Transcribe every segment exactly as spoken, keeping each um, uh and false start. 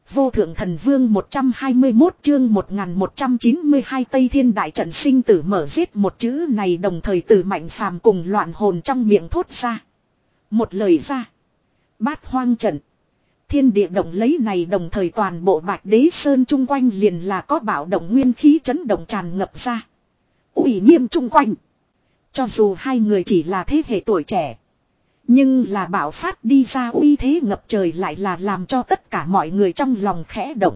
Vô thượng thần vương một trăm hai mươi mốt chương một nghìn một trăm chín mươi hai Tây Thiên đại trận sinh tử mở giết một chữ này đồng thời từ Mạnh Phàm cùng loạn hồn trong miệng thốt ra. Một lời ra. Bát hoang trận. Thiên địa động lấy này đồng thời toàn bộ Bạch Đế Sơn chung quanh liền là có bạo động nguyên khí chấn động tràn ngập ra. Uy nghiêm chung quanh. Cho dù hai người chỉ là thế hệ tuổi trẻ. Nhưng là bạo phát đi ra uy thế ngập trời lại là làm cho tất cả mọi người trong lòng khẽ động.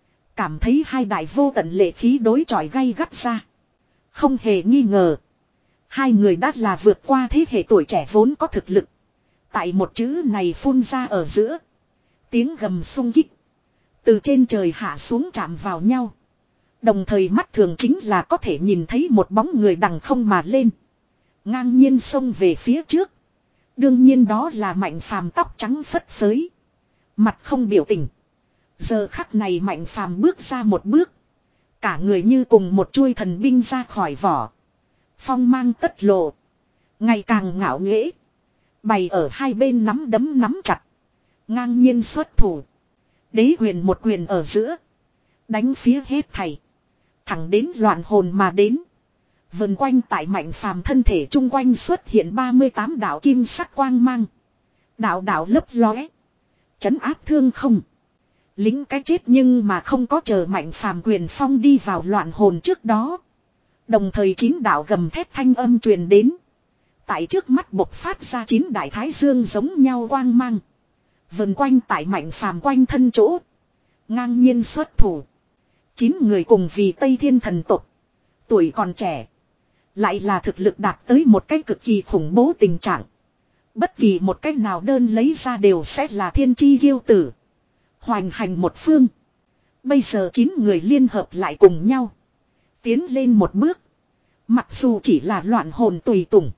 Cảm thấy hai đại vô tận lệ khí đối chọi gay gắt ra. Không hề nghi ngờ. Hai người đã là vượt qua thế hệ tuổi trẻ vốn có thực lực. Tại một chữ này phun ra ở giữa. Tiếng gầm sung kích. Từ trên trời hạ xuống chạm vào nhau. Đồng thời mắt thường chính là có thể nhìn thấy một bóng người đằng không mà lên. Ngang nhiên xông về phía trước. Đương nhiên đó là Mạnh Phàm tóc trắng phất phới. Mặt không biểu tình. Giờ khắc này Mạnh Phàm bước ra một bước. Cả người như cùng một chuôi thần binh ra khỏi vỏ. Phong mang tất lộ. Ngày càng ngạo nghễ. Bày ở hai bên nắm đấm nắm chặt. Ngang nhiên xuất thủ. Đế huyền một quyền ở giữa. Đánh phía hết thảy. Thẳng đến loạn hồn mà đến. Vần quanh tại Mạnh Phàm thân thể chung quanh xuất hiện ba mươi tám đạo kim sắc quang mang. Đạo đạo lấp lóe. Chấn áp thương không. Lính cái chết nhưng mà không có chờ Mạnh Phàm quyền phong đi vào loạn hồn trước đó. Đồng thời chín đạo gầm thét thanh âm truyền đến. Tại trước mắt bộc phát ra chín đại thái dương giống nhau quang mang. Vần quanh tại Mạnh Phàm quanh thân chỗ. Ngang nhiên xuất thủ. Chín người cùng vì Tây Thiên thần tộc. Tuổi còn trẻ. Lại là thực lực đạt tới một cái cực kỳ khủng bố tình trạng. Bất kỳ một cách nào đơn lấy ra đều sẽ là thiên chi kiêu tử. Hoành hành một phương. Bây giờ chín người liên hợp lại cùng nhau. Tiến lên một bước. Mặc dù chỉ là loạn hồn tùy tùng.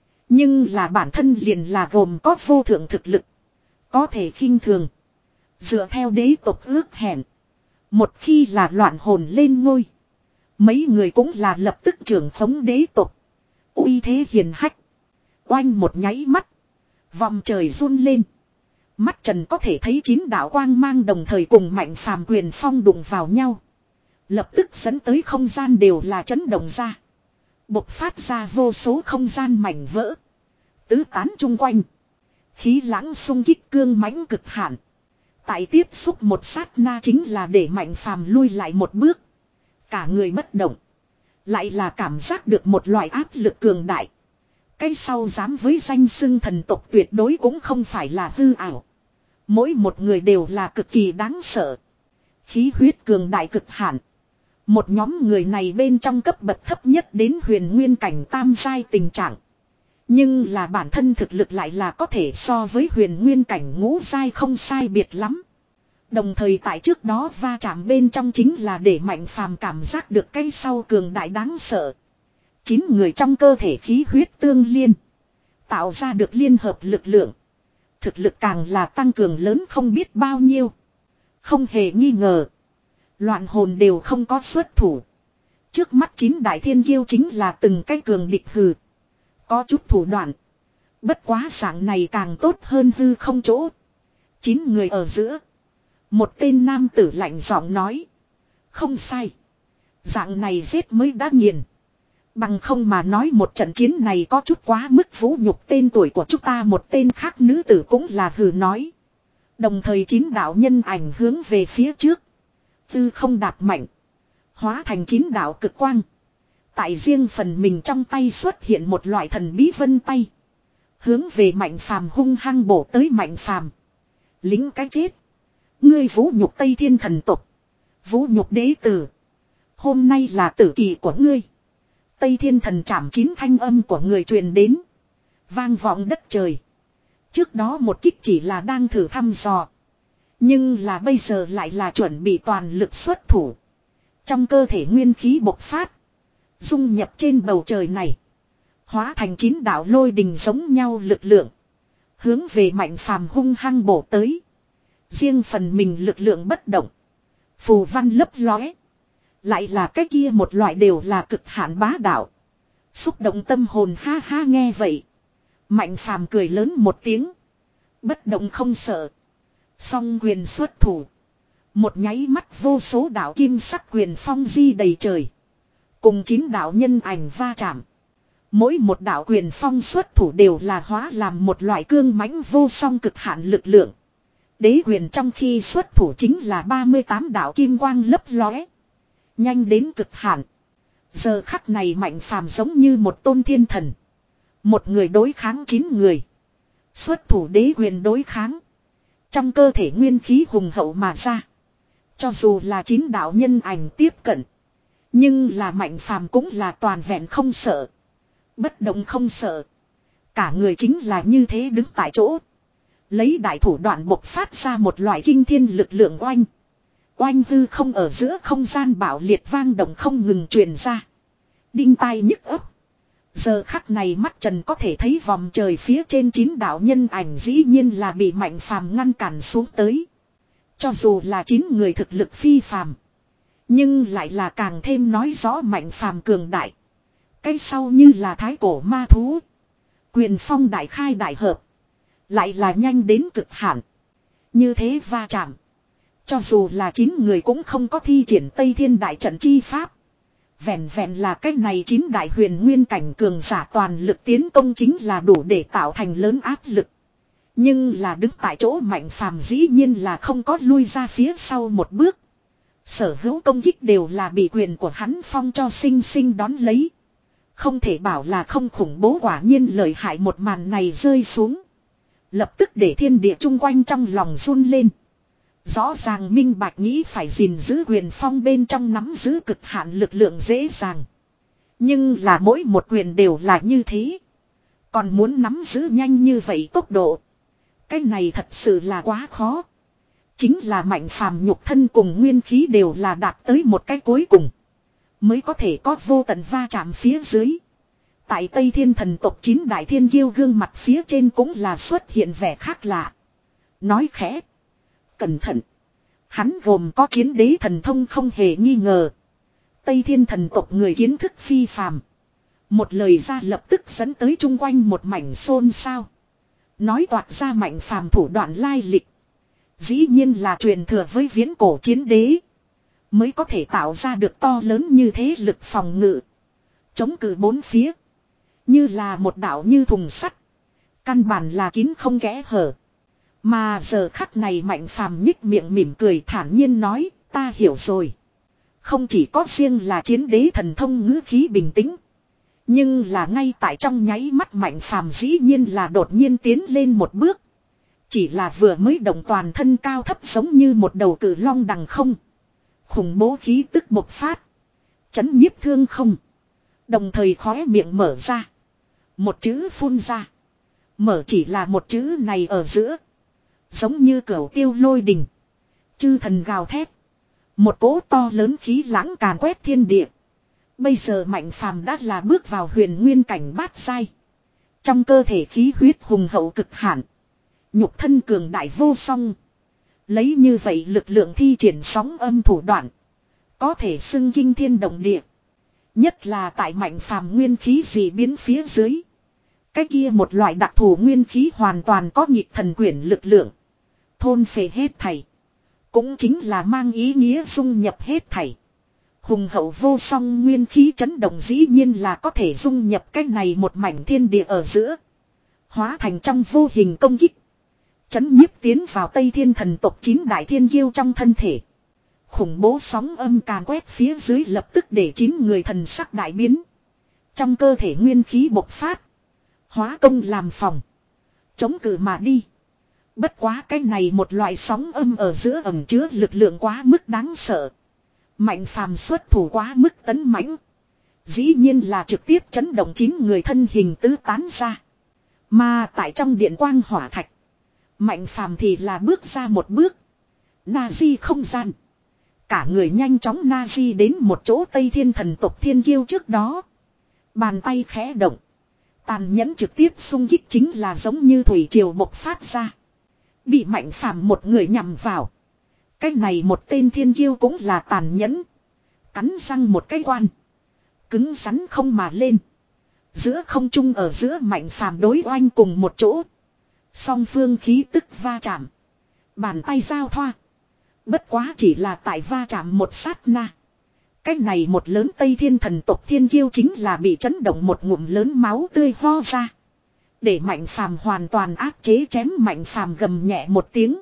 Nhưng là bản thân liền là gồm có vô thượng thực lực. Có thể khinh thường. Dựa theo đế tộc ước hẹn. Một khi là loạn hồn lên ngôi. Mấy người cũng là lập tức trưởng khống đế tộc. Uy thế hiền hách. Oanh một nháy mắt. Vòng trời run lên. Mắt trần có thể thấy chín đạo quang mang đồng thời cùng Mạnh Phàm quyền phong đụng vào nhau. Lập tức dẫn tới không gian đều là chấn động ra. Bộc phát ra vô số không gian mảnh vỡ. Tứ tán chung quanh. Khí lãng xung kích cương mãnh cực hạn. Tại tiếp xúc một sát na chính là để Mạnh Phàm lui lại một bước. Cả người bất động. Lại là cảm giác được một loại áp lực cường đại. Cái sau dám với danh xưng thần tộc tuyệt đối cũng không phải là hư ảo. Mỗi một người đều là cực kỳ đáng sợ. Khí huyết cường đại cực hạn. Một nhóm người này bên trong cấp bậc thấp nhất đến huyền nguyên cảnh tam giai tình trạng. Nhưng là bản thân thực lực lại là có thể so với huyền nguyên cảnh ngũ giai không sai biệt lắm. Đồng thời tại trước đó va chạm bên trong chính là để Mạnh Phàm cảm giác được cái sau cường đại đáng sợ. Chín người trong cơ thể khí huyết tương liên. Tạo ra được liên hợp lực lượng. Thực lực càng là tăng cường lớn không biết bao nhiêu. Không hề nghi ngờ. Loạn hồn đều không có xuất thủ. Trước mắt chín đại thiên kiêu chính là từng cái cường địch hừ. Có chút thủ đoạn. Bất quá dạng này càng tốt hơn hư không chỗ. Chín người ở giữa. Một tên nam tử lạnh giọng nói. Không sai. Dạng này giết mới đã nghiền. Bằng không mà nói một trận chiến này có chút quá mức vũ nhục tên tuổi của chúng ta. Một tên khác nữ tử cũng là hừ nói. Đồng thời chín đạo nhân ảnh hướng về phía trước. Tư không đạp mạnh. Hóa thành chín đạo cực quang. Tại riêng phần mình trong tay xuất hiện một loại thần bí vân tay. Hướng về Mạnh Phàm hung hăng bổ tới Mạnh Phàm. Lính cái chết. Ngươi vũ nhục Tây Thiên thần tộc. Vũ nhục đế tử. Hôm nay là tử kỳ của ngươi. Tây Thiên thần trảm chín thanh âm của người truyền đến. Vang vọng đất trời. Trước đó một kích chỉ là đang thử thăm dò. Nhưng là bây giờ lại là chuẩn bị toàn lực xuất thủ. Trong cơ thể nguyên khí bộc phát. Dung nhập trên bầu trời này. Hóa thành chín đạo lôi đình giống nhau lực lượng. Hướng về Mạnh Phàm hung hăng bổ tới. Riêng phần mình lực lượng bất động. Phù văn lấp lóe. Lại là cái kia một loại đều là cực hạn bá đạo. Xúc động tâm hồn ha ha nghe vậy. Mạnh Phàm cười lớn một tiếng. Bất động không sợ. Song quyền xuất thủ. Một nháy mắt vô số đạo kim sắc quyền phong di đầy trời. Cùng chín đạo nhân ảnh va chạm. Mỗi một đạo quyền phong xuất thủ đều là hóa làm một loại cương mãnh vô song cực hạn lực lượng. Đế quyền trong khi xuất thủ chính là ba mươi tám đạo kim quang lấp lóe. Nhanh đến cực hạn. Giờ khắc này Mạnh Phàm giống như một tôn thiên thần. Một người đối kháng chín người. Xuất thủ đế quyền đối kháng. Trong cơ thể nguyên khí hùng hậu mà ra. Cho dù là chín đạo nhân ảnh tiếp cận. Nhưng là Mạnh Phàm cũng là toàn vẹn không sợ. Bất động không sợ. Cả người chính là như thế đứng tại chỗ. Lấy đại thủ đoạn bộc phát ra một loại kinh thiên lực lượng oanh. Oanh hư không ở giữa không gian bạo liệt vang động không ngừng truyền ra. Đinh tai nhức ấp. Giờ khắc này mắt trần có thể thấy vòng trời phía trên chín đạo nhân ảnh dĩ nhiên là bị Mạnh Phàm ngăn cản xuống tới. Cho dù là chín người thực lực phi phàm. Nhưng lại là càng thêm nói rõ Mạnh Phàm cường đại. Cái sau như là thái cổ ma thú. Quyền phong đại khai đại hợp. Lại là nhanh đến cực hạn. Như thế va chạm. Cho dù là chín người cũng không có thi triển Tây Thiên Đại Trận chi pháp. Vẹn vẹn là cái này chín đại huyền nguyên cảnh cường giả toàn lực tiến công chính là đủ để tạo thành lớn áp lực. Nhưng là đứng tại chỗ Mạnh Phàm dĩ nhiên là không có lui ra phía sau một bước. Sở hữu công kích đều là bị quyền của hắn phong cho sinh sinh đón lấy. Không thể bảo là không khủng bố, quả nhiên lợi hại. Một màn này rơi xuống. Lập tức để thiên địa chung quanh trong lòng run lên. Rõ ràng minh bạch nghĩ phải gìn giữ quyền phong bên trong nắm giữ cực hạn lực lượng dễ dàng. Nhưng là mỗi một quyền đều là như thế. Còn muốn nắm giữ nhanh như vậy tốc độ. Cái này thật sự là quá khó. Chính là Mạnh Phàm nhục thân cùng nguyên khí đều là đạt tới một cái cuối cùng. Mới có thể có vô tận va chạm phía dưới. Tại Tây Thiên thần tộc chín đại thiên kiêu gương mặt phía trên cũng là xuất hiện vẻ khác lạ. Nói khẽ. Cẩn thận. Hắn gồm có chiến đế thần thông không hề nghi ngờ. Tây Thiên thần tộc người kiến thức phi phàm. Một lời ra lập tức dẫn tới chung quanh một mảnh xôn xao. Nói toạc ra Mạnh Phàm thủ đoạn lai lịch. Dĩ nhiên là truyền thừa với viễn cổ chiến đế. Mới có thể tạo ra được to lớn như thế lực phòng ngự. Chống cự bốn phía. Như là một đạo như thùng sắt. Căn bản là kín không kẽ hở. Mà giờ khắc này Mạnh Phàm nhích miệng mỉm cười thản nhiên nói, ta hiểu rồi. Không chỉ có riêng là chiến đế thần thông ngữ khí bình tĩnh. Nhưng là ngay tại trong nháy mắt Mạnh Phàm dĩ nhiên là đột nhiên tiến lên một bước. Chỉ là vừa mới động toàn thân cao thấp giống như một đầu cự long đằng không. Khủng bố khí tức bộc phát. Chấn nhiếp thương không. Đồng thời khóe miệng mở ra. Một chữ phun ra. Mở chỉ là một chữ này ở giữa. Giống như cửu tiêu lôi đình. Chư thần gào thét. Một cỗ to lớn khí lãng càn quét thiên địa. Bây giờ Mạnh Phàm đã là bước vào huyền nguyên cảnh bát giai. Trong cơ thể khí huyết hùng hậu cực hạn. Nhục thân cường đại vô song. Lấy như vậy lực lượng thi triển sóng âm thủ đoạn. Có thể xưng kinh thiên động địa. Nhất là tại Mạnh Phàm nguyên khí dị biến phía dưới. Cái kia một loại đặc thù nguyên khí hoàn toàn có nhịp thần quyển lực lượng. Thôn phệ hết thảy. Cũng chính là mang ý nghĩa dung nhập hết thảy. Hùng hậu vô song nguyên khí chấn động dĩ nhiên là có thể dung nhập cái này một mảnh thiên địa ở giữa. Hóa thành trong vô hình công kích. Chấn nhiếp tiến vào Tây Thiên thần tộc chín đại thiên kiêu trong thân thể. Khủng bố sóng âm càn quét phía dưới lập tức để chín người thần sắc đại biến. Trong cơ thể nguyên khí bộc phát. Hóa công làm phòng. Chống cự mà đi. Bất quá cái này một loại sóng âm ở giữa ẩn chứa lực lượng quá mức đáng sợ. Mạnh Phàm xuất thủ quá mức tấn mãnh. Dĩ nhiên là trực tiếp chấn động chín người thân hình tứ tán ra. Mà tại trong điện quang hỏa thạch. Mạnh Phàm thì là bước ra một bước. Na-di không gian. Cả người nhanh chóng Na-di đến một chỗ Tây Thiên thần tộc thiên kiêu trước đó. Bàn tay khẽ động. Tàn nhẫn trực tiếp xung kích chính là giống như thủy triều bộc phát ra. Bị Mạnh Phàm một người nhằm vào. Cái này một tên thiên kiêu cũng là tàn nhẫn. Cắn răng một cái quan. Cứng rắn không mà lên. Giữa không trung ở giữa Mạnh Phàm đối oanh cùng một chỗ. Song phương khí tức va chạm. Bàn tay giao thoa. Bất quá chỉ là tại va chạm một sát na. Cái này một lớn Tây Thiên thần tộc thiên kiêu chính là bị chấn động một ngụm lớn máu tươi ho ra. Để Mạnh Phàm hoàn toàn áp chế chém Mạnh Phàm gầm nhẹ một tiếng.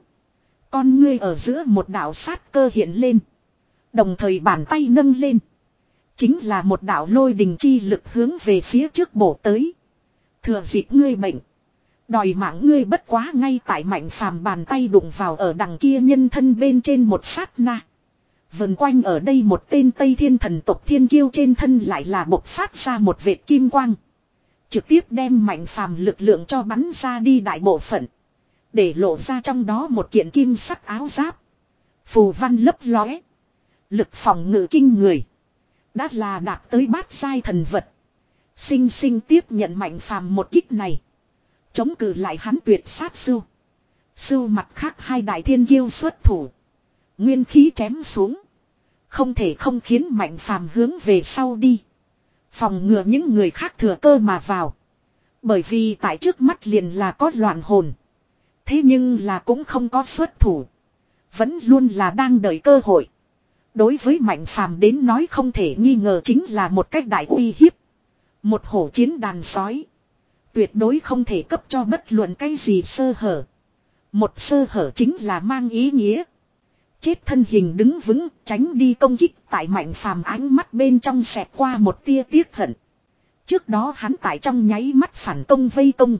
Con ngươi ở giữa một đạo sát cơ hiện lên. Đồng thời bàn tay nâng lên. Chính là một đạo lôi đình chi lực hướng về phía trước bổ tới. Thừa dịp ngươi bệnh. Đòi mạng ngươi bất quá ngay tại Mạnh Phàm bàn tay đụng vào ở đằng kia nhân thân bên trên một sát na. Vần quanh ở đây một tên Tây Thiên thần tộc thiên kiêu trên thân lại là bộc phát ra một vệt kim quang. Trực tiếp đem Mạnh Phàm lực lượng cho bắn ra đi đại bộ phận. Để lộ ra trong đó một kiện kim sắc áo giáp. Phù văn lấp lóe. Lực phòng ngự kinh người. Đã là đạt tới bát giai thần vật. Sinh sinh tiếp nhận Mạnh Phàm một kích này. Chống cự lại hắn tuyệt sát sưu. Sưu mặt khác hai đại thiên kiêu xuất thủ. Nguyên khí chém xuống. Không thể không khiến Mạnh Phàm hướng về sau đi. Phòng ngừa những người khác thừa cơ mà vào. Bởi vì tại trước mắt liền là có loạn hồn. Thế nhưng là cũng không có xuất thủ. Vẫn luôn là đang đợi cơ hội. Đối với Mạnh Phàm đến nói không thể nghi ngờ chính là một cách đại uy hiếp. Một hổ chiến đàn sói. Tuyệt đối không thể cấp cho bất luận cái gì sơ hở. Một sơ hở chính là mang ý nghĩa. Chết thân hình đứng vững, tránh đi công kích tại Mạnh Phàm ánh mắt bên trong xẹt qua một tia tiếc hận. Trước đó hắn tại trong nháy mắt phản công vây công.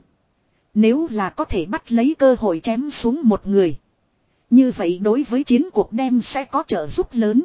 Nếu là có thể bắt lấy cơ hội chém xuống một người. Như vậy đối với chiến cuộc đem sẽ có trợ giúp lớn.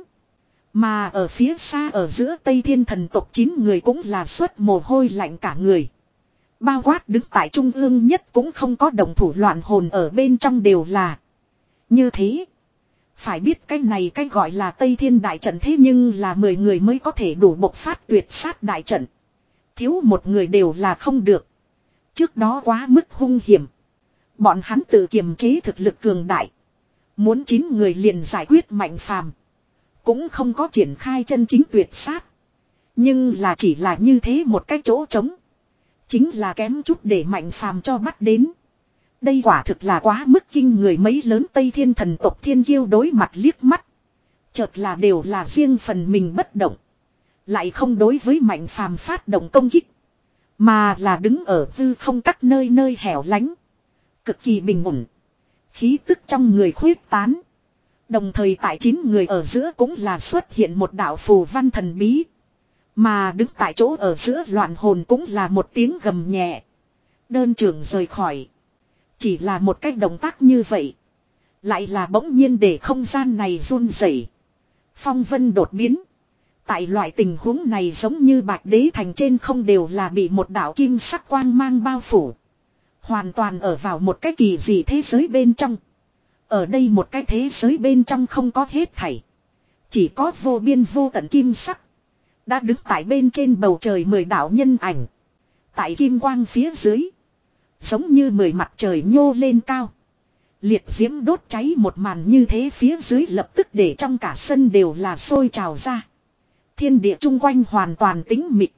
Mà ở phía xa ở giữa Tây Thiên thần tộc chín người cũng là xuất mồ hôi lạnh cả người. Bao quát đứng tại trung ương nhất cũng không có đồng thủ loạn hồn ở bên trong đều là. Như thế. Phải biết cái này cái gọi là Tây Thiên đại trận thế nhưng là mười người mới có thể đủ bộc phát tuyệt sát đại trận. Thiếu một người đều là không được. Trước đó quá mức hung hiểm. Bọn hắn tự kiềm chế thực lực cường đại. Muốn chín người liền giải quyết Mạnh Phàm. Cũng không có triển khai chân chính tuyệt sát. Nhưng là chỉ là như thế một cái chỗ trống. Chính là kém chút để Mạnh Phàm cho bắt đến. Đây quả thực là quá mức kinh người mấy lớn Tây Thiên thần tộc thiên kiêu đối mặt liếc mắt. Chợt là đều là riêng phần mình bất động. Lại không đối với Mạnh Phàm phát động công kích. Mà là đứng ở tư không các nơi nơi hẻo lánh. Cực kỳ bình ổn. Khí tức trong người khuyết tán. Đồng thời tại chín người ở giữa cũng là xuất hiện một đạo phù văn thần bí. Mà đứng tại chỗ ở giữa loạn hồn cũng là một tiếng gầm nhẹ. Đơn trưởng rời khỏi. Chỉ là một cách động tác như vậy. Lại là bỗng nhiên để không gian này run rẩy. Phong vân đột biến. Tại loại tình huống này giống như Bạch Đế Thành trên không đều là bị một đạo kim sắc quang mang bao phủ. Hoàn toàn ở vào một cái kỳ dị thế giới bên trong. Ở đây một cái thế giới bên trong không có hết thảy. Chỉ có vô biên vô tận kim sắc. Đã đứng tại bên trên bầu trời mười đạo nhân ảnh. Tại kim quang phía dưới. Giống như mười mặt trời nhô lên cao. Liệt diễm đốt cháy một màn như thế phía dưới lập tức để trong cả sân đều là sôi trào ra. Thiên địa chung quanh hoàn toàn tĩnh mịch.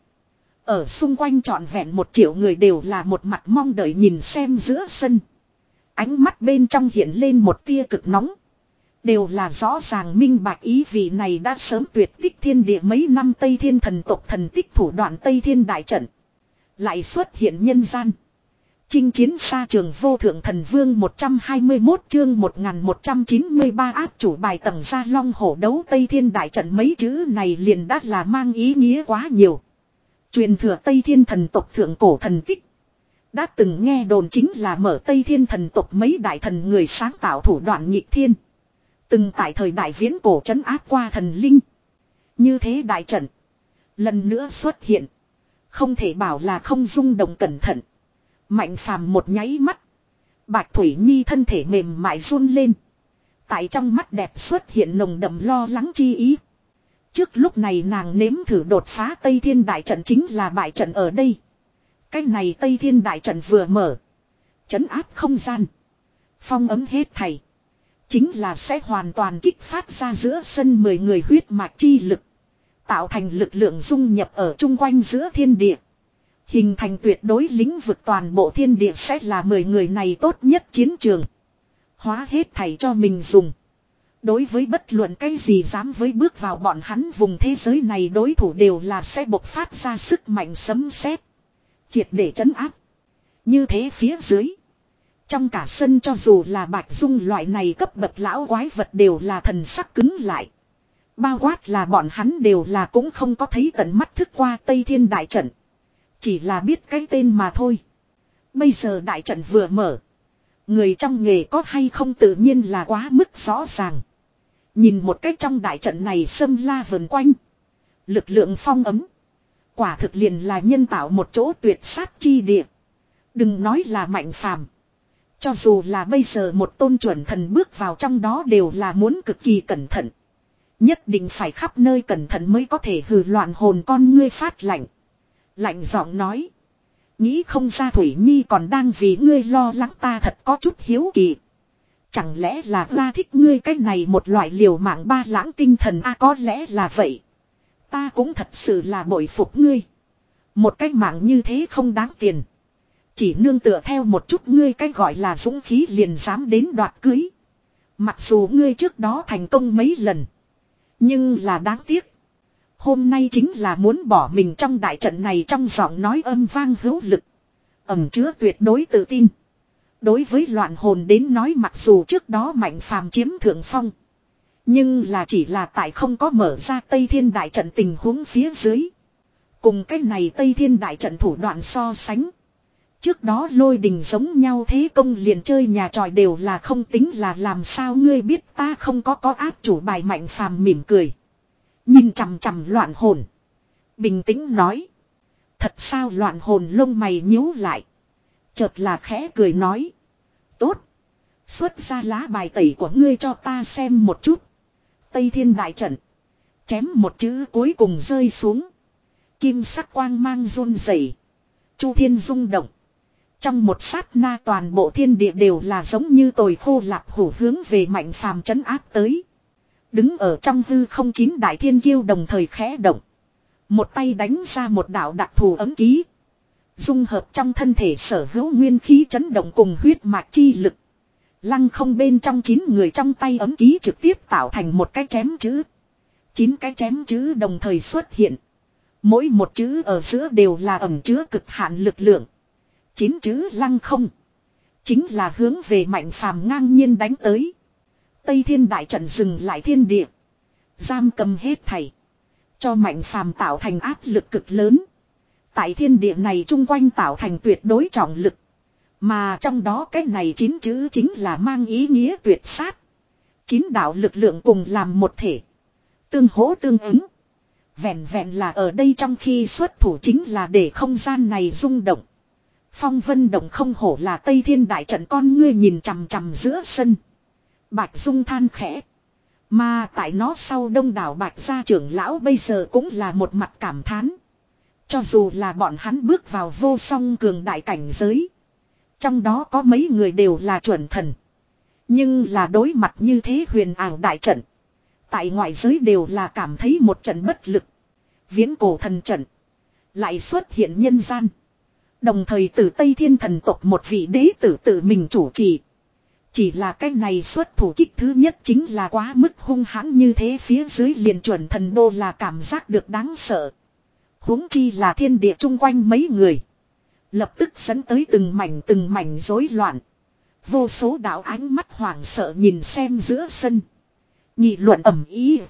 Ở xung quanh trọn vẹn một triệu người đều là một mặt mong đợi nhìn xem giữa sân. Ánh mắt bên trong hiện lên một tia cực nóng. Đều là rõ ràng minh bạch ý vị này đã sớm tuyệt tích thiên địa mấy năm Tây Thiên thần tộc thần tích thủ đoạn Tây Thiên đại trận. Lại xuất hiện nhân gian. Chinh chiến xa trường vô thượng thần vương một trăm hai mươi mốt chương một nghìn một trăm chín mươi ba áp chủ bài tầng gia long hổ đấu Tây Thiên đại trận mấy chữ này liền đã là mang ý nghĩa quá nhiều. Truyền thừa Tây Thiên thần tộc thượng cổ thần tích. Đã từng nghe đồn chính là mở Tây Thiên thần tộc mấy đại thần người sáng tạo thủ đoạn nhịp thiên. Từng tại thời đại viễn cổ trấn áp qua thần linh. Như thế đại trận. Lần nữa xuất hiện. Không thể bảo là không rung động cẩn thận. Mạnh Phàm một nháy mắt. Bạch Thủy Nhi thân thể mềm mại run lên. Tại trong mắt đẹp xuất hiện nồng đậm lo lắng chi ý. Trước lúc này nàng nếm thử đột phá Tây Thiên đại trận chính là bại trận ở đây. Cái này Tây Thiên đại trận vừa mở. Trấn áp không gian. Phong ấm hết thảy. Chính là sẽ hoàn toàn kích phát ra giữa sân mười người huyết mạch chi lực. Tạo thành lực lượng dung nhập ở chung quanh giữa thiên địa. Hình thành tuyệt đối lĩnh vực toàn bộ thiên địa sẽ là mười người này tốt nhất chiến trường. Hóa hết thảy cho mình dùng. Đối với bất luận cái gì dám với bước vào bọn hắn vùng thế giới này đối thủ đều là sẽ bộc phát ra sức mạnh sấm sét, triệt để trấn áp. Như thế phía dưới, trong cả sân cho dù là Bạch Dung loại này cấp bậc lão quái vật đều là thần sắc cứng lại. Bao quát là bọn hắn đều là cũng không có thấy tận mắt thức qua Tây Thiên đại trận. Chỉ là biết cái tên mà thôi. Bây giờ đại trận vừa mở. Người trong nghề có hay không tự nhiên là quá mức rõ ràng. Nhìn một cách trong đại trận này xâm la vần quanh. Lực lượng phong ấm. Quả thực liền là nhân tạo một chỗ tuyệt sát chi địa. Đừng nói là Mạnh Phàm, cho dù là bây giờ một tôn chuẩn thần bước vào trong đó đều là muốn cực kỳ cẩn thận. Nhất định phải khắp nơi cẩn thận mới có thể hừ. Loạn hồn con ngươi phát lạnh. Lạnh giọng nói. Nghĩ không ra Thủy Nhi còn đang vì ngươi lo lắng, ta thật có chút hiếu kỳ. Chẳng lẽ là ra thích ngươi cái này một loại liều mạng ba lãng tinh thần a? À, có lẽ là vậy. Ta cũng thật sự là bội phục ngươi. Một cái mạng như thế không đáng tiền. Chỉ nương tựa theo một chút ngươi cái gọi là dũng khí liền dám đến đoạt cưới. Mặc dù ngươi trước đó thành công mấy lần, nhưng là đáng tiếc. Hôm nay chính là muốn bỏ mình trong đại trận này. Trong giọng nói âm vang hữu lực, ẩn chứa tuyệt đối tự tin. Đối với loạn hồn đến nói, mặc dù trước đó Mạnh Phàm chiếm thượng phong, nhưng là chỉ là tại không có mở ra Tây Thiên đại trận tình huống phía dưới. Cùng cái này Tây Thiên đại trận thủ đoạn so sánh, trước đó Lôi Đình giống nhau thế công liền chơi nhà tròi đều là không tính là. Làm sao ngươi biết ta không có có áp chủ bài? Mạnh Phàm mỉm cười, nhìn chằm chằm loạn hồn, bình tĩnh nói. Thật sao? Loạn hồn lông mày nhíu lại, chợt là khẽ cười nói. Tốt, xuất ra lá bài tẩy của ngươi cho ta xem một chút. Tây Thiên đại trận, chém một chữ cuối cùng rơi xuống. Kim sắc quang mang run rẩy, chu thiên rung động. Trong một sát na toàn bộ thiên địa đều là giống như tồi khô lạp hủ hướng về Mạnh Phàm trấn áp tới. Đứng ở trong hư không chín đại thiên kiêu đồng thời khẽ động. Một tay đánh ra một đạo đặc thù ấm ký. Dung hợp trong thân thể sở hữu nguyên khí chấn động cùng huyết mạch chi lực. Lăng không bên trong chín người trong tay ấm ký trực tiếp tạo thành một cái chém chữ. Chín cái chém chữ đồng thời xuất hiện. Mỗi một chữ ở giữa đều là ẩn chứa cực hạn lực lượng. Chín chữ lăng không, chính là hướng về Mạnh Phàm ngang nhiên đánh tới. Tây Thiên đại trận dừng lại thiên địa, giam cầm hết thảy, cho Mạnh Phàm tạo thành áp lực cực lớn. Tại thiên địa này chung quanh tạo thành tuyệt đối trọng lực. Mà trong đó cái này chín chữ chính là mang ý nghĩa tuyệt sát. Chín đạo lực lượng cùng làm một thể, tương hỗ tương ứng. Vẹn vẹn là ở đây trong khi xuất thủ chính là để không gian này rung động. Phong vân động không hổ là Tây Thiên đại trận. Con ngươi nhìn chằm chằm giữa sân, Bạch Dung than khẽ. Mà tại nó sau đông đảo Bạch gia trưởng lão bây giờ cũng là một mặt cảm thán. Cho dù là bọn hắn bước vào vô song cường đại cảnh giới, trong đó có mấy người đều là chuẩn thần, nhưng là đối mặt như thế huyền ảo đại trận, tại ngoại giới đều là cảm thấy một trận bất lực. Viễn cổ thần trận lại xuất hiện nhân gian. Đồng thời từ Tây Thiên thần tộc một vị đế tử tự mình chủ trì. Chỉ là cái này xuất thủ kích thứ nhất chính là quá mức hung hãn, như thế phía dưới liền chuẩn thần đô là cảm giác được đáng sợ. Huống chi là thiên địa chung quanh mấy người, lập tức dẫn tới từng mảnh từng mảnh rối loạn. Vô số đạo ánh mắt hoảng sợ nhìn xem giữa sân, nghị luận ầm ĩ.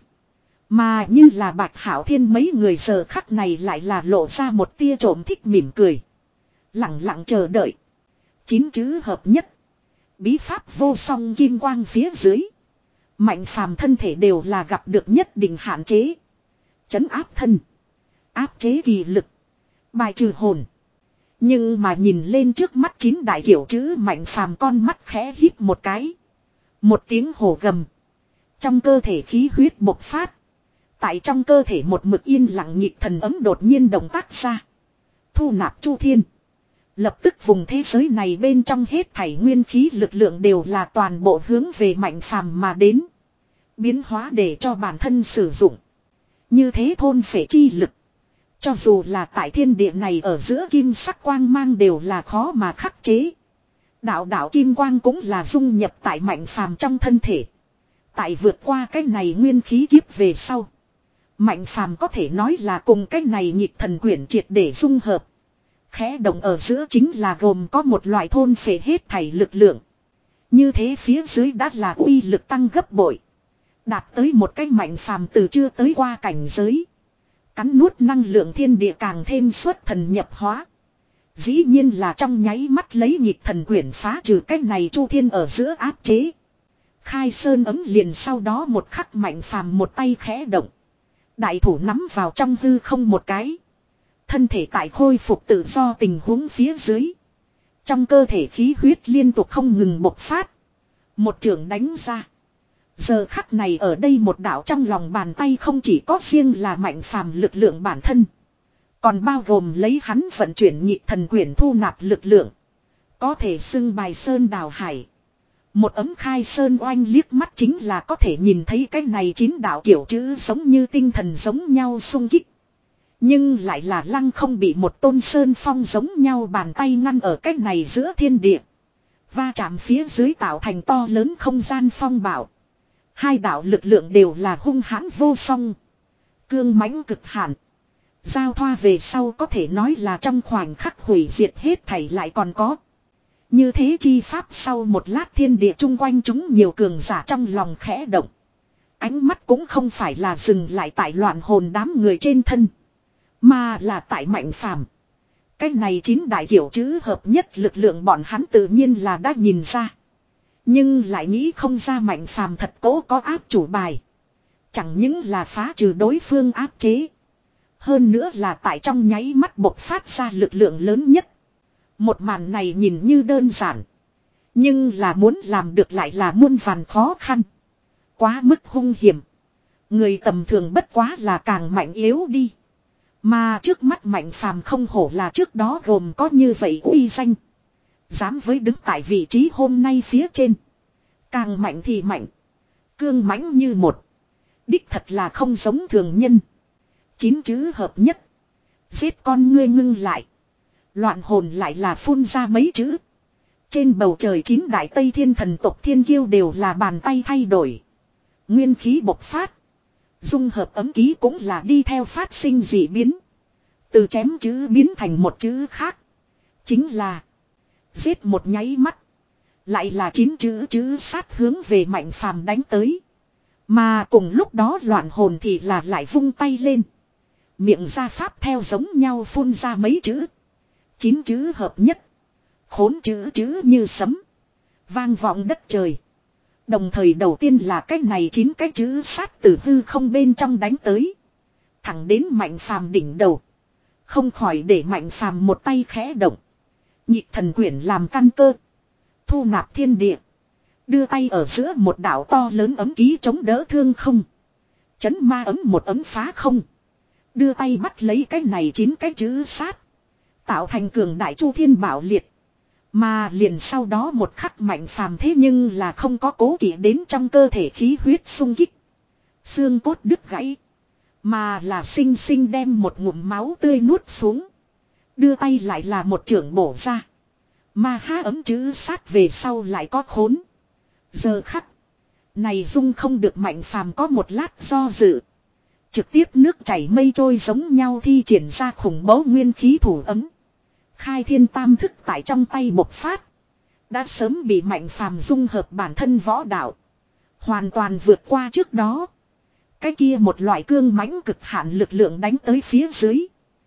Mà như là Bạch Hạo Thiên mấy người giờ khắc này lại là lộ ra một tia trộm thích mỉm cười, lặng lặng chờ đợi. Chín chữ hợp nhất, bí pháp vô song kim quang phía dưới, Mạnh Phàm thân thể đều là gặp được nhất định hạn chế. Trấn áp thân, áp chế kỳ lực, bài trừ hồn. Nhưng mà nhìn lên trước mắt chín đại kiểu chữ, Mạnh Phàm con mắt khẽ híp một cái. Một tiếng hổ gầm, trong cơ thể khí huyết bộc phát. Tại trong cơ thể một mực yên lặng nhịp thần ấm đột nhiên động tác ra, thu nạp chu thiên. Lập tức vùng thế giới này bên trong hết thảy nguyên khí lực lượng đều là toàn bộ hướng về Mạnh Phàm mà đến, biến hóa để cho bản thân sử dụng. Như thế thôn phệ chi lực, cho dù là tại thiên địa này ở giữa kim sắc quang mang đều là khó mà khắc chế. Đạo đạo kim quang cũng là dung nhập tại Mạnh Phàm trong thân thể. Tại vượt qua cái này nguyên khí kiếp về sau. Mạnh phàm có thể nói là cùng cái này nhịp thần quyển triệt để dung hợp. Khẽ động ở giữa chính là gồm có một loại thôn phệ hết thảy lực lượng. Như thế phía dưới đã là uy lực tăng gấp bội. Đạt tới một cái mạnh phàm từ chưa tới qua cảnh giới. Cắn nuốt năng lượng thiên địa càng thêm xuất thần nhập hóa. Dĩ nhiên là trong nháy mắt lấy nhịp thần quyển phá trừ cái này chu thiên ở giữa áp chế. Khai sơn ấm liền sau đó một khắc mạnh phàm một tay khẽ động. Đại thủ nắm vào trong hư không một cái. Thân thể tại khôi phục tự do tình huống phía dưới. Trong cơ thể khí huyết liên tục không ngừng bộc phát. Một trường đánh ra. Giờ khắc này ở đây một đạo trong lòng bàn tay không chỉ có riêng là mạnh phàm lực lượng bản thân. Còn bao gồm lấy hắn vận chuyển nhị thần quyển thu nạp lực lượng. Có thể xưng bài sơn đào hải. Một ấm khai sơn oanh liếc mắt chính là có thể nhìn thấy cái này chín đạo kiểu chữ giống như tinh thần giống nhau xung kích. Nhưng lại là lăng không bị một tôn sơn phong giống nhau bàn tay ngăn ở cái này giữa thiên địa. Va chạm phía dưới tạo thành to lớn không gian phong bạo. Hai đạo lực lượng đều là hung hãn vô song. Cương mãnh cực hạn. Giao thoa về sau có thể nói là trong khoảnh khắc hủy diệt hết thảy lại còn có. Như thế chi pháp sau một lát thiên địa chung quanh chúng nhiều cường giả trong lòng khẽ động. Ánh mắt cũng không phải là dừng lại tại loạn hồn đám người trên thân. Mà là tại mạnh phàm. Cái này chín đại kiểu chữ hợp nhất lực lượng bọn hắn tự nhiên là đã nhìn ra. Nhưng lại nghĩ không ra mạnh phàm thật cố có áp chủ bài. Chẳng những là phá trừ đối phương áp chế. Hơn nữa là tại trong nháy mắt bộc phát ra lực lượng lớn nhất. Một màn này nhìn như đơn giản. Nhưng là muốn làm được lại là muôn vàn khó khăn. Quá mức hung hiểm. Người tầm thường bất quá là càng mạnh yếu đi. Mà trước mắt mạnh phàm không hổ là trước đó gồm có như vậy uy danh. Dám với đứng tại vị trí hôm nay phía trên. Càng mạnh thì mạnh. Cương mãnh như một. Đích thật là không giống thường nhân. Chín chữ hợp nhất. Giết con ngươi ngưng lại. Loạn hồn lại là phun ra mấy chữ. Trên bầu trời chín đại Tây Thiên thần tộc thiên kiêu đều là bàn tay thay đổi. Nguyên khí bộc phát. Dung hợp ấm ký cũng là đi theo phát sinh dị biến. Từ chém chữ biến thành một chữ khác. Chính là. Giết một nháy mắt. Lại là chín chữ chữ sát hướng về mạnh phàm đánh tới. Mà cùng lúc đó loạn hồn thì là lại vung tay lên. Miệng ra pháp theo giống nhau phun ra mấy chữ. Chín chữ hợp nhất. Khốn chữ chữ như sấm. Vang vọng đất trời. Đồng thời đầu tiên là cái này chín cái chữ sát từ hư không bên trong đánh tới. Thẳng đến mạnh phàm đỉnh đầu. Không khỏi để mạnh phàm một tay khẽ động. Nhị thần quyển làm căn cơ. Thu nạp thiên địa. Đưa tay ở giữa một đảo to lớn ấm ký chống đỡ thương không. Chấn ma ấm một ấm phá không. Đưa tay bắt lấy cái này chín cái chữ sát. Tạo thành cường đại chu thiên bảo liệt. Mà liền sau đó một khắc mạnh phàm thế nhưng là không có cố kỵ đến trong cơ thể khí huyết sung kích. Xương cốt đứt gãy. Mà là sinh sinh đem một ngụm máu tươi nuốt xuống. Đưa tay lại là một trưởng bổ ra. Mà há ấm chữ sát về sau lại có khốn. Giờ khắc. Này dung không được mạnh phàm có một lát do dự. Trực tiếp nước chảy mây trôi giống nhau thi triển ra khủng bố nguyên khí thủ ấm. Khai thiên tam thức tại trong tay bộc phát. Đã sớm bị mạnh phàm dung hợp bản thân võ đạo. Hoàn toàn vượt qua trước đó. Cái kia một loại cương mãnh cực hạn lực lượng đánh tới phía dưới.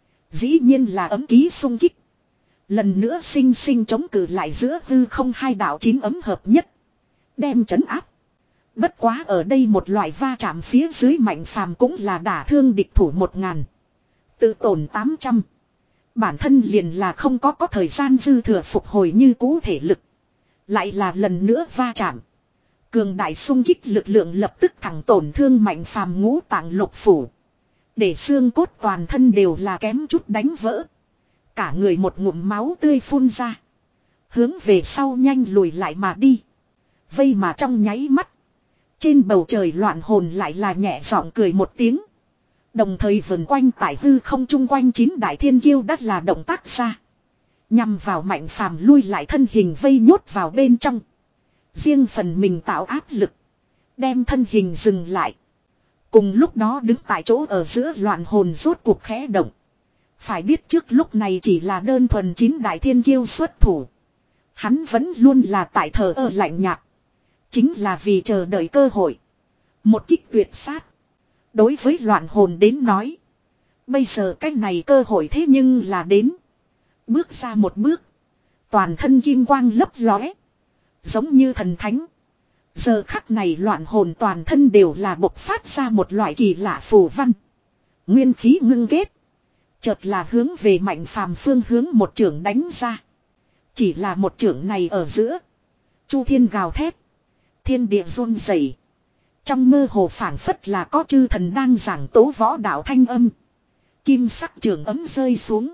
Dĩ nhiên là ấm ký xung kích. Lần nữa sinh sinh chống cự lại giữa hư không hai đạo chín ấm hợp nhất. Đem trấn áp. Bất quá ở đây một loại va chạm phía dưới mạnh phàm cũng là đả thương địch thủ một ngàn. Tự tổn tám trăm. Bản thân liền là không có có thời gian dư thừa phục hồi như cũ thể lực. Lại là lần nữa va chạm. Cường đại xung kích lực lượng lập tức thẳng tổn thương mạnh phàm ngũ tạng lục phủ. Để xương cốt toàn thân đều là kém chút đánh vỡ. Cả người một ngụm máu tươi phun ra. Hướng về sau nhanh lùi lại mà đi. Vây mà trong nháy mắt. Trên bầu trời loạn hồn lại là nhẹ giọng cười một tiếng. Đồng thời vần quanh tại hư không chung quanh chín đại thiên kiêu đắt là động tác ra. Nhằm vào mạnh phàm lui lại thân hình vây nhốt vào bên trong. Riêng phần mình tạo áp lực. Đem thân hình dừng lại. Cùng lúc đó đứng tại chỗ ở giữa loạn hồn rốt cuộc khẽ động. Phải biết trước lúc này chỉ là đơn thuần chín đại thiên kiêu xuất thủ. Hắn vẫn luôn là tại thờ ơ lạnh nhạt. Chính là vì chờ đợi cơ hội. Một kích tuyệt sát. Đối với loạn hồn đến nói. Bây giờ cái này cơ hội thế nhưng là đến. Bước ra một bước. Toàn thân kim quang lấp lóe. Giống như thần thánh. Giờ khắc này loạn hồn toàn thân đều là bộc phát ra một loại kỳ lạ phù văn. Nguyên khí ngưng kết. Chợt là hướng về Mạnh Phàm phương hướng một trưởng đánh ra. Chỉ là một trưởng này ở giữa. Chu thiên gào thét. Thiên địa run rẩy. Trong mơ hồ phảng phất là có chư thần đang giảng tố võ đạo thanh âm. Kim sắc trường ấm rơi xuống.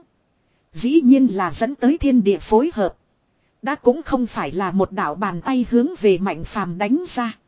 Dĩ nhiên là dẫn tới thiên địa phối hợp. Đã cũng không phải là một đạo bàn tay hướng về Mạnh Phàm đánh ra.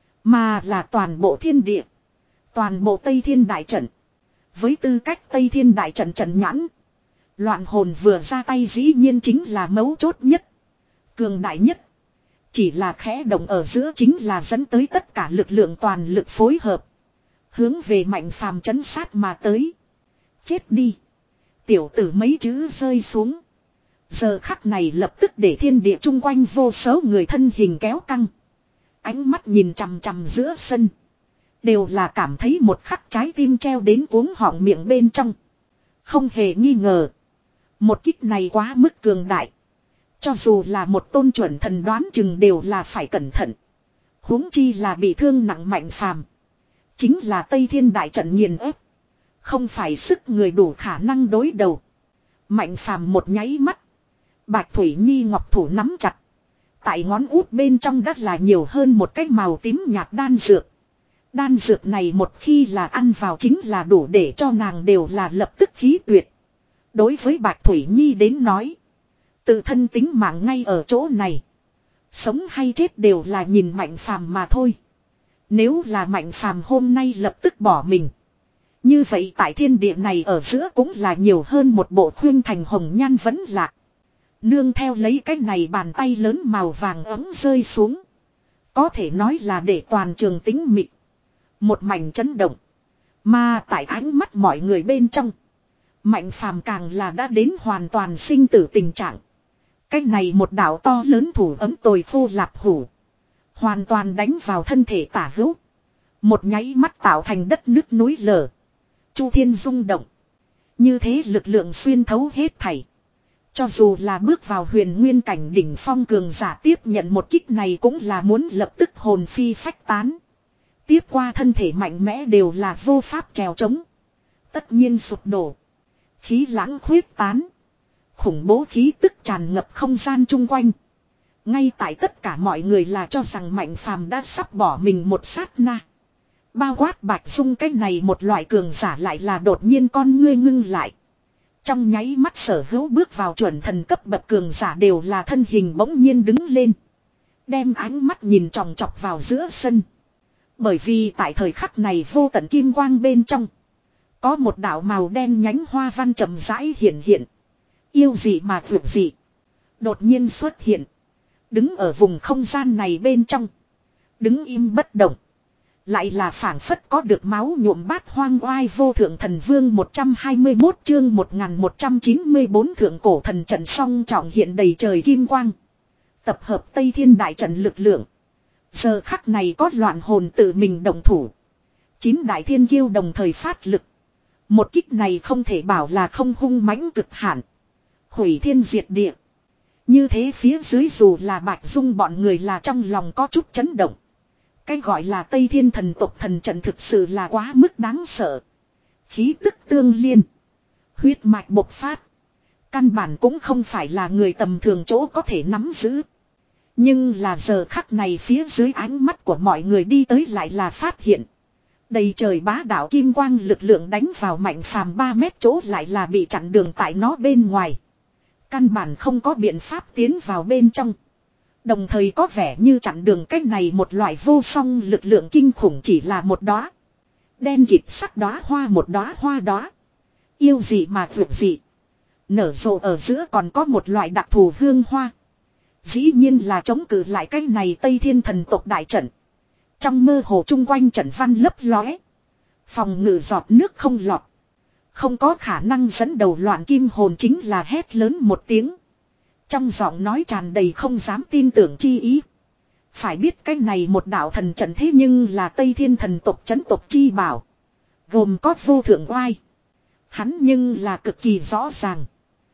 Mà là toàn bộ thiên địa. Toàn bộ Tây Thiên Đại Trận. Với tư cách Tây Thiên Đại Trận trận nhãn. Loạn hồn vừa ra tay dĩ nhiên chính là mấu chốt nhất. Cường đại nhất. Chỉ là khẽ động ở giữa chính là dẫn tới tất cả lực lượng toàn lực phối hợp. Hướng về Mạnh Phàm trấn sát mà tới. Chết đi. Tiểu tử mấy chữ rơi xuống. Giờ khắc này lập tức để thiên địa chung quanh vô số người thân hình kéo căng. Ánh mắt nhìn chằm chằm giữa sân. Đều là cảm thấy một khắc trái tim treo đến cuống họng miệng bên trong. Không hề nghi ngờ. Một kích này quá mức cường đại. Cho dù là một tôn chuẩn thần đoán chừng đều là phải cẩn thận. Huống chi là bị thương nặng Mạnh Phàm. Chính là Tây Thiên Đại Trận nghiền ép. Không phải sức người đủ khả năng đối đầu. Mạnh Phàm một nháy mắt. Bạch Thủy Nhi ngọc thủ nắm chặt. Tại ngón út bên trong đất là nhiều hơn một cái màu tím nhạt đan dược. Đan dược này một khi là ăn vào chính là đủ để cho nàng đều là lập tức khí tuyệt. Đối với Bạch Thủy Nhi đến nói. Tự thân tính mạng ngay ở chỗ này. Sống hay chết đều là nhìn Mạnh Phàm mà thôi. Nếu là Mạnh Phàm hôm nay lập tức bỏ mình. Như vậy tại thiên địa này ở giữa cũng là nhiều hơn một bộ khuyên thành hồng nhan vẫn lạc. Nương theo lấy cái này bàn tay lớn màu vàng ấm rơi xuống. Có thể nói là để toàn trường tính mịt. Một mảnh chấn động. Mà tại ánh mắt mọi người bên trong. Mạnh Phàm càng là đã đến hoàn toàn sinh tử tình trạng. Cái này một đạo to lớn thủ ấm tồi phô lạp hủ. Hoàn toàn đánh vào thân thể tả hữu. Một nháy mắt tạo thành đất nước núi lở. Chu thiên rung động. Như thế lực lượng xuyên thấu hết thảy. Cho dù là bước vào huyền nguyên cảnh đỉnh phong cường giả tiếp nhận một kích này cũng là muốn lập tức hồn phi phách tán. Tiếp qua thân thể mạnh mẽ đều là vô pháp trèo trống. Tất nhiên sụp đổ. Khí lãng khuyết tán. Khủng bố khí tức tràn ngập không gian chung quanh. Ngay tại tất cả mọi người là cho rằng Mạnh Phàm đã sắp bỏ mình một sát na. Bao quát Bạch Dung cái này một loại cường giả lại là đột nhiên con ngươi ngưng lại. Trong nháy mắt sở hữu bước vào chuẩn thần cấp bậc cường giả đều là thân hình bỗng nhiên đứng lên. Đem ánh mắt nhìn tròng trọc vào giữa sân. Bởi vì tại thời khắc này vô tận kim quang bên trong. Có một đạo màu đen nhánh hoa văn chậm rãi hiện hiện. Yêu dị mà vượt dị. Đột nhiên xuất hiện. Đứng ở vùng không gian này bên trong. Đứng im bất động. Lại là phảng phất có được máu nhuộm bát hoang oai vô thượng thần vương một trăm hai mươi mốt chương một nghìn một trăm chín mươi bốn thượng cổ thần trận song trọng hiện đầy trời kim quang. Tập hợp Tây Thiên Đại Trận lực lượng. Giờ khắc này có loạn hồn tự mình đồng thủ. Chín đại thiên kiêu đồng thời phát lực. Một kích này không thể bảo là không hung mãnh cực hạn. Hủy thiên diệt địa. Như thế phía dưới dù là Bạch Dung bọn người là trong lòng có chút chấn động. Cái gọi là Tây Thiên thần tộc thần trận thực sự là quá mức đáng sợ. Khí tức tương liên. Huyết mạch bộc phát. Căn bản cũng không phải là người tầm thường chỗ có thể nắm giữ. Nhưng là giờ khắc này phía dưới ánh mắt của mọi người đi tới lại là phát hiện. Đầy trời bá đạo kim quang lực lượng đánh vào Mạnh Phàm ba mét chỗ lại là bị chặn đường tại nó bên ngoài. Căn bản không có biện pháp tiến vào bên trong. Đồng thời có vẻ như chặn đường cách này một loại vô song lực lượng kinh khủng chỉ là một đóa. Đen kịt sắc đóa hoa một đóa hoa đóa. Yêu dị mà vượt dị. Nở rộ ở giữa còn có một loại đặc thù hương hoa. Dĩ nhiên là chống cự lại cái này Tây Thiên thần tộc đại trận. Trong mơ hồ chung quanh trận văn lấp lóe. Phòng ngự giọt nước không lọt. Không có khả năng dẫn đầu loạn kim hồn chính là hét lớn một tiếng. Trong giọng nói tràn đầy không dám tin tưởng chi ý. Phải biết cái này một đạo thần trận thế nhưng là Tây Thiên thần tộc chấn tộc chi bảo. Gồm có vô thượng oai. Hắn nhưng là cực kỳ rõ ràng.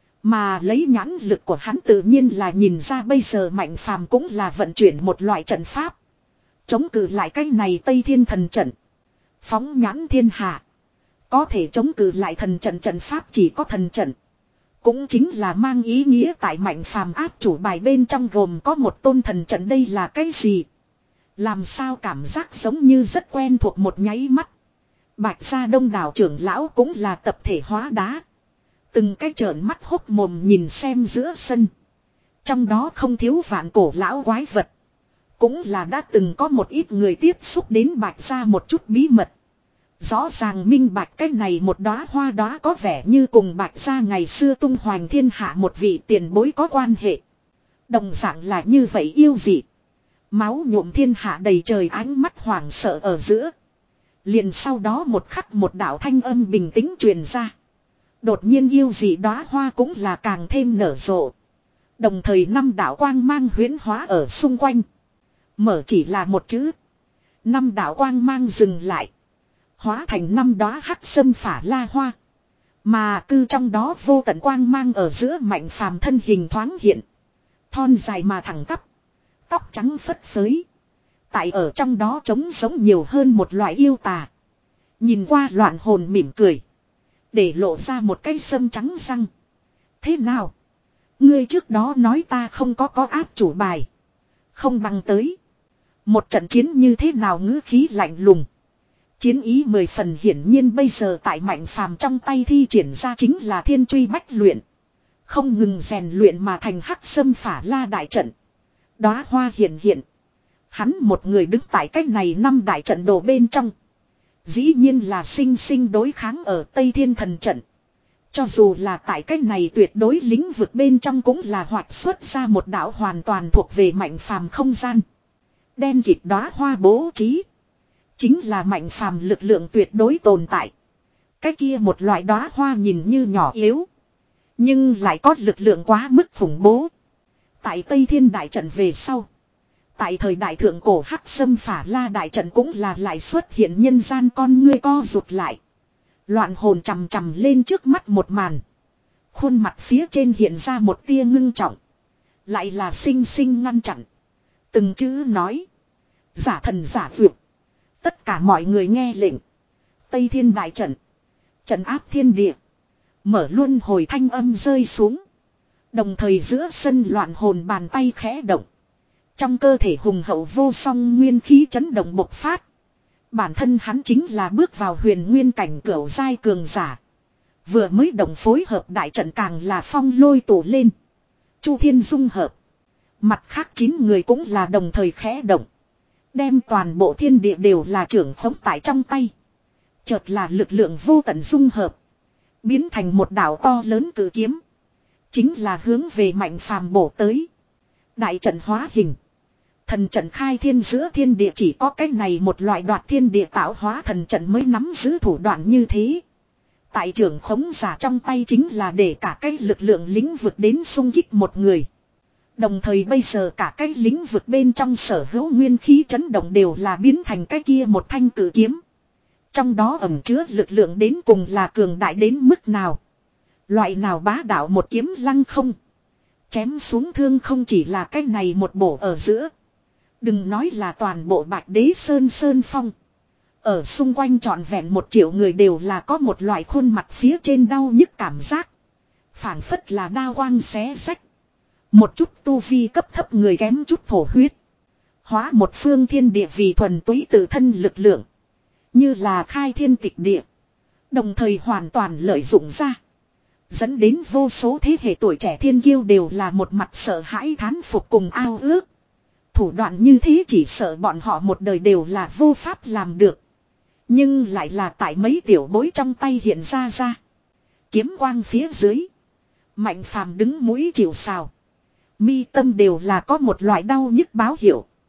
Mà lấy nhãn lực của hắn tự nhiên là nhìn ra bây giờ Mạnh Phàm cũng là vận chuyển một loại trận pháp. Chống cự lại cái này Tây Thiên thần trận. Phóng nhãn thiên hạ. Có thể chống cự lại thần trận trận pháp chỉ có thần trận. Cũng chính là mang ý nghĩa tại Mạnh Phàm áp chủ bài bên trong gồm có một tôn thần trận, đây là cái gì? Làm sao cảm giác giống như rất quen thuộc một nháy mắt. Bạch gia đông đảo trưởng lão cũng là tập thể hóa đá. Từng cái trợn mắt hốc mồm nhìn xem giữa sân. Trong đó không thiếu vạn cổ lão quái vật. Cũng là đã từng có một ít người tiếp xúc đến Bạch gia một chút bí mật. Rõ ràng minh bạch cái này một đóa hoa đóa có vẻ như cùng Bạch gia ngày xưa tung hoành thiên hạ một vị tiền bối có quan hệ. Đồng dạng là như vậy yêu dị. Máu nhuộm thiên hạ đầy trời, ánh mắt hoảng sợ ở giữa. Liền sau đó một khắc một đạo thanh âm bình tĩnh truyền ra. Đột nhiên yêu dị đóa hoa cũng là càng thêm nở rộ. Đồng thời năm đạo quang mang huyễn hóa ở xung quanh. Mở chỉ là một chữ. Năm đạo quang mang dừng lại. Hóa thành năm đóa hắc sâm phả la hoa. Mà cư trong đó vô tận quang mang ở giữa Mạnh Phàm thân hình thoáng hiện. Thon dài mà thẳng tắp. Tóc trắng phất phới. Tại ở trong đó trống giống nhiều hơn một loại yêu tà. Nhìn qua loạn hồn mỉm cười. Để lộ ra một cây sâm trắng răng. Thế nào? Ngươi trước đó nói ta không có có áp chủ bài. Không bằng tới. Một trận chiến như thế nào ngữ khí lạnh lùng. Chiến ý mười phần, hiển nhiên bây giờ tại Mạnh Phàm trong tay thi triển ra chính là thiên truy bách luyện. Không ngừng rèn luyện mà thành hắc sâm phả la đại trận. Đóa hoa hiện hiện. Hắn một người đứng tại cách này năm đại trận đồ bên trong. Dĩ nhiên là sinh sinh đối kháng ở Tây Thiên thần trận. Cho dù là tại cách này tuyệt đối lĩnh vực bên trong cũng là hoạt xuất ra một đạo hoàn toàn thuộc về Mạnh Phàm không gian. Đen kịt đóa hoa bố trí. Chính là Mạnh Phàm lực lượng tuyệt đối tồn tại. Cái kia một loại đóa hoa nhìn như nhỏ yếu. Nhưng lại có lực lượng quá mức khủng bố. Tại Tây Thiên đại trận về sau. Tại thời đại thượng cổ hắc sâm phả la đại trận cũng là lại xuất hiện nhân gian con ngươi co rụt lại. Loạn hồn chằm chằm lên trước mắt một màn. Khuôn mặt phía trên hiện ra một tia ngưng trọng. Lại là sinh sinh ngăn chặn. Từng chữ nói. Giả thần giả vượt. Tất cả mọi người nghe lệnh. Tây Thiên đại trận. Trận áp thiên địa. Mở luân hồi thanh âm rơi xuống. Đồng thời giữa sân loạn hồn bàn tay khẽ động. Trong cơ thể hùng hậu vô song nguyên khí chấn động bộc phát. Bản thân hắn chính là bước vào huyền nguyên cảnh cửu giai cường giả. Vừa mới đồng phối hợp đại trận càng là phong lôi tụ lên. Chu thiên dung hợp. Mặt khác chín người cũng là đồng thời khẽ động. Đem toàn bộ thiên địa đều là trưởng khống tại trong tay. Chợt là lực lượng vô tận dung hợp. Biến thành một đảo to lớn cử kiếm. Chính là hướng về Mạnh Phàm bổ tới. Đại trận hóa hình. Thần trận khai thiên giữa thiên địa, chỉ có cái này một loại đoạt thiên địa tạo hóa thần trận mới nắm giữ thủ đoạn như thế. Tại trưởng khống giả trong tay chính là để cả cái lực lượng lĩnh vực đến xung kích một người. Đồng thời bây giờ cả cái lĩnh vực bên trong sở hữu nguyên khí chấn động đều là biến thành cái kia một thanh cử kiếm. Trong đó ẩn chứa lực lượng đến cùng là cường đại đến mức nào. Loại nào bá đạo một kiếm lăng không. Chém xuống thương không chỉ là cái này một bổ ở giữa. Đừng nói là toàn bộ Bạch Đế Sơn Sơn Phong. Ở xung quanh trọn vẹn một triệu người đều là có một loại khuôn mặt phía trên đau nhức cảm giác. Phảng phất là đao quang xé rách. Một chút tu vi cấp thấp người kém chút thổ huyết. Hóa một phương thiên địa vì thuần túy tự thân lực lượng. Như là khai thiên tịch địa. Đồng thời hoàn toàn lợi dụng ra. Dẫn đến vô số thế hệ tuổi trẻ thiên kiêu đều là một mặt sợ hãi thán phục cùng ao ước. Thủ đoạn như thế chỉ sợ bọn họ một đời đều là vô pháp làm được. Nhưng lại là tại mấy tiểu bối trong tay hiện ra ra. Kiếm quang phía dưới. Mạnh Phàm đứng mũi chịu sào. Mi tâm đều là có một loại đau nhức báo hiệu.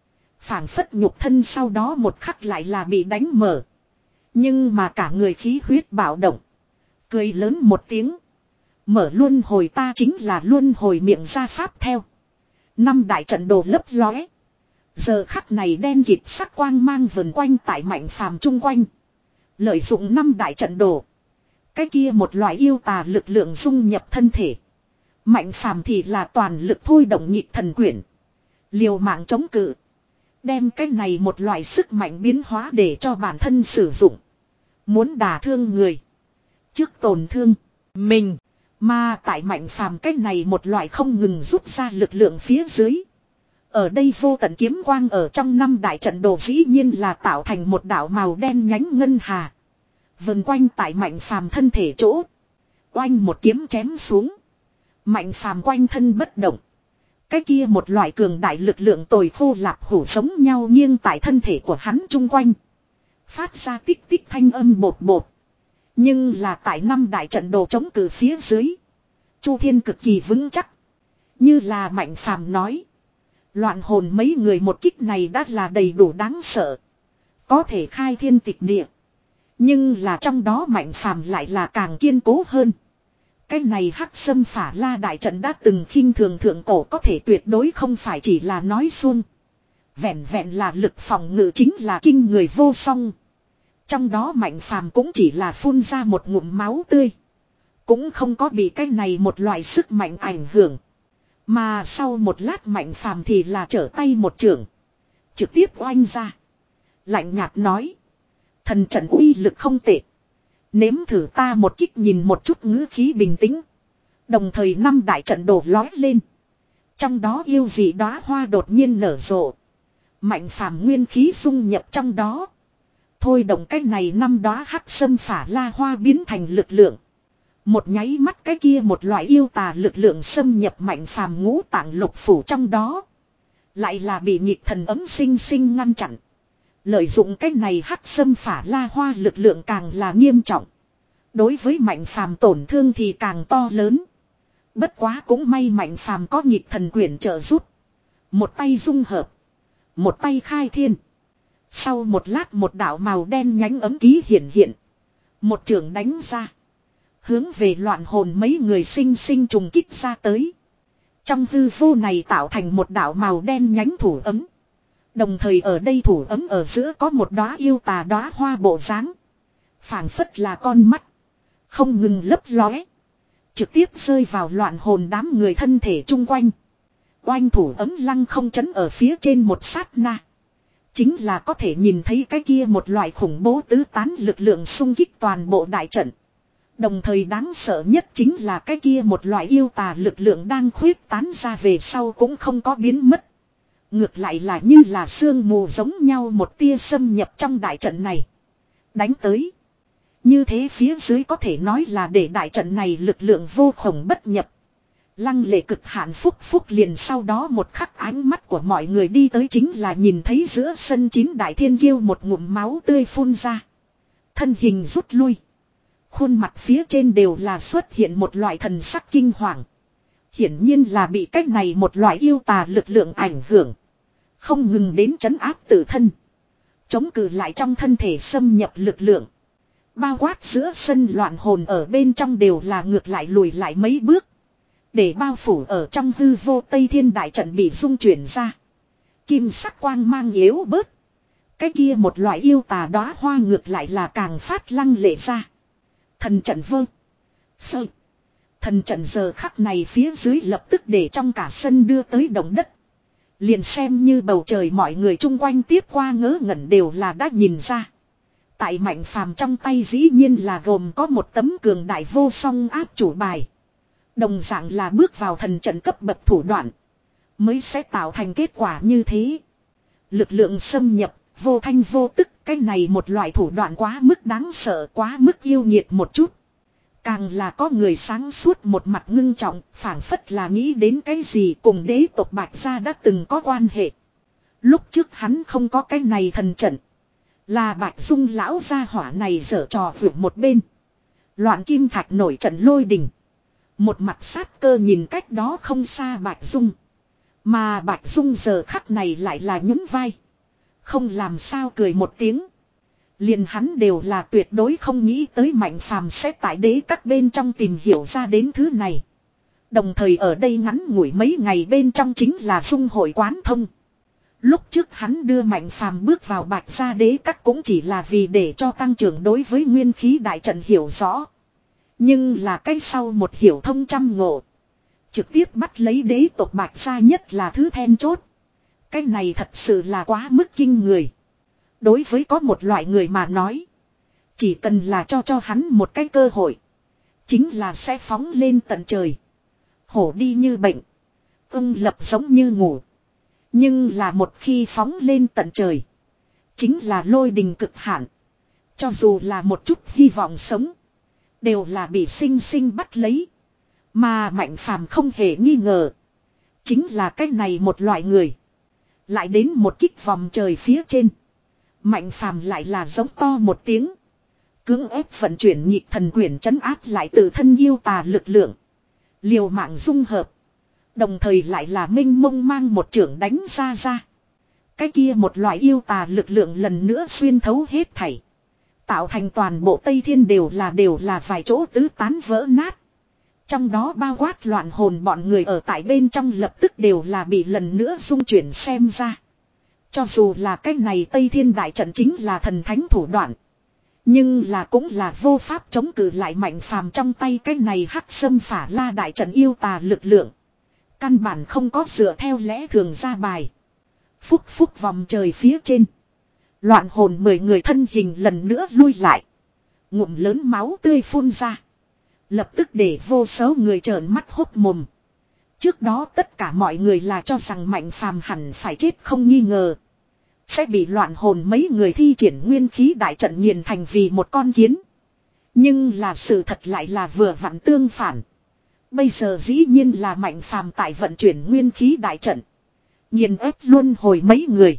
Phảng phất nhục thân sau đó một khắc lại là bị đánh mở. Nhưng mà cả người khí huyết bạo động. Cười lớn một tiếng. Mở luân hồi ta chính là luân hồi miệng ra pháp theo. Năm đại trận đồ lấp lóe. Giờ khắc này đen kịt sắc quang mang vần quanh tại Mạnh Phàm chung quanh. Lợi dụng năm đại trận đồ. Cái kia một loại yêu tà lực lượng dung nhập thân thể. Mạnh Phàm thì là toàn lực thôi động nhịp thần quyển. Liều mạng chống cự. Đem cái này một loại sức mạnh biến hóa để cho bản thân sử dụng. Muốn đả thương người. Trước tổn thương. Mình. Mà tại Mạnh Phàm cái này một loại không ngừng rút ra lực lượng phía dưới. Ở đây vô tận kiếm quang ở trong năm đại trận đồ dĩ nhiên là tạo thành một đạo màu đen nhánh ngân hà. Vần quanh tại Mạnh Phàm thân thể chỗ. Oanh một kiếm chém xuống. Mạnh Phàm quanh thân bất động. Cái kia một loại cường đại lực lượng tồi khô lạp hủ giống nhau nghiêng tại thân thể của hắn chung quanh. Phát ra tích tích thanh âm bột bột. Nhưng là tại năm đại trận đồ chống cự phía dưới. Chu Thiên cực kỳ vững chắc. Như là Mạnh Phàm nói. Loạn hồn mấy người một kích này đã là đầy đủ đáng sợ. Có thể khai thiên tịch địa. Nhưng là trong đó Mạnh Phàm lại là càng kiên cố hơn. Cái này Hắc Sâm Phả La đại trận đã từng khinh thường thượng cổ có thể tuyệt đối không phải chỉ là nói suông. Vẹn vẹn là lực phòng ngự chính là kinh người vô song. Trong đó Mạnh Phàm cũng chỉ là phun ra một ngụm máu tươi. Cũng không có bị cái này một loại sức mạnh ảnh hưởng. Mà sau một lát Mạnh Phàm thì là trở tay một trường. Trực tiếp oanh ra. Lạnh nhạt nói. Thần trận uy lực không tệ. Nếm thử ta một kích nhìn một chút ngữ khí bình tĩnh. Đồng thời năm đại trận đổ lói lên. Trong đó yêu dị đóa hoa đột nhiên nở rộ. Mạnh Phàm nguyên khí dung nhập trong đó. Thôi động cái này năm đóa Hắc Sâm Phả La hoa biến thành lực lượng. Một nháy mắt cái kia một loại yêu tà lực lượng xâm nhập Mạnh Phàm ngũ tạng lục phủ trong đó. Lại là bị nhịp thần ấm sinh sinh ngăn chặn. Lợi dụng cái này Hắc Sâm Phả La hoa lực lượng càng là nghiêm trọng. Đối với Mạnh Phàm tổn thương thì càng to lớn. Bất quá cũng may Mạnh Phàm có nhịp thần quyển trợ giúp. Một tay dung hợp. Một tay khai thiên. Sau một lát một đạo màu đen nhánh ấm ký hiện hiện. Một trường đánh ra. Hướng về loạn hồn mấy người sinh sinh trùng kích ra tới. Trong hư vô này tạo thành một đạo màu đen nhánh thủ ấm. Đồng thời ở đây thủ ấm ở giữa có một đóa yêu tà đóa hoa bộ dáng, phảng phất là con mắt, không ngừng lấp lóe, trực tiếp rơi vào loạn hồn đám người thân thể chung quanh. Oanh thủ ấm lăng không chấn ở phía trên một sát na. Chính là có thể nhìn thấy cái kia một loại khủng bố tứ tán lực lượng xung kích toàn bộ đại trận. Đồng thời đáng sợ nhất chính là cái kia một loại yêu tà lực lượng đang khuyết tán ra về sau cũng không có biến mất. Ngược lại là như là sương mù giống nhau một tia xâm nhập trong đại trận này. Đánh tới. Như thế phía dưới có thể nói là để đại trận này lực lượng vô khổng bất nhập. Lăng lệ cực hạn phúc phúc liền sau đó một khắc ánh mắt của mọi người đi tới chính là nhìn thấy giữa sân chín đại thiên kiêu một ngụm máu tươi phun ra. Thân hình rút lui. Khuôn mặt phía trên đều là xuất hiện một loại thần sắc kinh hoàng. Hiển nhiên là bị cách này một loại yêu tà lực lượng ảnh hưởng. Không ngừng đến trấn áp tự thân. Chống cự lại trong thân thể xâm nhập lực lượng. Bao quát giữa sân loạn hồn ở bên trong đều là ngược lại lùi lại mấy bước. Để bao phủ ở trong hư vô Tây Thiên đại trận bị rung chuyển ra. Kim sắc quang mang yếu bớt. Cái kia một loại yêu tà đóa hoa ngược lại là càng phát lăng lệ ra. Thần trận vơ. Sơ. Thần trận giờ khắc này phía dưới lập tức để trong cả sân đưa tới động đất. Liền xem như bầu trời mọi người chung quanh tiếp qua ngớ ngẩn đều là đã nhìn ra. Tại Mạnh Phàm trong tay dĩ nhiên là gồm có một tấm cường đại vô song áp chủ bài. Đồng dạng là bước vào thần trận cấp bậc thủ đoạn. Mới sẽ tạo thành kết quả như thế. Lực lượng xâm nhập, vô thanh vô tức. Cái này một loại thủ đoạn quá mức đáng sợ, quá mức yêu nghiệt một chút. Càng là có người sáng suốt một mặt ngưng trọng, phảng phất là nghĩ đến cái gì cùng đế tộc Bạch Gia đã từng có quan hệ. Lúc trước hắn không có cái này thần trận. Là Bạch Dung lão gia hỏa này giở trò vượt một bên. Loạn kim thạch nổi trận lôi đình. Một mặt sát cơ nhìn cách đó không xa Bạch Dung. Mà Bạch Dung giờ khắc này lại là nhún vai. Không làm sao cười một tiếng. Liền hắn đều là tuyệt đối không nghĩ tới Mạnh Phàm sẽ tại đế các bên trong tìm hiểu ra đến thứ này. Đồng thời ở đây ngắn ngủi mấy ngày bên trong chính là dung hội quán thông. Lúc trước hắn đưa Mạnh Phàm bước vào Bạch Gia đế các cũng chỉ là vì để cho tăng trưởng đối với nguyên khí đại trận hiểu rõ. Nhưng là cái sau một hiểu thông trăm ngộ. Trực tiếp bắt lấy đế tộc Bạch Gia nhất là thứ then chốt. Cái này thật sự là quá mức kinh người. Đối với có một loại người mà nói. Chỉ cần là cho cho hắn một cái cơ hội. Chính là sẽ phóng lên tận trời. Hổ đi như bệnh. Ưng lập giống như ngủ. Nhưng là một khi phóng lên tận trời. Chính là lôi đình cực hạn. Cho dù là một chút hy vọng sống. Đều là bị sinh sinh bắt lấy. Mà Mạnh Phàm không hề nghi ngờ. Chính là cái này một loại người. Lại đến một kích vòng trời phía trên. Mạnh Phàm lại là giống to một tiếng. Cưỡng ép vận chuyển nhịp thần quyển trấn áp lại tự thân yêu tà lực lượng. Liều mạng dung hợp. Đồng thời lại là minh mông mang một trưởng đánh ra ra. Cái kia một loại yêu tà lực lượng lần nữa xuyên thấu hết thảy. Tạo thành toàn bộ Tây Thiên đều là đều là vài chỗ tứ tán vỡ nát. Trong đó bao quát loạn hồn bọn người ở tại bên trong lập tức đều là bị lần nữa dung chuyển xem ra. Cho dù là cái này Tây Thiên đại trận chính là thần thánh thủ đoạn. Nhưng là cũng là vô pháp chống cự lại Mạnh Phàm trong tay cái này hắc sâm phả la đại trận yêu tà lực lượng. Căn bản không có dựa theo lẽ thường ra bài. Phúc phúc vòng trời phía trên. Loạn hồn mười người thân hình lần nữa lui lại. Ngụm lớn máu tươi phun ra. Lập tức để vô số người trợn mắt hốt mồm. Trước đó tất cả mọi người là cho rằng Mạnh Phàm hẳn phải chết không nghi ngờ. Sẽ bị loạn hồn mấy người thi triển nguyên khí đại trận nghiền thành vì một con kiến. Nhưng là sự thật lại là vừa vặn tương phản. Bây giờ dĩ nhiên là Mạnh Phàm tại vận chuyển nguyên khí đại trận. Nghiền ép luôn hồi mấy người.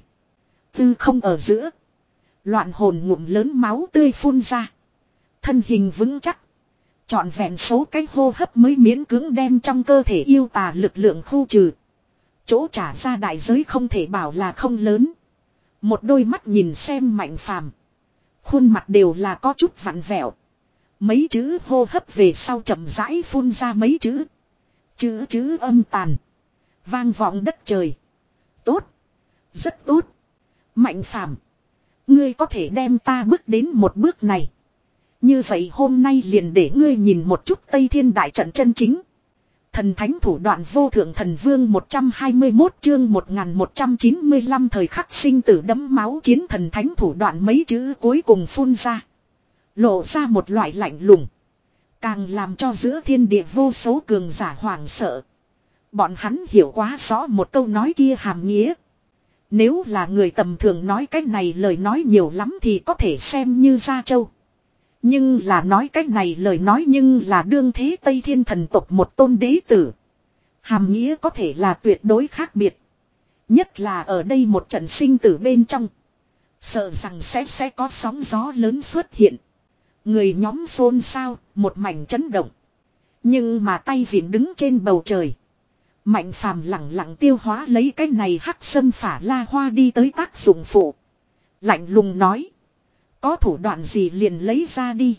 Tư không ở giữa. Loạn hồn ngụm lớn máu tươi phun ra. Thân hình vững chắc. Chọn vẹn số cái hô hấp mới miễn cưỡng đem trong cơ thể yêu tà lực lượng khu trừ. Chỗ trả ra đại giới không thể bảo là không lớn. Một đôi mắt nhìn xem Mạnh Phàm, khuôn mặt đều là có chút vặn vẹo. Mấy chữ hô hấp về sau chậm rãi phun ra mấy chữ. Chữ chữ âm tàn. Vang vọng đất trời. Tốt. Rất tốt. Mạnh Phàm, ngươi có thể đem ta bước đến một bước này. Như vậy hôm nay liền để ngươi nhìn một chút Tây Thiên đại trận chân chính. Thần thánh thủ đoạn vô thượng thần vương một trăm hai mươi mốt chương một nghìn một trăm chín mươi lăm thời khắc sinh tử đẫm máu chiến thần thánh thủ đoạn mấy chữ cuối cùng phun ra. Lộ ra một loại lạnh lùng. Càng làm cho giữa thiên địa vô số cường giả hoảng sợ. Bọn hắn hiểu quá rõ một câu nói kia hàm nghĩa. Nếu là người tầm thường nói cái này lời nói nhiều lắm thì có thể xem như gia châu. Nhưng là nói cách này lời nói nhưng là đương thế Tây Thiên thần tộc một tôn đế tử. Hàm nghĩa có thể là tuyệt đối khác biệt. Nhất là ở đây một trận sinh tử bên trong. Sợ rằng sẽ sẽ có sóng gió lớn xuất hiện. Người nhóm xôn xao, một mảnh chấn động. Nhưng mà tay vịn đứng trên bầu trời. Mạnh Phàm lặng lặng tiêu hóa lấy cái này hắc sâm phả la hoa đi tới tác dụng phụ. Lạnh lùng nói. Có thủ đoạn gì liền lấy ra đi.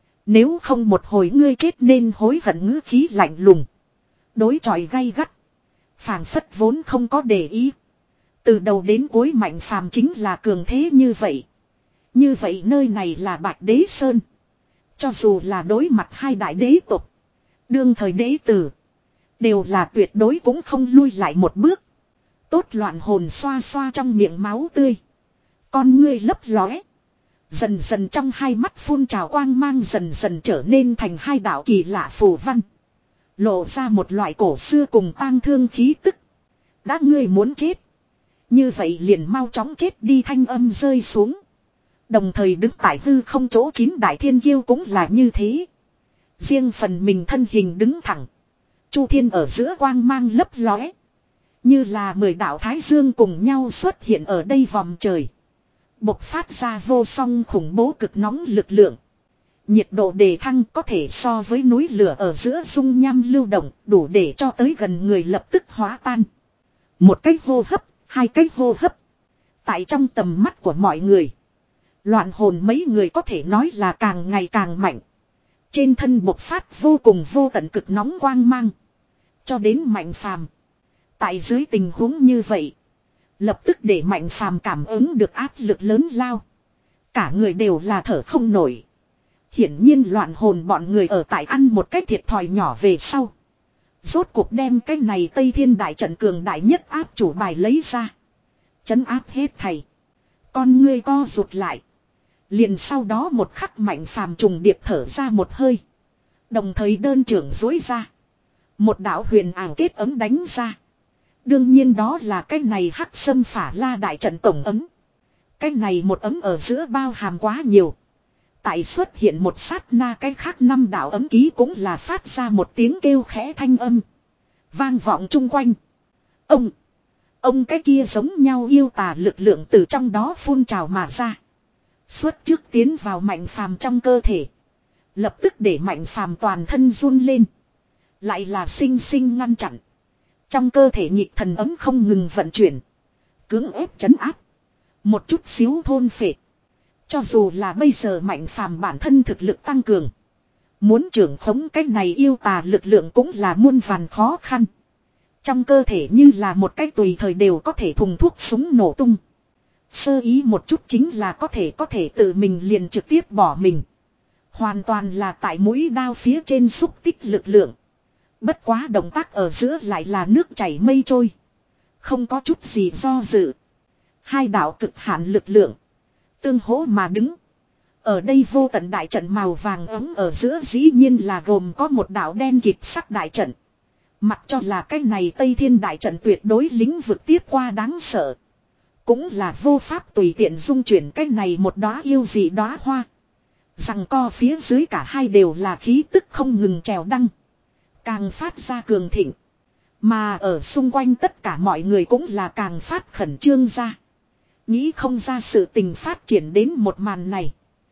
Nếu không một hồi ngươi chết nên hối hận ngữ khí lạnh lùng. Đối chọi gay gắt. Phảng phất vốn không có để ý. Từ đầu đến cuối Mạnh Phàm chính là cường thế như vậy. Như vậy nơi này là Bạch Đế Sơn. Cho dù là đối mặt hai đại đế tộc. Đương thời đế tử. Đều là tuyệt đối cũng không lui lại một bước. Tốt loạn hồn xoa xoa trong miệng máu tươi. Con ngươi lấp lóe. Dần dần trong hai mắt phun trào quang mang dần dần trở nên thành hai đạo kỳ lạ phù văn. Lộ ra một loại cổ xưa cùng tang thương khí tức. Đã ngươi muốn chết. Như vậy liền mau chóng chết đi thanh âm rơi xuống. Đồng thời đứng tại hư không chỗ chín đại thiên kiêu cũng là như thế. Riêng phần mình thân hình đứng thẳng. Chu thiên ở giữa quang mang lấp lóe. Như là mười đạo thái dương cùng nhau xuất hiện ở đây vòng trời. Bộc phát ra vô song khủng bố cực nóng lực lượng. Nhiệt độ đề thăng có thể so với núi lửa ở giữa dung nham lưu động, đủ để cho tới gần người lập tức hóa tan. Một cái hô hấp, hai cái hô hấp. Tại trong tầm mắt của mọi người. Loạn hồn mấy người có thể nói là càng ngày càng mạnh. Trên thân bộc phát vô cùng vô tận cực nóng quang mang. Cho đến Mạnh Phàm. Tại dưới tình huống như vậy. Lập tức để Mạnh Phàm cảm ứng được áp lực lớn lao. Cả người đều là thở không nổi. Hiển nhiên loạn hồn bọn người ở tại ăn một cái thiệt thòi nhỏ về sau. Rốt cuộc đem cái này Tây Thiên Đại Trận cường đại nhất áp chủ bài lấy ra. Chấn áp hết thầy. Con ngươi co rụt lại. Liền sau đó một khắc Mạnh Phàm trùng điệp thở ra một hơi. Đồng thời đơn trưởng dối ra. Một đạo huyền ảo kết ấm đánh ra. Đương nhiên đó là cái này Hắc Sâm Phả La Đại Trận tổng ấm. Cái này một ấm ở giữa bao hàm quá nhiều. Tại xuất hiện một sát na cái khác năm đạo ấm ký cũng là phát ra một tiếng kêu khẽ thanh âm. Vang vọng chung quanh. Ông. Ông cái kia giống nhau yêu tà lực lượng từ trong đó phun trào mà ra. Xuất trước tiến vào Mạnh Phàm trong cơ thể. Lập tức để Mạnh Phàm toàn thân run lên. Lại là sinh sinh ngăn chặn. Trong cơ thể nhịp thần ấm không ngừng vận chuyển. Cưỡng ép chấn áp. Một chút xíu thôn phệ. Cho dù là bây giờ Mạnh Phàm bản thân thực lực tăng cường. Muốn trưởng khống cái này yêu tà lực lượng cũng là muôn vàn khó khăn. Trong cơ thể như là một cái tùy thời đều có thể thùng thuốc súng nổ tung. Sơ ý một chút chính là có thể có thể tự mình liền trực tiếp bỏ mình. Hoàn toàn là tại mũi đao phía trên xúc tích lực lượng. Bất quá động tác ở giữa lại là nước chảy mây trôi. Không có chút gì do dự. Hai đạo cực hạn lực lượng. Tương hỗ mà đứng. Ở đây vô tận đại trận màu vàng ấm ở giữa dĩ nhiên là gồm có một đạo đen kịt sắc đại trận. Mặc cho là cái này Tây Thiên Đại Trận tuyệt đối lĩnh vực tiếp qua đáng sợ. Cũng là vô pháp tùy tiện dung chuyển cái này một đóa yêu dị đóa hoa. Rằng co phía dưới cả hai đều là khí tức không ngừng trèo đăng. Càng phát ra cường thịnh. Mà ở xung quanh tất cả mọi người cũng là càng phát khẩn trương ra. Nghĩ không ra sự tình phát triển đến một màn này.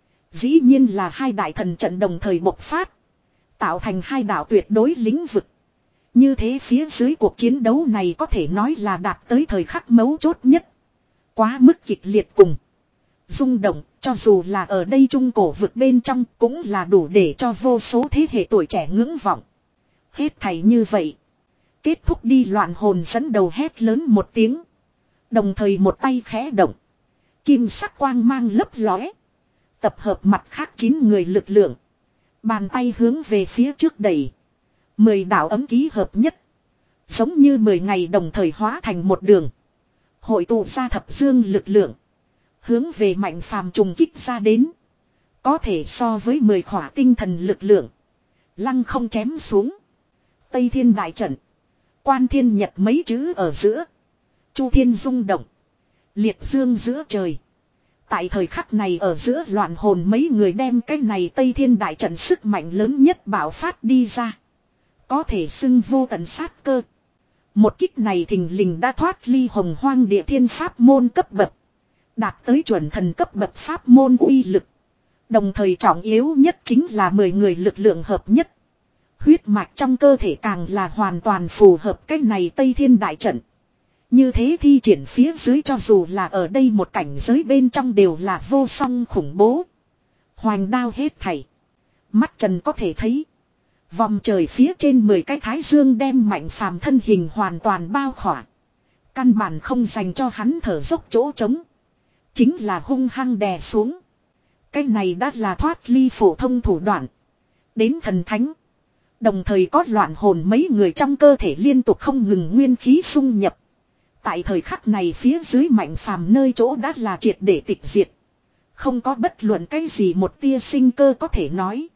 Dĩ nhiên là hai đại thần trận đồng thời bộc phát. Tạo thành hai đạo tuyệt đối lĩnh vực. Như thế phía dưới cuộc chiến đấu này có thể nói là đạt tới thời khắc mấu chốt nhất. Quá mức kịch liệt cùng. Rung động, cho dù là ở đây trung cổ vực bên trong cũng là đủ để cho vô số thế hệ tuổi trẻ ngưỡng vọng. Hết thảy như vậy. Kết thúc đi loạn hồn dẫn đầu hét lớn một tiếng. Đồng thời một tay khẽ động. Kim sắc quang mang lấp lóe. Tập hợp mặt khác chín người lực lượng. Bàn tay hướng về phía trước đẩy. Mười đạo ấm ký hợp nhất. Giống như mười ngày đồng thời hóa thành một đường. Hội tụ ra thập dương lực lượng. Hướng về Mạnh Phàm trùng kích ra đến. Có thể so với mười khỏa tinh thần lực lượng. Lăng không chém xuống. Tây Thiên Đại Trận. Quan thiên nhật mấy chữ ở giữa. Chu thiên rung động. Liệt dương giữa trời. Tại thời khắc này ở giữa loạn hồn mấy người đem cái này Tây Thiên Đại Trận sức mạnh lớn nhất bạo phát đi ra. Có thể xưng vô tận sát cơ. Một kích này thình lình đã thoát ly hồng hoang địa thiên pháp môn cấp bậc. Đạt tới chuẩn thần cấp bậc pháp môn uy lực. Đồng thời trọng yếu nhất chính là mười người lực lượng hợp nhất. Huyết mạch trong cơ thể càng là hoàn toàn phù hợp cái này Tây Thiên Đại Trận. Như thế thi triển phía dưới cho dù là ở đây một cảnh giới bên trong đều là vô song khủng bố. Hoành đao hết thảy. Mắt trần có thể thấy. Vòng trời phía trên mười cái thái dương đem Mạnh Phàm thân hình hoàn toàn bao khỏa. Căn bản không dành cho hắn thở dốc chỗ trống. Chính là hung hăng đè xuống. Cái này đã là thoát ly phổ thông thủ đoạn. Đến thần thánh. Đồng thời có loạn hồn mấy người trong cơ thể liên tục không ngừng nguyên khí xung nhập. Tại thời khắc này phía dưới Mạnh Phàm nơi chỗ đã là triệt để tịch diệt. Không có bất luận cái gì một tia sinh cơ có thể nói.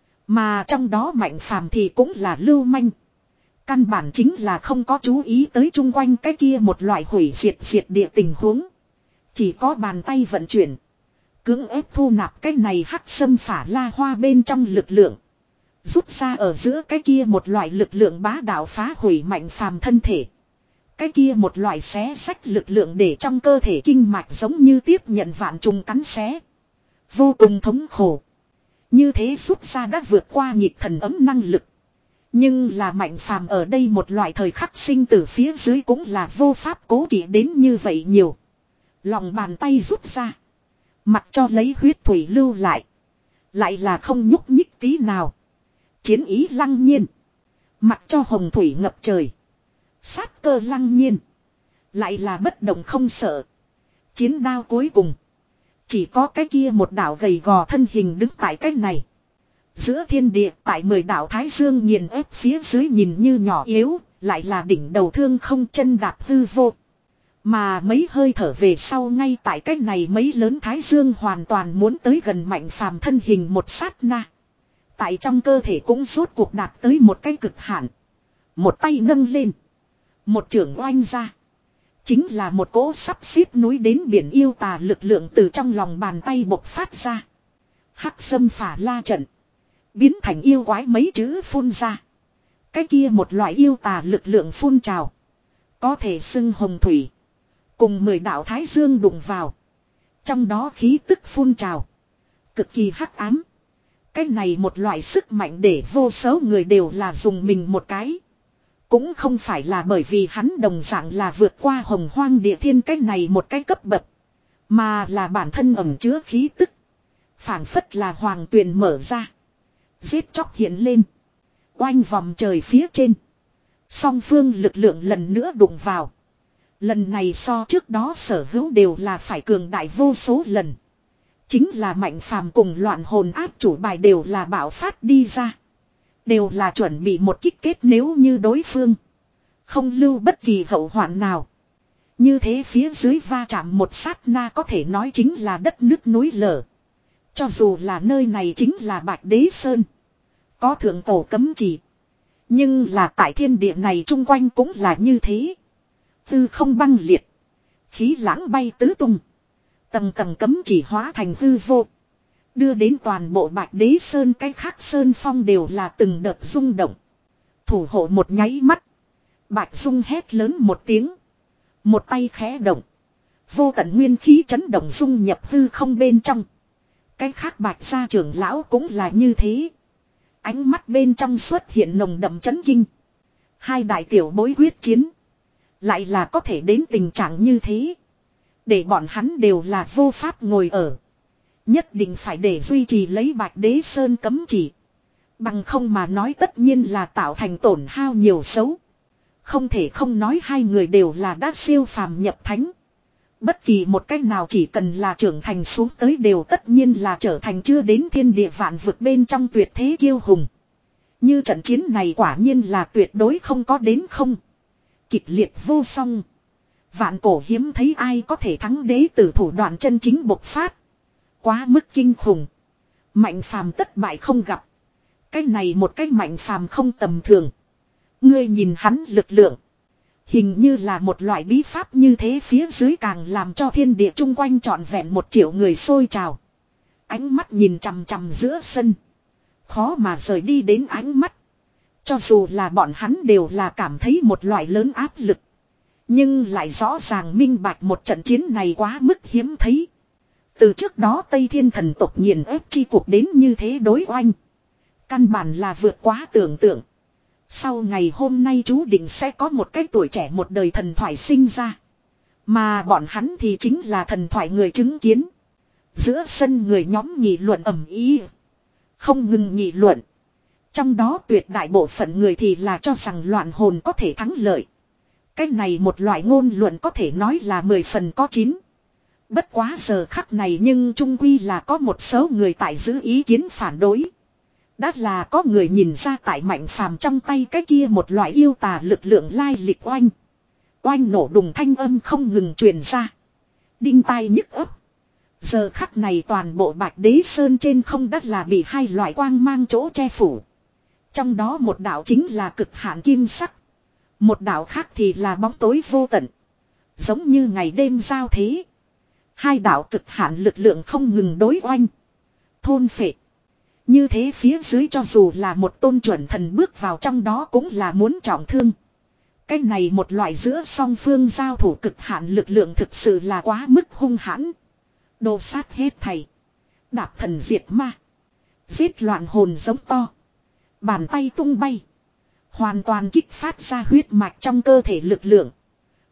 Mà trong đó Mạnh Phàm thì cũng là lưu manh. Căn bản chính là không có chú ý tới chung quanh cái kia một loại hủy diệt diệt địa tình huống. Chỉ có bàn tay vận chuyển. Cưỡng ép thu nạp cái này Hắc Sâm Phả La Hoa bên trong lực lượng. Rút ra ở giữa cái kia một loại lực lượng bá đạo phá hủy Mạnh Phàm thân thể. Cái kia một loại xé sách lực lượng để trong cơ thể kinh mạch giống như tiếp nhận vạn trùng cắn xé. Vô cùng thống khổ. Như thế rút ra đã vượt qua nhịp thần ấm năng lực. Nhưng là Mạnh Phàm ở đây một loại thời khắc sinh tử phía dưới cũng là vô pháp cố kỵ đến như vậy nhiều. Lòng bàn tay rút ra. Mặc cho lấy huyết thủy lưu lại. Lại là không nhúc nhích tí nào. Chiến ý lăng nhiên. Mặc cho hồng thủy ngập trời. Sát cơ lăng nhiên. Lại là bất động không sợ. Chiến đao cuối cùng. Chỉ có cái kia một đạo gầy gò thân hình đứng tại cái này. Giữa thiên địa tại mười đạo thái dương nghiền ép phía dưới nhìn như nhỏ yếu. Lại là đỉnh đầu thương không chân đạp hư vô. Mà mấy hơi thở về sau ngay tại cái này mấy lớn thái dương hoàn toàn muốn tới gần Mạnh Phàm thân hình một sát na. Tại trong cơ thể cũng rốt cuộc đạt tới một cái cực hạn. Một tay nâng lên. Một chưởng oanh ra. Chính là một cỗ sắp xếp núi đến biển yêu tà lực lượng từ trong lòng bàn tay bộc phát ra. Hắc Sâm Phả La Trận. Biến thành yêu quái mấy chữ phun ra. Cái kia một loại yêu tà lực lượng phun trào. Có thể xưng hồng thủy. Cùng mười đạo thái dương đụng vào. Trong đó khí tức phun trào. Cực kỳ hắc ám. Cái này một loại sức mạnh để vô số người đều là dùng mình một cái. Cũng không phải là bởi vì hắn đồng dạng là vượt qua hồng hoang địa thiên cái này một cái cấp bậc. Mà là bản thân ẩn chứa khí tức. Phảng phất là hoàng tuyền mở ra. Giết chóc hiện lên. Oanh vòng trời phía trên. Song phương lực lượng lần nữa đụng vào. Lần này so trước đó sở hữu đều là phải cường đại vô số lần. Chính là Mạnh Phàm cùng loạn hồn áp chủ bài đều là bạo phát đi ra. Đều là chuẩn bị một kích kết nếu như đối phương không lưu bất kỳ hậu hoạn nào. Như thế phía dưới va chạm một sát na có thể nói chính là đất nước núi lở. Cho dù là nơi này chính là Bạch Đế Sơn. Có thượng cổ cấm chỉ. Nhưng là tại thiên địa này chung quanh cũng là như thế. Tư không băng liệt. Khí lãng bay tứ tung. Tầng tầng cấm chỉ hóa thành hư vô. Đưa đến toàn bộ Bạch Đế Sơn cái khác Sơn Phong đều là từng đợt rung động. Thủ hộ một nháy mắt. Bạch Dung hét lớn một tiếng. Một tay khẽ động. Vô tận nguyên khí chấn động dung nhập hư không bên trong. Cái khác Bạch gia trưởng lão cũng là như thế. Ánh mắt bên trong xuất hiện nồng đậm chấn kinh. Hai đại tiểu bối quyết chiến. Lại là có thể đến tình trạng như thế. Để bọn hắn đều là vô pháp ngồi ở. Nhất định phải để duy trì lấy Bạch Đế Sơn cấm chỉ. Bằng không mà nói tất nhiên là tạo thành tổn hao nhiều xấu. Không thể không nói hai người đều là đã siêu phàm nhập thánh. Bất kỳ một cách nào chỉ cần là trưởng thành xuống tới đều tất nhiên là trở thành chưa đến thiên địa vạn vực bên trong tuyệt thế kiêu hùng. Như trận chiến này quả nhiên là tuyệt đối không có đến không. Kịch liệt vô song. Vạn cổ hiếm thấy ai có thể thắng đế tử thủ đoạn chân chính bộc phát. Quá mức kinh khủng. Mạnh Phàm tất bại không gặp. Cái này một cái Mạnh Phàm không tầm thường. Ngươi nhìn hắn lực lượng. Hình như là một loại bí pháp như thế phía dưới càng làm cho thiên địa chung quanh trọn vẹn một triệu người sôi trào. Ánh mắt nhìn chằm chằm giữa sân. Khó mà rời đi đến ánh mắt. Cho dù là bọn hắn đều là cảm thấy một loại lớn áp lực. Nhưng lại rõ ràng minh bạch một trận chiến này quá mức hiếm thấy. Từ trước đó Tây Thiên thần tộc nghiền ép chi cuộc đến như thế đối oanh. Căn bản là vượt quá tưởng tượng. Sau ngày hôm nay chú định sẽ có một cái tuổi trẻ một đời thần thoại sinh ra. Mà bọn hắn thì chính là thần thoại người chứng kiến. Giữa sân người nhóm nghị luận ầm ĩ, không ngừng nghị luận. Trong đó tuyệt đại bộ phận người thì là cho rằng loạn hồn có thể thắng lợi. Cái này một loại ngôn luận có thể nói là mười phần có chín. Bất quá giờ khắc này nhưng trung quy là có một số người tại giữ ý kiến phản đối. Đã là có người nhìn ra tại Mạnh Phàm trong tay cái kia một loại yêu tà lực lượng lai lịch oanh. Oanh nổ đùng thanh âm không ngừng truyền ra. Đinh tai nhức ấp. Giờ khắc này toàn bộ Bạch Đế Sơn trên không đất là bị hai loại quang mang chỗ che phủ. Trong đó một đạo chính là cực hạn kim sắc. Một đạo khác thì là bóng tối vô tận. Giống như ngày đêm giao thế. Hai đạo cực hạn lực lượng không ngừng đối oanh. Thôn phệ. Như thế phía dưới cho dù là một tôn chuẩn thần bước vào trong đó cũng là muốn trọng thương. Cái này một loại giữa song phương giao thủ cực hạn lực lượng thực sự là quá mức hung hãn. Đồ sát hết thầy. Đạp thần diệt ma. Giết loạn hồn giống to. Bàn tay tung bay. Hoàn toàn kích phát ra huyết mạch trong cơ thể lực lượng.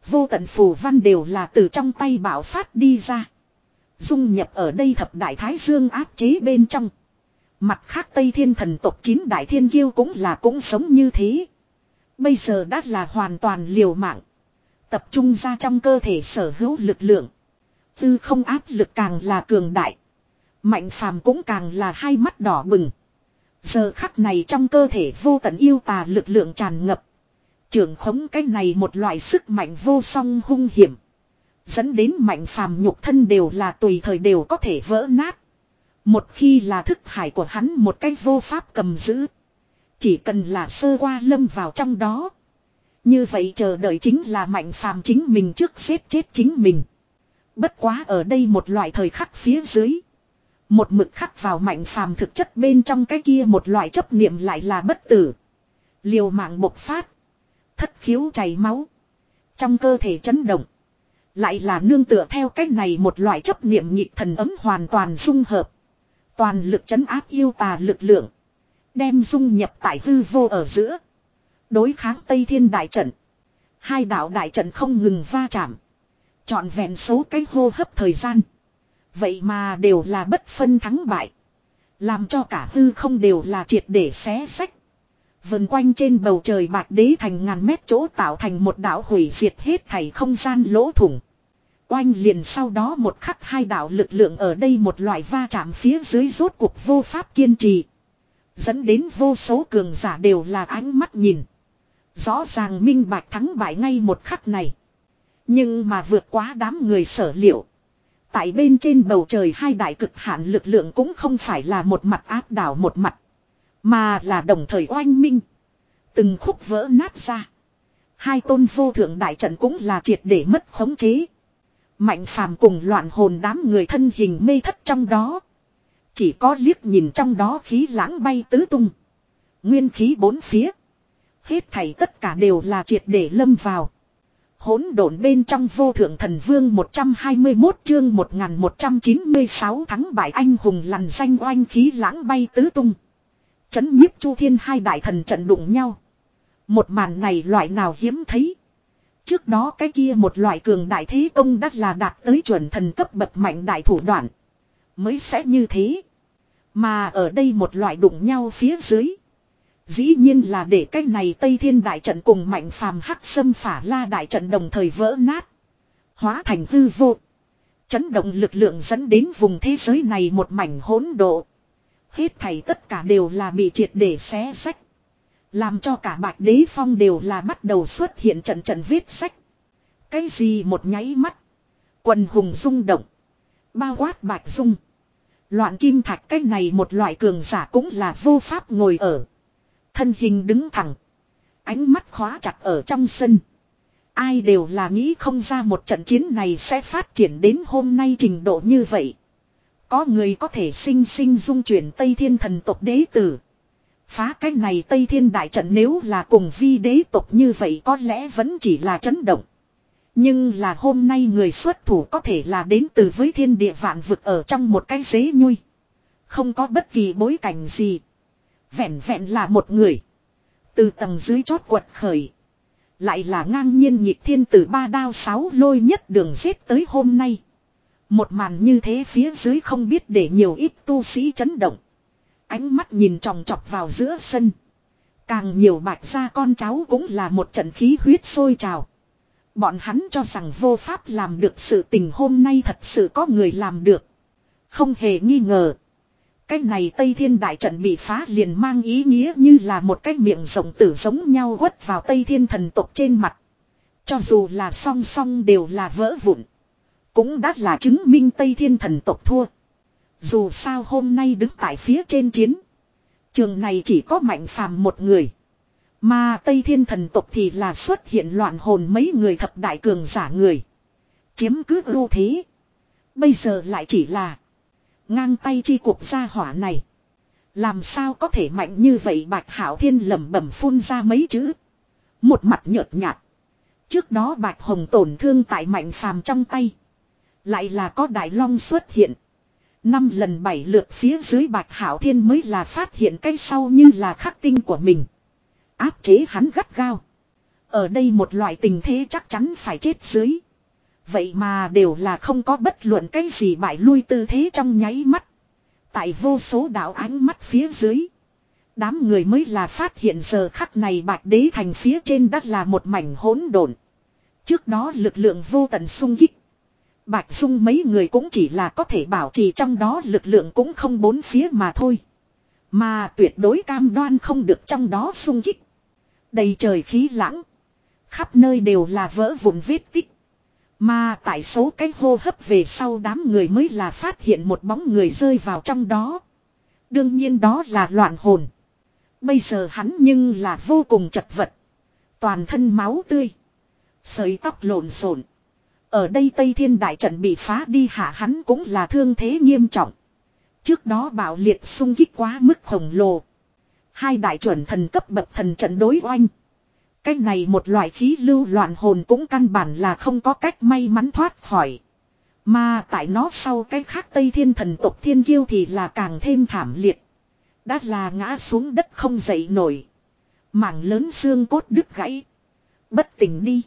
Vô tận phù văn đều là từ trong tay bạo phát đi ra. Dung nhập ở đây thập đại thái dương áp chế bên trong. Mặt khác Tây Thiên thần tộc chín đại thiên kiêu cũng là cũng sống như thế. Bây giờ đã là hoàn toàn liều mạng. Tập trung ra trong cơ thể sở hữu lực lượng. Tư không áp lực càng là cường đại. Mạnh phàm cũng càng là hai mắt đỏ bừng. Giờ khắc này trong cơ thể vô tận yêu tà lực lượng tràn ngập. Trưởng khống cái này một loại sức mạnh vô song hung hiểm. Dẫn đến mạnh phàm nhục thân đều là tùy thời đều có thể vỡ nát. Một khi là thức hải của hắn một cách vô pháp cầm giữ. Chỉ cần là sơ qua lâm vào trong đó. Như vậy chờ đợi chính là mạnh phàm chính mình trước giết chết chính mình. Bất quá ở đây một loại thời khắc phía dưới. Một mực khắc vào mạnh phàm thực chất bên trong cái kia một loại chấp niệm lại là bất tử. Liều mạng bộc phát. Thất khiếu chảy máu. Trong cơ thể chấn động. Lại là nương tựa theo cách này một loại chấp niệm nhịp thần ấm hoàn toàn dung hợp. Toàn lực trấn áp yêu tà lực lượng. Đem dung nhập tại hư vô ở giữa. Đối kháng Tây Thiên đại trận. Hai đạo đại trận không ngừng va chạm. Trọn vẹn số cái hô hấp thời gian. Vậy mà đều là bất phân thắng bại. Làm cho cả hư không đều là triệt để xé sách. Vần quanh trên bầu trời bạch đế thành ngàn mét chỗ tạo thành một đảo hủy diệt hết thảy không gian lỗ thủng. Oanh liền sau đó một khắc hai đảo lực lượng ở đây một loại va chạm phía dưới rốt cuộc vô pháp kiên trì. Dẫn đến vô số cường giả đều là ánh mắt nhìn. Rõ ràng minh bạch thắng bại ngay một khắc này. Nhưng mà vượt quá đám người sở liệu. Tại bên trên bầu trời hai đại cực hạn lực lượng cũng không phải là một mặt áp đảo một mặt. Mà là đồng thời oanh minh. Từng khúc vỡ nát ra. Hai tôn vô thượng đại trận cũng là triệt để mất khống chế. Mạnh phàm cùng loạn hồn đám người thân hình mê thất trong đó. Chỉ có liếc nhìn trong đó khí lãng bay tứ tung. Nguyên khí bốn phía. Hết thảy tất cả đều là triệt để lâm vào. Hỗn độn bên trong vô thượng thần vương một trăm hai mươi mốt chương một nghìn một trăm chín mươi sáu thắng bại anh hùng lằn danh oanh khí lãng bay tứ tung. Chấn nhiếp chu thiên hai đại thần trận đụng nhau. Một màn này loại nào hiếm thấy. Trước đó cái kia một loại cường đại thế công đắt là đạt tới chuẩn thần cấp bậc mạnh đại thủ đoạn. Mới sẽ như thế. Mà ở đây một loại đụng nhau phía dưới. Dĩ nhiên là để cái này Tây Thiên đại trận cùng mạnh phàm hắc xâm phả la đại trận đồng thời vỡ nát. Hóa thành hư vô. Chấn động lực lượng dẫn đến vùng thế giới này một mảnh hỗn độ. Hết thảy tất cả đều là bị triệt để xé sách. Làm cho cả bạch đế phong đều là bắt đầu xuất hiện trận trận vết sách. Cái gì một nháy mắt. Quần hùng rung động. Bao quát bạch dung. Loạn kim thạch cái này một loại cường giả cũng là vô pháp ngồi ở. Thân hình đứng thẳng. Ánh mắt khóa chặt ở trong sân. Ai đều là nghĩ không ra một trận chiến này sẽ phát triển đến hôm nay trình độ như vậy. Có người có thể sinh sinh dung chuyển Tây Thiên thần tộc đế tử. Phá cái này Tây Thiên đại trận nếu là cùng vi đế tộc như vậy có lẽ vẫn chỉ là chấn động. Nhưng là hôm nay người xuất thủ có thể là đến từ với thiên địa vạn vực ở trong một cái dế nhui. Không có bất kỳ bối cảnh gì. Vẹn vẹn là một người. Từ tầng dưới chót quật khởi. Lại là ngang nhiên nhịp thiên tử ba đao sáu lôi nhất đường giết tới hôm nay. Một màn như thế phía dưới không biết để nhiều ít tu sĩ chấn động. Ánh mắt nhìn tròng trọc vào giữa sân. Càng nhiều bạch gia con cháu cũng là một trận khí huyết sôi trào. Bọn hắn cho rằng vô pháp làm được sự tình hôm nay thật sự có người làm được. Không hề nghi ngờ. Cái này Tây Thiên đại trận bị phá liền mang ý nghĩa như là một cái miệng rộng tử giống nhau quất vào Tây Thiên thần tộc trên mặt. Cho dù là song song đều là vỡ vụn. Cũng đã là chứng minh Tây Thiên thần tộc thua. Dù sao hôm nay đứng tại phía trên chiến. Trường này chỉ có mạnh phàm một người. Mà Tây Thiên thần tộc thì là xuất hiện loạn hồn mấy người thập đại cường giả người. Chiếm cứ ưu thế. Bây giờ lại chỉ là ngang tay chi cuộc gia hỏa này. Làm sao có thể mạnh như vậy Bạch Hạo Thiên lẩm bẩm phun ra mấy chữ. Một mặt nhợt nhạt. Trước đó Bạch Hồng tổn thương tại mạnh phàm trong tay. Lại là có Đại Long xuất hiện. Năm lần bảy lượt phía dưới Bạch Hạo Thiên mới là phát hiện cái sau như là khắc tinh của mình. Áp chế hắn gắt gao. Ở đây một loại tình thế chắc chắn phải chết dưới. Vậy mà đều là không có bất luận cái gì bại lui tư thế trong nháy mắt. Tại vô số đạo ánh mắt phía dưới. Đám người mới là phát hiện giờ khắc này Bạch Đế Thành phía trên đất là một mảnh hỗn độn. Trước đó lực lượng vô tận xung kích. Bạch Dung mấy người cũng chỉ là có thể bảo trì trong đó lực lượng cũng không bốn phía mà thôi. Mà tuyệt đối cam đoan không được trong đó xung kích. Đầy trời khí lãng. Khắp nơi đều là vỡ vụn vết tích. Mà tại số cái hô hấp về sau đám người mới là phát hiện một bóng người rơi vào trong đó. Đương nhiên đó là Loạn Hồn. Bây giờ hắn nhưng là vô cùng chật vật. Toàn thân máu tươi. Sợi tóc lộn xộn. Ở đây Tây Thiên Đại Trận bị phá đi hạ hắn cũng là thương thế nghiêm trọng. Trước đó bạo liệt xung kích quá mức khổng lồ. Hai đại chuẩn thần cấp bậc thần trận đối oanh. Cái này một loại khí lưu Loạn Hồn cũng căn bản là không có cách may mắn thoát khỏi. Mà tại nó sau cái khác Tây Thiên thần tộc Thiên Kiêu thì là càng thêm thảm liệt. Đã là ngã xuống đất không dậy nổi. Mảng lớn xương cốt đứt gãy. Bất tỉnh đi.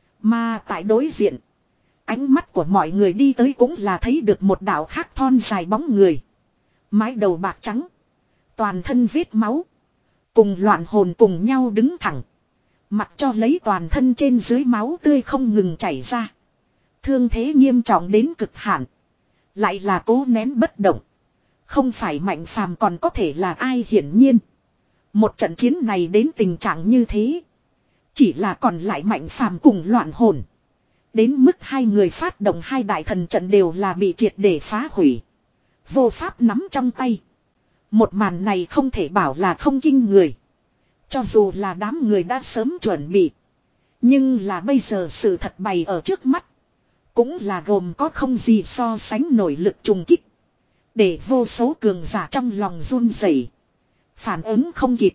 Mà tại đối diện. Ánh mắt của mọi người đi tới cũng là thấy được một đạo khác thon dài bóng người. Mái đầu bạc trắng. Toàn thân vết máu. Cùng Loạn Hồn cùng nhau đứng thẳng. Mặc cho lấy toàn thân trên dưới máu tươi không ngừng chảy ra. Thương thế nghiêm trọng đến cực hạn. Lại là cố nén bất động. Không phải Mạnh Phàm còn có thể là ai hiển nhiên. Một trận chiến này đến tình trạng như thế. Chỉ là còn lại Mạnh Phàm cùng Loạn Hồn. Đến mức hai người phát động hai đại thần trận đều là bị triệt để phá hủy. Vô pháp nắm trong tay. Một màn này không thể bảo là không kinh người. Cho dù là đám người đã sớm chuẩn bị. Nhưng là bây giờ sự thật bày ở trước mắt. Cũng là gồm có không gì so sánh nổi lực trùng kích. Để vô số cường giả trong lòng run rẩy, phản ứng không kịp.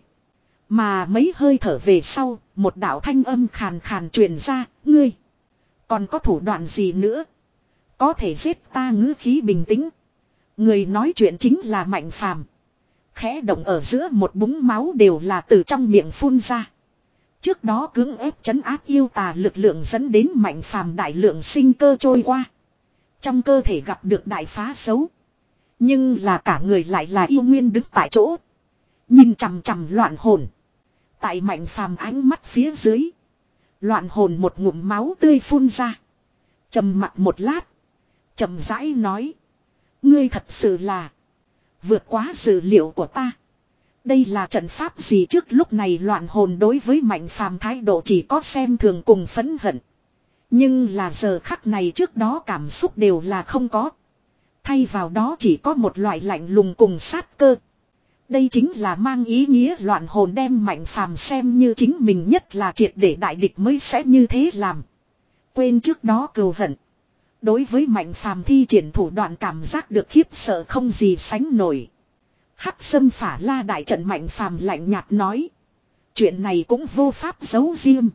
Mà mấy hơi thở về sau, một đạo thanh âm khàn khàn truyền ra, ngươi. Còn có thủ đoạn gì nữa? Có thể giết ta ngữ khí bình tĩnh. Người nói chuyện chính là Mạnh Phàm. Khẽ động ở giữa một búng máu đều là từ trong miệng phun ra. Trước đó cưỡng ép trấn áp yêu tà lực lượng dẫn đến Mạnh Phàm đại lượng sinh cơ trôi qua. Trong cơ thể gặp được đại phá xấu. Nhưng là cả người lại là yêu nguyên đứng tại chỗ. Nhìn chằm chằm Loạn Hồn. Tại Mạnh Phàm ánh mắt phía dưới. Loạn Hồn một ngụm máu tươi phun ra. Trầm mặt một lát. Trầm rãi nói. Ngươi thật sự là. Vượt quá dự liệu của ta. Đây là trận pháp gì trước lúc này Loạn Hồn đối với Mạnh Phàm thái độ chỉ có xem thường cùng phẫn hận. Nhưng là giờ khắc này trước đó cảm xúc đều là không có. Thay vào đó chỉ có một loại lạnh lùng cùng sát cơ. Đây chính là mang ý nghĩa Loạn Hồn đem Mạnh Phàm xem như chính mình nhất là triệt để đại địch mới sẽ như thế làm. Quên trước đó cừu hận. Đối với Mạnh Phàm thi triển thủ đoạn cảm giác được khiếp sợ không gì sánh nổi. Hắc Sâm Phả La đại trận Mạnh Phàm lạnh nhạt nói. Chuyện này cũng vô pháp giấu riêng.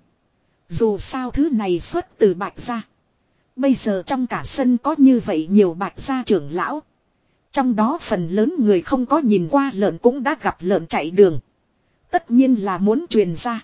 Dù sao thứ này xuất từ Bạch gia. Bây giờ trong cả sân có như vậy nhiều Bạch gia trưởng lão. Trong đó phần lớn người không có nhìn qua lợn cũng đã gặp lợn chạy đường. Tất nhiên là muốn truyền ra.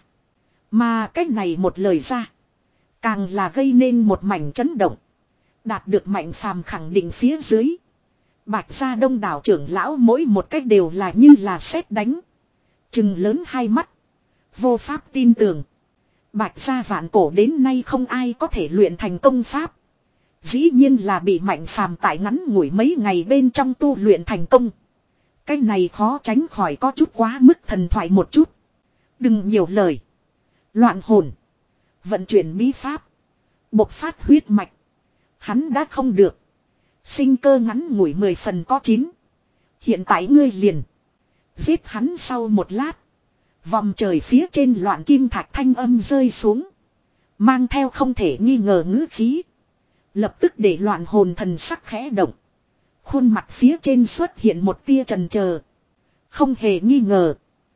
Mà cái này một lời ra. Càng là gây nên một mảnh chấn động. Đạt được Mạnh Phàm khẳng định phía dưới. Bạch gia đông đảo trưởng lão mỗi một cách đều là như là sét đánh. Trừng lớn hai mắt. Vô pháp tin tưởng. Bạch gia vạn cổ đến nay không ai có thể luyện thành công pháp. Dĩ nhiên là bị Mạnh Phàm tại ngắn ngủi mấy ngày bên trong tu luyện thành công. Cái này khó tránh khỏi có chút quá mức thần thoại một chút. Đừng nhiều lời. Loạn Hồn. Vận chuyển bí pháp. Bộc phát huyết mạch. Hắn đã không được. Sinh cơ ngắn ngủi mười phần có chín. Hiện tại ngươi liền. Giết hắn sau một lát. Vòng trời phía trên Loạn Kim Thạch thanh âm rơi xuống. Mang theo không thể nghi ngờ ngữ khí. Lập tức để Loạn Hồn thần sắc khẽ động. Khuôn mặt phía trên xuất hiện một tia chần chờ. Không hề nghi ngờ.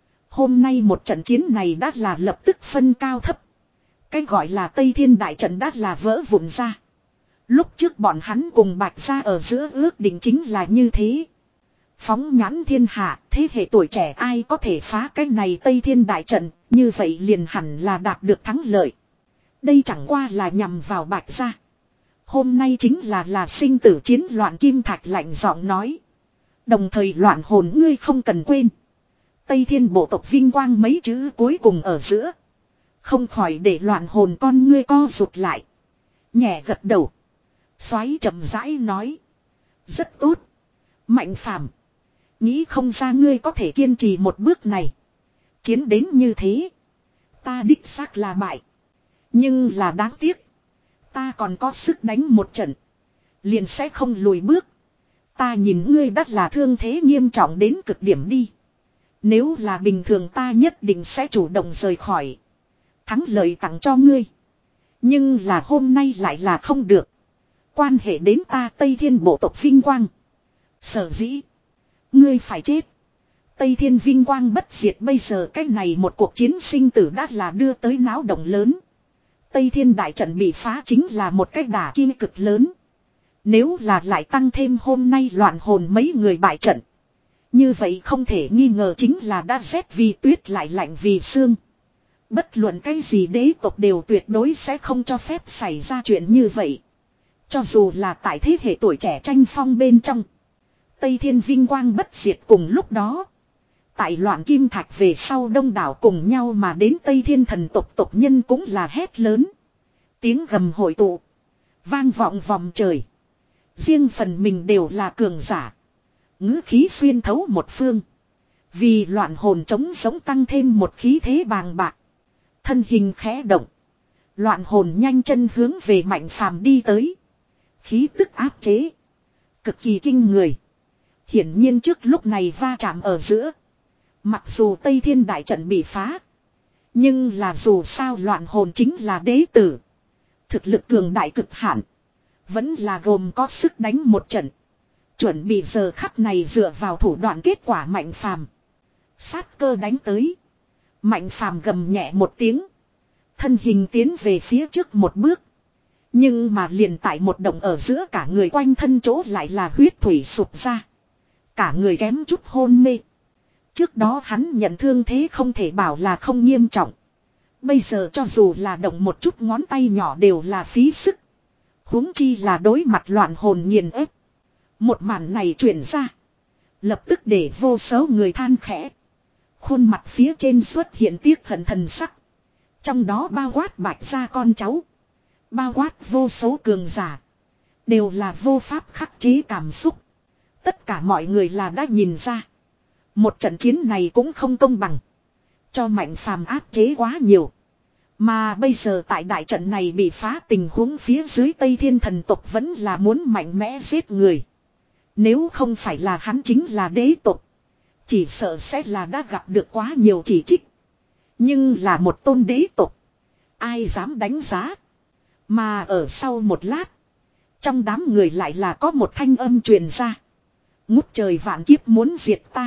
Hôm nay một trận chiến này đã là lập tức phân cao thấp. Cái gọi là Tây Thiên Đại Trận đã là vỡ vụn ra. Lúc trước bọn hắn cùng Bạch gia ở giữa ước định chính là như thế. Phóng nhãn thiên hạ, thế hệ tuổi trẻ ai có thể phá cái này Tây Thiên đại trận, như vậy liền hẳn là đạt được thắng lợi. Đây chẳng qua là nhằm vào Bạch gia. Hôm nay chính là là sinh tử chiến loạn. Kim Thạch lạnh giọng nói. Đồng thời loạn hồn ngươi không cần quên. Tây Thiên bộ tộc vinh quang mấy chữ cuối cùng ở giữa. Không khỏi để loạn hồn con ngươi co rụt lại. Nhẹ gật đầu. Xoáy chậm rãi nói. Rất tốt. Mạnh phàm. Nghĩ không ra ngươi có thể kiên trì một bước này. Chiến đến như thế. Ta đích xác là bại. Nhưng là đáng tiếc. Ta còn có sức đánh một trận. Liền sẽ không lùi bước. Ta nhìn ngươi đắt là thương thế nghiêm trọng đến cực điểm đi. Nếu là bình thường ta nhất định sẽ chủ động rời khỏi. Thắng lợi tặng cho ngươi. Nhưng là hôm nay lại là không được. Quan hệ đến ta Tây Thiên bộ tộc vinh quang. Sở dĩ. Ngươi phải chết. Tây Thiên vinh quang bất diệt bây giờ cách này một cuộc chiến sinh tử đã là đưa tới náo động lớn. Tây Thiên đại trận bị phá chính là một cách đả kim cực lớn. Nếu là lại tăng thêm hôm nay loạn hồn mấy người bại trận. Như vậy không thể nghi ngờ chính là đã rét vì tuyết lại lạnh vì xương. Bất luận cái gì đế tộc đều tuyệt đối sẽ không cho phép xảy ra chuyện như vậy. Cho dù là tại thế hệ tuổi trẻ tranh phong bên trong. Tây Thiên vinh quang bất diệt cùng lúc đó. Tại loạn kim thạch về sau đông đảo cùng nhau mà đến Tây Thiên thần tộc tộc nhân cũng là hét lớn. Tiếng gầm hội tụ. Vang vọng vòng trời. Riêng phần mình đều là cường giả. Ngữ khí xuyên thấu một phương. Vì loạn hồn trống sống tăng thêm một khí thế bàng bạc. Thân hình khẽ động. Loạn hồn nhanh chân hướng về Mạnh Phàm đi tới. Khí tức áp chế. Cực kỳ kinh người. Hiển nhiên trước lúc này va chạm ở giữa. Mặc dù Tây Thiên đại trận bị phá. Nhưng là dù sao loạn hồn chính là đế tử. Thực lực cường đại cực hạn. Vẫn là gồm có sức đánh một trận. Chuẩn bị giờ khắc này dựa vào thủ đoạn kết quả Mạnh Phàm. Sát cơ đánh tới. Mạnh Phàm gầm nhẹ một tiếng. Thân hình tiến về phía trước một bước. Nhưng mà liền tại một động ở giữa cả người quanh thân chỗ lại là huyết thủy sụp ra. Cả người kém chút hôn mê. Trước đó hắn nhận thương thế không thể bảo là không nghiêm trọng. Bây giờ cho dù là động một chút ngón tay nhỏ đều là phí sức. Huống chi là đối mặt loạn hồn nghiền ép. Một màn này truyền ra. Lập tức để vô số người than khẽ. Khuôn mặt phía trên xuất hiện tiếc hận thần sắc. Trong đó bao quát Bạch gia con cháu. Bao quát vô số cường giả. Đều là vô pháp khắc chế cảm xúc. Tất cả mọi người là đã nhìn ra. Một trận chiến này cũng không công bằng. Cho Mạnh Phàm áp chế quá nhiều. Mà bây giờ tại đại trận này bị phá tình huống phía dưới Tây Thiên thần tộc vẫn là muốn mạnh mẽ giết người. Nếu không phải là hắn chính là đế tộc. Chỉ sợ sẽ là đã gặp được quá nhiều chỉ trích. Nhưng là một tôn đế tộc. Ai dám đánh giá. Mà ở sau một lát. Trong đám người lại là có một thanh âm truyền ra. Ngút trời vạn kiếp muốn diệt ta.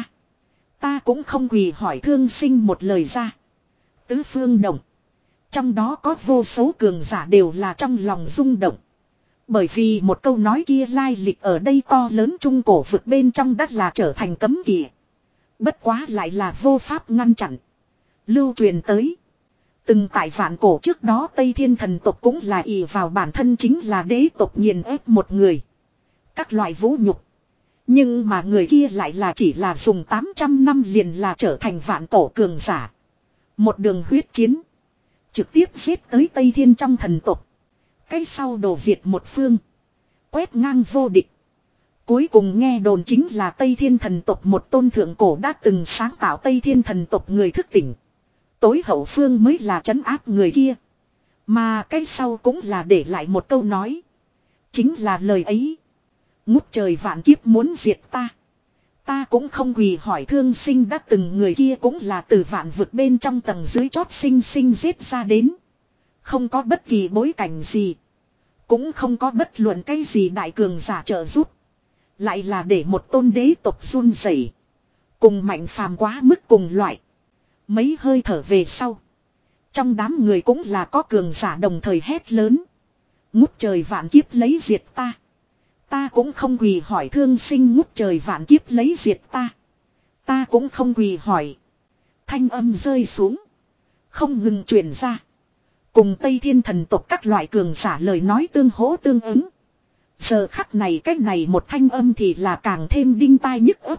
Ta cũng không quỳ hỏi thương sinh một lời ra. Tứ phương động. Trong đó có vô số cường giả đều là trong lòng rung động. Bởi vì một câu nói kia lai lịch ở đây to lớn trung cổ vực bên trong đất là trở thành cấm kỵ. Bất quá lại là vô pháp ngăn chặn. Lưu truyền tới. Từng tại vạn cổ trước đó Tây Thiên thần tộc cũng là ỷ vào bản thân chính là đế tộc nghiền ép một người. Các loại vũ nhục. Nhưng mà người kia lại là chỉ là dùng tám trăm năm liền là trở thành vạn cổ cường giả. Một đường huyết chiến. Trực tiếp giết tới Tây Thiên trong thần tộc. Cái sau đổ diệt một phương. Quét ngang vô địch. Cuối cùng nghe đồn chính là Tây Thiên thần tộc một tôn thượng cổ đã từng sáng tạo Tây Thiên thần tộc người thức tỉnh. Tối hậu phương mới là trấn áp người kia. Mà cái sau cũng là để lại một câu nói. Chính là lời ấy. Ngút trời vạn kiếp muốn diệt ta. Ta cũng không quỳ hỏi thương sinh đã từng người kia cũng là từ vạn vực bên trong tầng dưới chót sinh sinh giết ra đến. Không có bất kỳ bối cảnh gì. Cũng không có bất luận cái gì đại cường giả trợ giúp. Lại là để một tôn đế tộc run rẩy. Cùng Mạnh Phàm quá mức cùng loại. Mấy hơi thở về sau. Trong đám người cũng là có cường giả đồng thời hét lớn. Ngút trời vạn kiếp lấy diệt ta. Ta cũng không quỳ hỏi thương sinh ngút trời vạn kiếp lấy diệt ta. Ta cũng không quỳ hỏi. Thanh âm rơi xuống. Không ngừng truyền ra. Cùng Tây Thiên thần tộc các loại cường giả lời nói tương hỗ tương ứng. Giờ khắc này cách này một thanh âm thì là càng thêm đinh tai nhức ấp.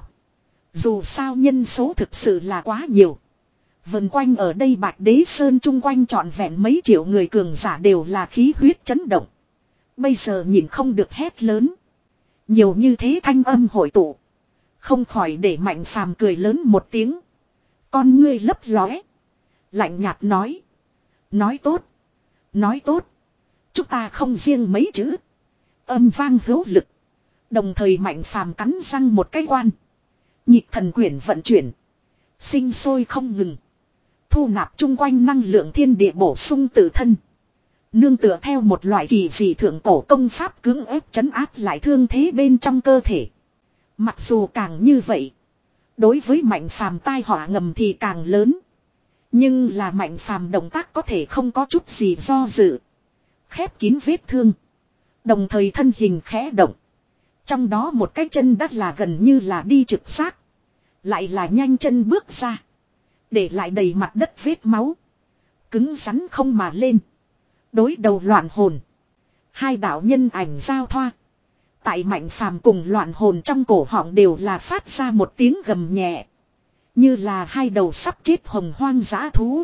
Dù sao nhân số thực sự là quá nhiều. Vần quanh ở đây Bạch Đế Sơn chung quanh trọn vẹn mấy triệu người cường giả đều là khí huyết chấn động. Bây giờ nhìn không được hét lớn. Nhiều như thế thanh âm hội tụ. Không khỏi để Mạnh Phàm cười lớn một tiếng. Con ngươi lấp lóe. Lạnh nhạt nói. Nói tốt. Nói tốt. Chúng ta không riêng mấy chữ. Âm vang hữu lực. Đồng thời Mạnh Phàm cắn răng một cái quan. Nhịp thần quyển vận chuyển. Sinh sôi không ngừng. Thu nạp chung quanh năng lượng thiên địa bổ sung tự thân. Nương tựa theo một loại kỳ dị thượng cổ công pháp cưỡng ép chấn áp lại thương thế bên trong cơ thể. Mặc dù càng như vậy. Đối với Mạnh Phàm tai họa ngầm thì càng lớn. Nhưng là Mạnh Phàm động tác có thể không có chút gì do dự. Khép kín vết thương. Đồng thời thân hình khẽ động. Trong đó một cái chân đắt là gần như là đi trực xác. Lại là nhanh chân bước ra. Để lại đầy mặt đất vết máu. Cứng rắn không mà lên. Đối đầu loạn hồn. Hai đạo nhân ảnh giao thoa. Tại Mạnh Phàm cùng loạn hồn trong cổ họng đều là phát ra một tiếng gầm nhẹ. Như là hai đầu sắp chết hồng hoang dã thú.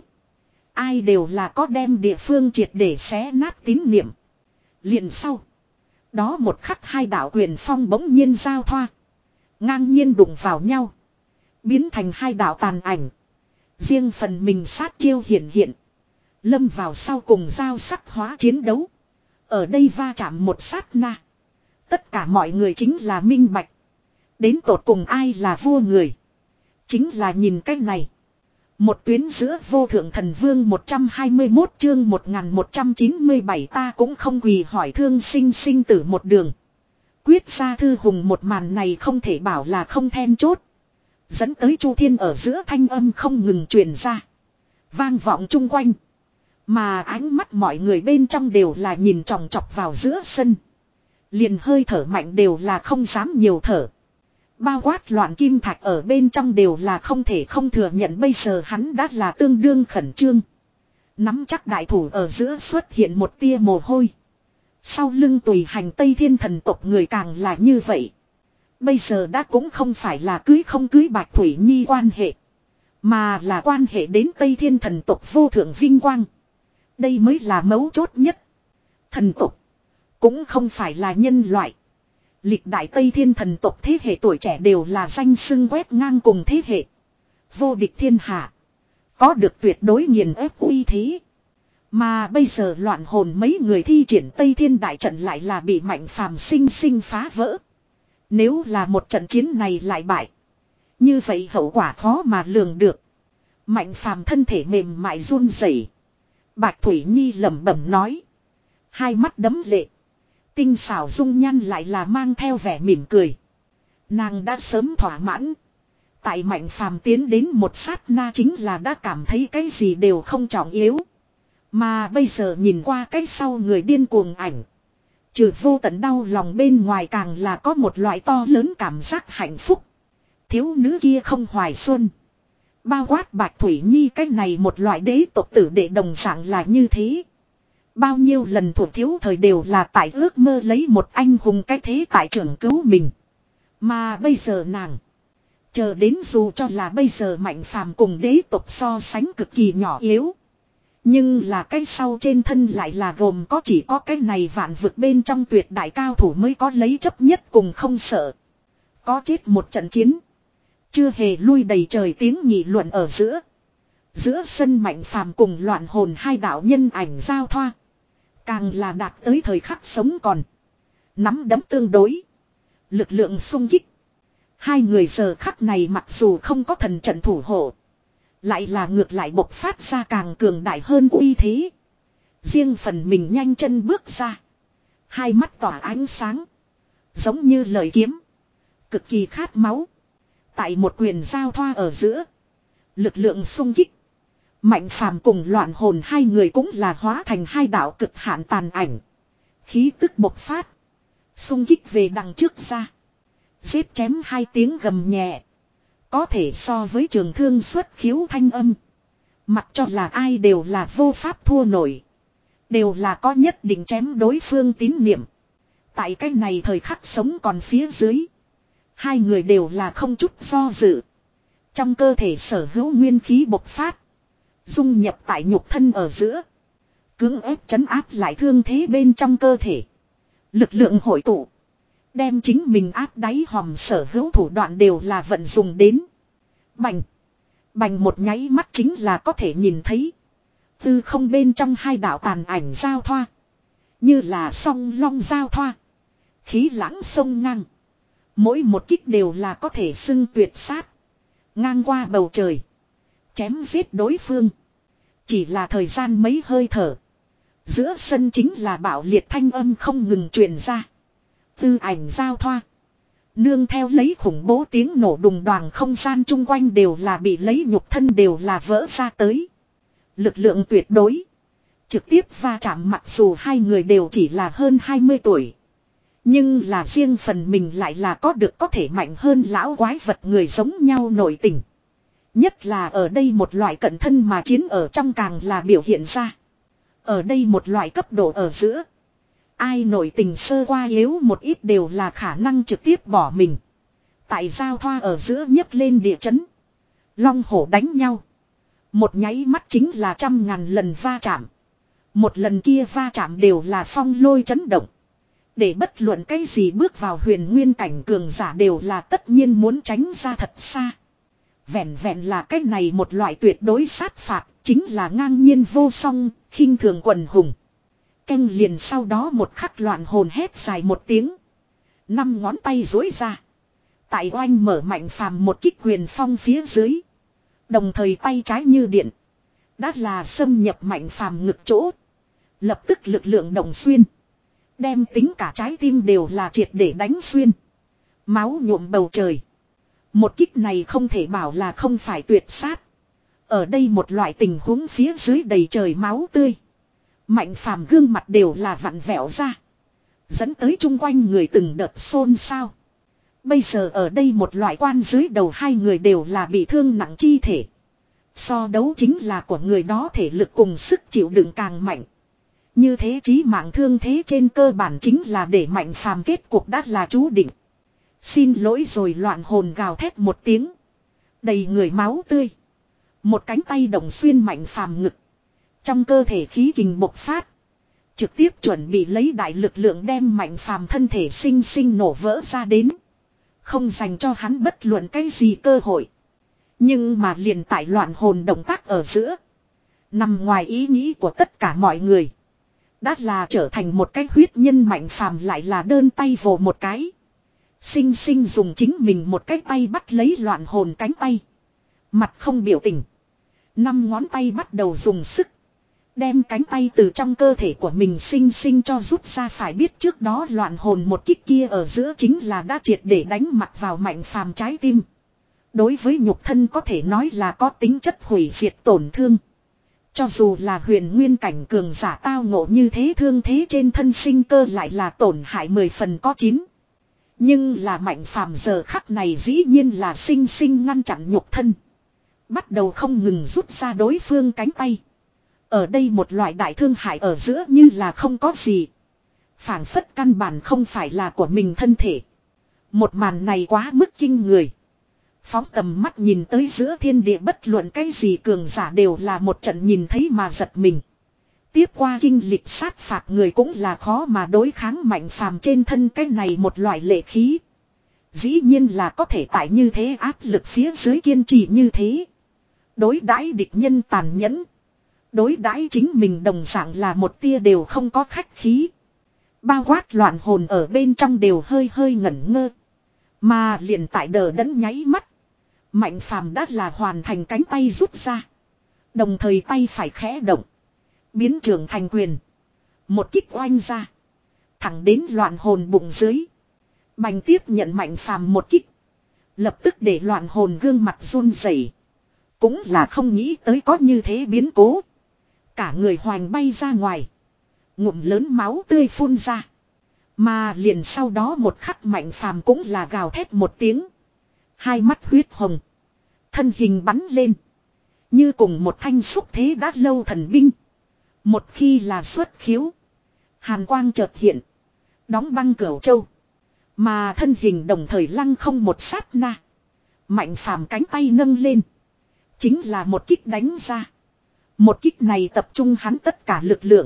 Ai đều là có đem địa phương triệt để xé nát tín niệm. Liền sau. Đó một khắc hai đạo quyền phong bỗng nhiên giao thoa. Ngang nhiên đụng vào nhau. Biến thành hai đạo tàn ảnh. Riêng phần mình sát chiêu hiển hiện. Lâm vào sau cùng giao sắc hóa chiến đấu. Ở đây va chạm một sát na. Tất cả mọi người chính là minh bạch. Đến tột cùng ai là vua người. Chính là nhìn cái này. Một tuyến giữa vô thượng thần vương một trăm hai mươi mốt chương một nghìn một trăm chín mươi bảy ta cũng không quỳ hỏi thương sinh sinh tử một đường. Quyết ra thư hùng một màn này không thể bảo là không then chốt. Dẫn tới Chu Thiên ở giữa thanh âm không ngừng truyền ra. Vang vọng chung quanh. Mà ánh mắt mọi người bên trong đều là nhìn chòng chọc vào giữa sân. Liền hơi thở mạnh đều là không dám nhiều thở. Bao quát loạn kim thạch ở bên trong đều là không thể không thừa nhận bây giờ hắn đã là tương đương khẩn trương. Nắm chắc đại thủ ở giữa xuất hiện một tia mồ hôi. Sau lưng tùy hành Tây Thiên thần tộc người càng là như vậy. Bây giờ đã cũng không phải là cưới không cưới Bạch Thủy Nhi quan hệ. Mà là quan hệ đến Tây Thiên thần tộc vô thượng vinh quang. Đây mới là mấu chốt nhất. Thần tộc cũng không phải là nhân loại. Lịch đại Tây Thiên thần tộc thế hệ tuổi trẻ đều là danh xưng quét ngang cùng thế hệ. Vô địch thiên hạ. Có được tuyệt đối nghiền ép uy thế. Mà bây giờ loạn hồn mấy người thi triển Tây Thiên đại trận lại là bị Mạnh Phàm sinh sinh phá vỡ. Nếu là một trận chiến này lại bại. Như vậy hậu quả khó mà lường được. Mạnh Phàm thân thể mềm mại run rẩy. Bạch Thủy Nhi lẩm bẩm nói. Hai mắt đấm lệ. Tinh xảo dung nhan lại là mang theo vẻ mỉm cười. Nàng đã sớm thỏa mãn. Tại Mạnh Phàm tiến đến một sát na chính là đã cảm thấy cái gì đều không trọng yếu. Mà bây giờ nhìn qua cái sau người điên cuồng ảnh. Trừ vô tận đau lòng bên ngoài càng là có một loại to lớn cảm giác hạnh phúc. Thiếu nữ kia không hoài xuân. Bao quát Bạch Thủy Nhi cái này một loại đế tộc tử đệ đồng dạng là như thế. Bao nhiêu lần thuộc thiếu thời đều là tại ước mơ lấy một anh hùng cái thế tại trưởng cứu mình. Mà bây giờ nàng. Chờ đến dù cho là bây giờ Mạnh Phàm cùng đế tộc so sánh cực kỳ nhỏ yếu. Nhưng là cái sau trên thân lại là gồm có chỉ có cái này vạn vực bên trong tuyệt đại cao thủ mới có lấy chấp nhất cùng không sợ. Có chết một trận chiến. Chưa hề lui đầy trời tiếng nghị luận ở giữa. Giữa sân Mạnh Phàm cùng loạn hồn hai đạo nhân ảnh giao thoa. Càng là đạt tới thời khắc sống còn. Nắm đấm tương đối. Lực lượng xung kích. Hai người giờ khắc này mặc dù không có thần trận thủ hộ. Lại là ngược lại bộc phát ra càng cường đại hơn uy thế. Riêng phần mình nhanh chân bước ra. Hai mắt tỏa ánh sáng. Giống như lời kiếm. Cực kỳ khát máu. Tại một quyền giao thoa ở giữa. Lực lượng xung kích. Mạnh Phàm cùng loạn hồn hai người cũng là hóa thành hai đạo cực hạn tàn ảnh. Khí tức bộc phát. Xung kích về đằng trước ra. Giết chém hai tiếng gầm nhẹ. Có thể so với trường thương xuất khiếu thanh âm. Mặc cho là ai đều là vô pháp thua nổi. Đều là có nhất định chém đối phương tín niệm. Tại cái này thời khắc sống còn phía dưới. Hai người đều là không chút do dự. Trong cơ thể sở hữu nguyên khí bộc phát. Dung nhập tại nhục thân ở giữa. Cưỡng ép trấn áp lại thương thế bên trong cơ thể. Lực lượng hội tụ. Đem chính mình áp đáy hòm sở hữu thủ đoạn đều là vận dùng đến. Bành. Bành một nháy mắt chính là có thể nhìn thấy. Tư không bên trong hai đạo tàn ảnh giao thoa. Như là song long giao thoa. Khí lãng sông ngang. Mỗi một kích đều là có thể xưng tuyệt sát. Ngang qua bầu trời. Chém giết đối phương. Chỉ là thời gian mấy hơi thở. Giữa sân chính là bạo liệt thanh âm không ngừng truyền ra. Tư ảnh giao thoa. Nương theo lấy khủng bố tiếng nổ đùng đoàng không gian chung quanh đều là bị lấy nhục thân đều là vỡ ra tới. Lực lượng tuyệt đối. Trực tiếp va chạm mặc dù hai người đều chỉ là hơn hai mươi tuổi. Nhưng là riêng phần mình lại là có được có thể mạnh hơn lão quái vật người giống nhau nội tình. Nhất là ở đây một loại cận thân mà chiến ở trong càng là biểu hiện ra. Ở đây một loại cấp độ ở giữa. Ai nội tình sơ qua yếu một ít đều là khả năng trực tiếp bỏ mình. Tại giao thoa ở giữa nhấc lên địa chấn. Long hổ đánh nhau. Một nháy mắt chính là trăm ngàn lần va chạm. Một lần kia va chạm đều là phong lôi chấn động. Để bất luận cái gì bước vào huyền nguyên cảnh cường giả đều là tất nhiên muốn tránh ra thật xa. Vẹn vẹn là cái này một loại tuyệt đối sát phạt, chính là ngang nhiên vô song, khinh thường quần hùng. Canh liền sau đó một khắc loạn hồn hét dài một tiếng. Năm ngón tay duỗi ra. Tại oanh mở mạnh phàm một kích quyền phong phía dưới. Đồng thời tay trái như điện. Đã là xâm nhập mạnh phàm ngực chỗ. Lập tức lực lượng động xuyên. Đem tính cả trái tim đều là triệt để đánh xuyên. Máu nhuộm bầu trời. Một kích này không thể bảo là không phải tuyệt sát. Ở đây một loại tình huống phía dưới đầy trời máu tươi. Mạnh phàm gương mặt đều là vặn vẹo ra. Dẫn tới chung quanh người từng đợt xôn xao. Bây giờ ở đây một loại quan dưới đầu hai người đều là bị thương nặng chi thể. So đấu chính là của người đó thể lực cùng sức chịu đựng càng mạnh. Như thế chí mạng thương thế trên cơ bản chính là để mạnh phàm kết cuộc đã là chú định. Xin lỗi rồi loạn hồn gào thét một tiếng. Đầy người máu tươi. Một cánh tay động xuyên mạnh phàm ngực. Trong cơ thể khí kình bộc phát. Trực tiếp chuẩn bị lấy đại lực lượng đem mạnh phàm thân thể sinh sinh nổ vỡ ra đến. Không dành cho hắn bất luận cái gì cơ hội. Nhưng mà liền tại loạn hồn động tác ở giữa. Nằm ngoài ý nghĩ của tất cả mọi người. Đã là trở thành một cái huyết nhân mạnh phàm lại là đơn tay vồ một cái. Sinh sinh dùng chính mình một cái tay bắt lấy loạn hồn cánh tay. Mặt không biểu tình. Năm ngón tay bắt đầu dùng sức. Đem cánh tay từ trong cơ thể của mình sinh sinh cho rút ra, phải biết trước đó loạn hồn một kích kia ở giữa chính là đã triệt để đánh mặt vào mạnh phàm trái tim. Đối với nhục thân có thể nói là có tính chất hủy diệt tổn thương. Cho dù là huyền nguyên cảnh cường giả tao ngộ như thế thương thế trên thân sinh cơ lại là tổn hại mười phần có chín. Nhưng là mạnh phàm giờ khắc này dĩ nhiên là sinh sinh ngăn chặn nhục thân. Bắt đầu không ngừng rút ra đối phương cánh tay. Ở đây một loại đại thương hại ở giữa như là không có gì. Phảng phất căn bản không phải là của mình thân thể. Một màn này quá mức kinh người. Phóng tầm mắt nhìn tới giữa thiên địa bất luận cái gì cường giả đều là một trận nhìn thấy mà giật mình. Tiếp qua kinh lịch sát phạt người cũng là khó mà đối kháng mạnh phàm trên thân cái này một loại lệ khí. Dĩ nhiên là có thể tại như thế áp lực phía dưới kiên trì như thế. Đối đãi địch nhân tàn nhẫn. Đối đãi chính mình đồng dạng là một tia đều không có khách khí. Bao quát loạn hồn ở bên trong đều hơi hơi ngẩn ngơ. Mà liền tại đờ đẫn nháy mắt. Mạnh phàm đã là hoàn thành cánh tay rút ra. Đồng thời tay phải khẽ động. Biến trường thành quyền. Một kích oanh ra. Thẳng đến loạn hồn bụng dưới. Bành tiếp nhận mạnh phàm một kích. Lập tức để loạn hồn gương mặt run rẩy. Cũng là không nghĩ tới có như thế biến cố. Cả người hoành bay ra ngoài. Ngụm lớn máu tươi phun ra. Mà liền sau đó một khắc Mạnh Phàm cũng là gào thét một tiếng. Hai mắt huyết hồng. Thân hình bắn lên. Như cùng một thanh xúc thế đã lâu thần binh. Một khi là xuất khiếu. Hàn quang chợt hiện. Đóng băng Cửu Châu. Mà thân hình đồng thời lăng không một sát na. Mạnh Phàm cánh tay nâng lên. Chính là một kích đánh ra. Một kích này tập trung hắn tất cả lực lượng.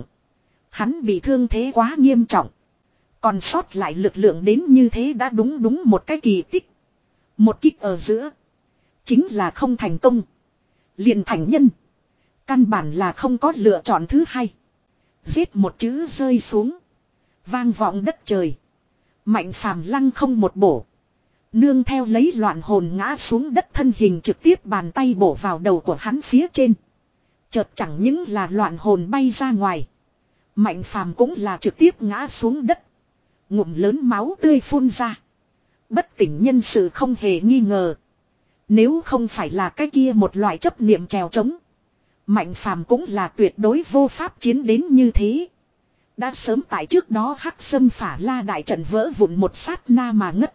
Hắn bị thương thế quá nghiêm trọng. Còn sót lại lực lượng đến như thế đã đúng đúng một cái kỳ tích. Một kích ở giữa. Chính là không thành công. Liền thành nhân. Căn bản là không có lựa chọn thứ hai. Giết một chữ rơi xuống. Vang vọng đất trời. Mạnh Phàm lăng không một bổ. Nương theo lấy loạn hồn ngã xuống đất thân hình trực tiếp bàn tay bổ vào đầu của hắn phía trên. Chợt chẳng những là loạn hồn bay ra ngoài. Mạnh Phàm cũng là trực tiếp ngã xuống đất. Ngụm lớn máu tươi phun ra. Bất tỉnh nhân sự không hề nghi ngờ. Nếu không phải là cái kia một loại chấp niệm trèo trống. Mạnh Phàm cũng là tuyệt đối vô pháp chiến đến như thế. Đã sớm tại trước đó Hắc Sâm Phả La đại trận vỡ vụn một sát na mà ngất.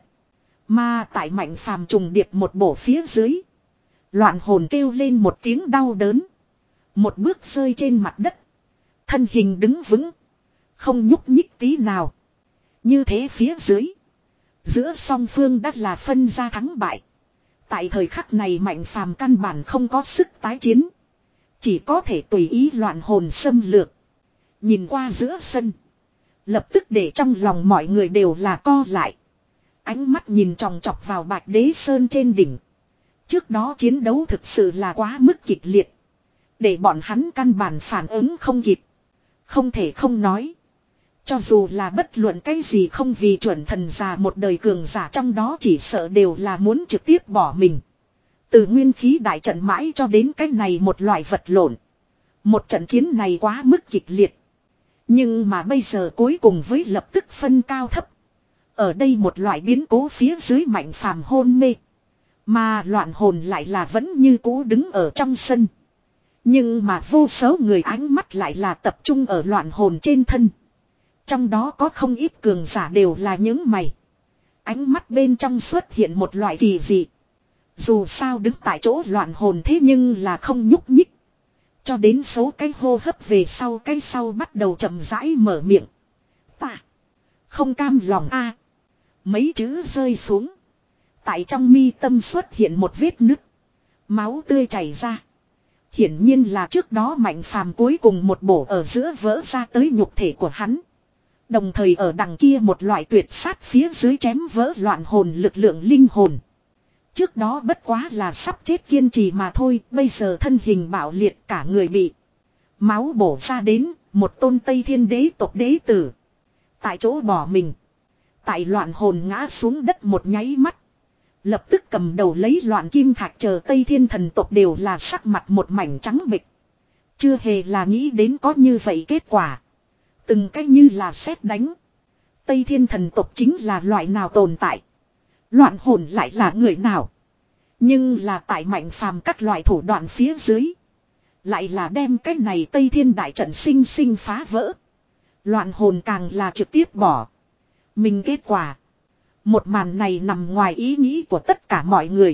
Mà tại Mạnh Phàm trùng điệp một bổ phía dưới. Loạn hồn kêu lên một tiếng đau đớn. Một bước rơi trên mặt đất. Thân hình đứng vững. Không nhúc nhích tí nào. Như thế phía dưới. Giữa song phương đã là phân ra thắng bại. Tại thời khắc này Mạnh Phàm căn bản không có sức tái chiến. Chỉ có thể tùy ý loạn hồn xâm lược. Nhìn qua giữa sân. Lập tức để trong lòng mọi người đều là co lại. Ánh mắt nhìn tròng trọc vào Bạch Đế Sơn trên đỉnh. Trước đó chiến đấu thực sự là quá mức kịch liệt. Để bọn hắn căn bản phản ứng không kịp. Không thể không nói. Cho dù là bất luận cái gì không vì chuẩn thần già một đời cường giả trong đó chỉ sợ đều là muốn trực tiếp bỏ mình. Từ nguyên khí đại trận mãi cho đến cái này một loại vật lộn. Một trận chiến này quá mức kịch liệt. Nhưng mà bây giờ cuối cùng với lập tức phân cao thấp. Ở đây một loại biến cố phía dưới Mạnh Phàm hôn mê. Mà loạn hồn lại là vẫn như cũ đứng ở trong sân. Nhưng mà vô số người ánh mắt lại là tập trung ở loạn hồn trên thân. Trong đó có không ít cường giả đều là những mày. Ánh mắt bên trong xuất hiện một loại kỳ dị. Dù sao đứng tại chỗ loạn hồn thế nhưng là không nhúc nhích. Cho đến số cái hô hấp về sau cái sau bắt đầu chậm rãi mở miệng. Ta không cam lòng a. Mấy chữ rơi xuống. Tại trong mi tâm xuất hiện một vết nứt. Máu tươi chảy ra. Hiển nhiên là trước đó Mạnh Phàm cuối cùng một bổ ở giữa vỡ ra tới nhục thể của hắn. Đồng thời ở đằng kia một loại tuyệt sát phía dưới chém vỡ loạn hồn lực lượng linh hồn. Trước đó bất quá là sắp chết kiên trì mà thôi, bây giờ thân hình bạo liệt cả người bị máu bổ ra đến, một tôn Tây Thiên đế tộc đế tử. Tại chỗ bỏ mình. Tại loạn hồn ngã xuống đất một nháy mắt. Lập tức cầm đầu lấy loạn kim thạch chờ Tây Thiên thần tộc đều là sắc mặt một mảnh trắng bệch. Chưa hề là nghĩ đến có như vậy kết quả. Từng cách như là sét đánh. Tây Thiên thần tộc chính là loại nào tồn tại. Loạn hồn lại là người nào. Nhưng là tại Mạnh Phàm các loại thủ đoạn phía dưới. Lại là đem cái này Tây Thiên đại trận sinh sinh phá vỡ. Loạn hồn càng là trực tiếp bỏ. Mình kết quả. Một màn này nằm ngoài ý nghĩ của tất cả mọi người.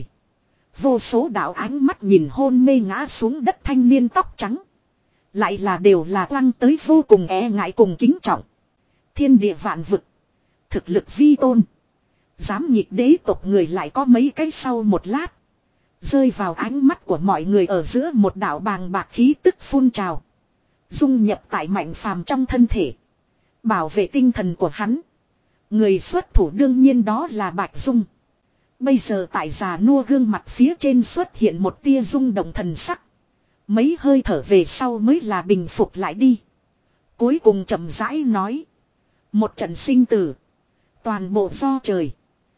Vô số đạo ánh mắt nhìn hôn mê ngã xuống đất thanh niên tóc trắng. Lại là đều là lăng tới vô cùng e ngại cùng kính trọng. Thiên địa vạn vực. Thực lực vi tôn. Dám nhịp đế tộc người lại có mấy cái sau một lát. Rơi vào ánh mắt của mọi người ở giữa một đạo bàng bạc khí tức phun trào. Dung nhập tại Mạnh Phàm trong thân thể. Bảo vệ tinh thần của hắn. Người xuất thủ đương nhiên đó là Bạch Dung. Bây giờ tại già nua gương mặt phía trên xuất hiện một tia rung động thần sắc. Mấy hơi thở về sau mới là bình phục lại đi. Cuối cùng chậm rãi nói. Một trận sinh tử. Toàn bộ do trời.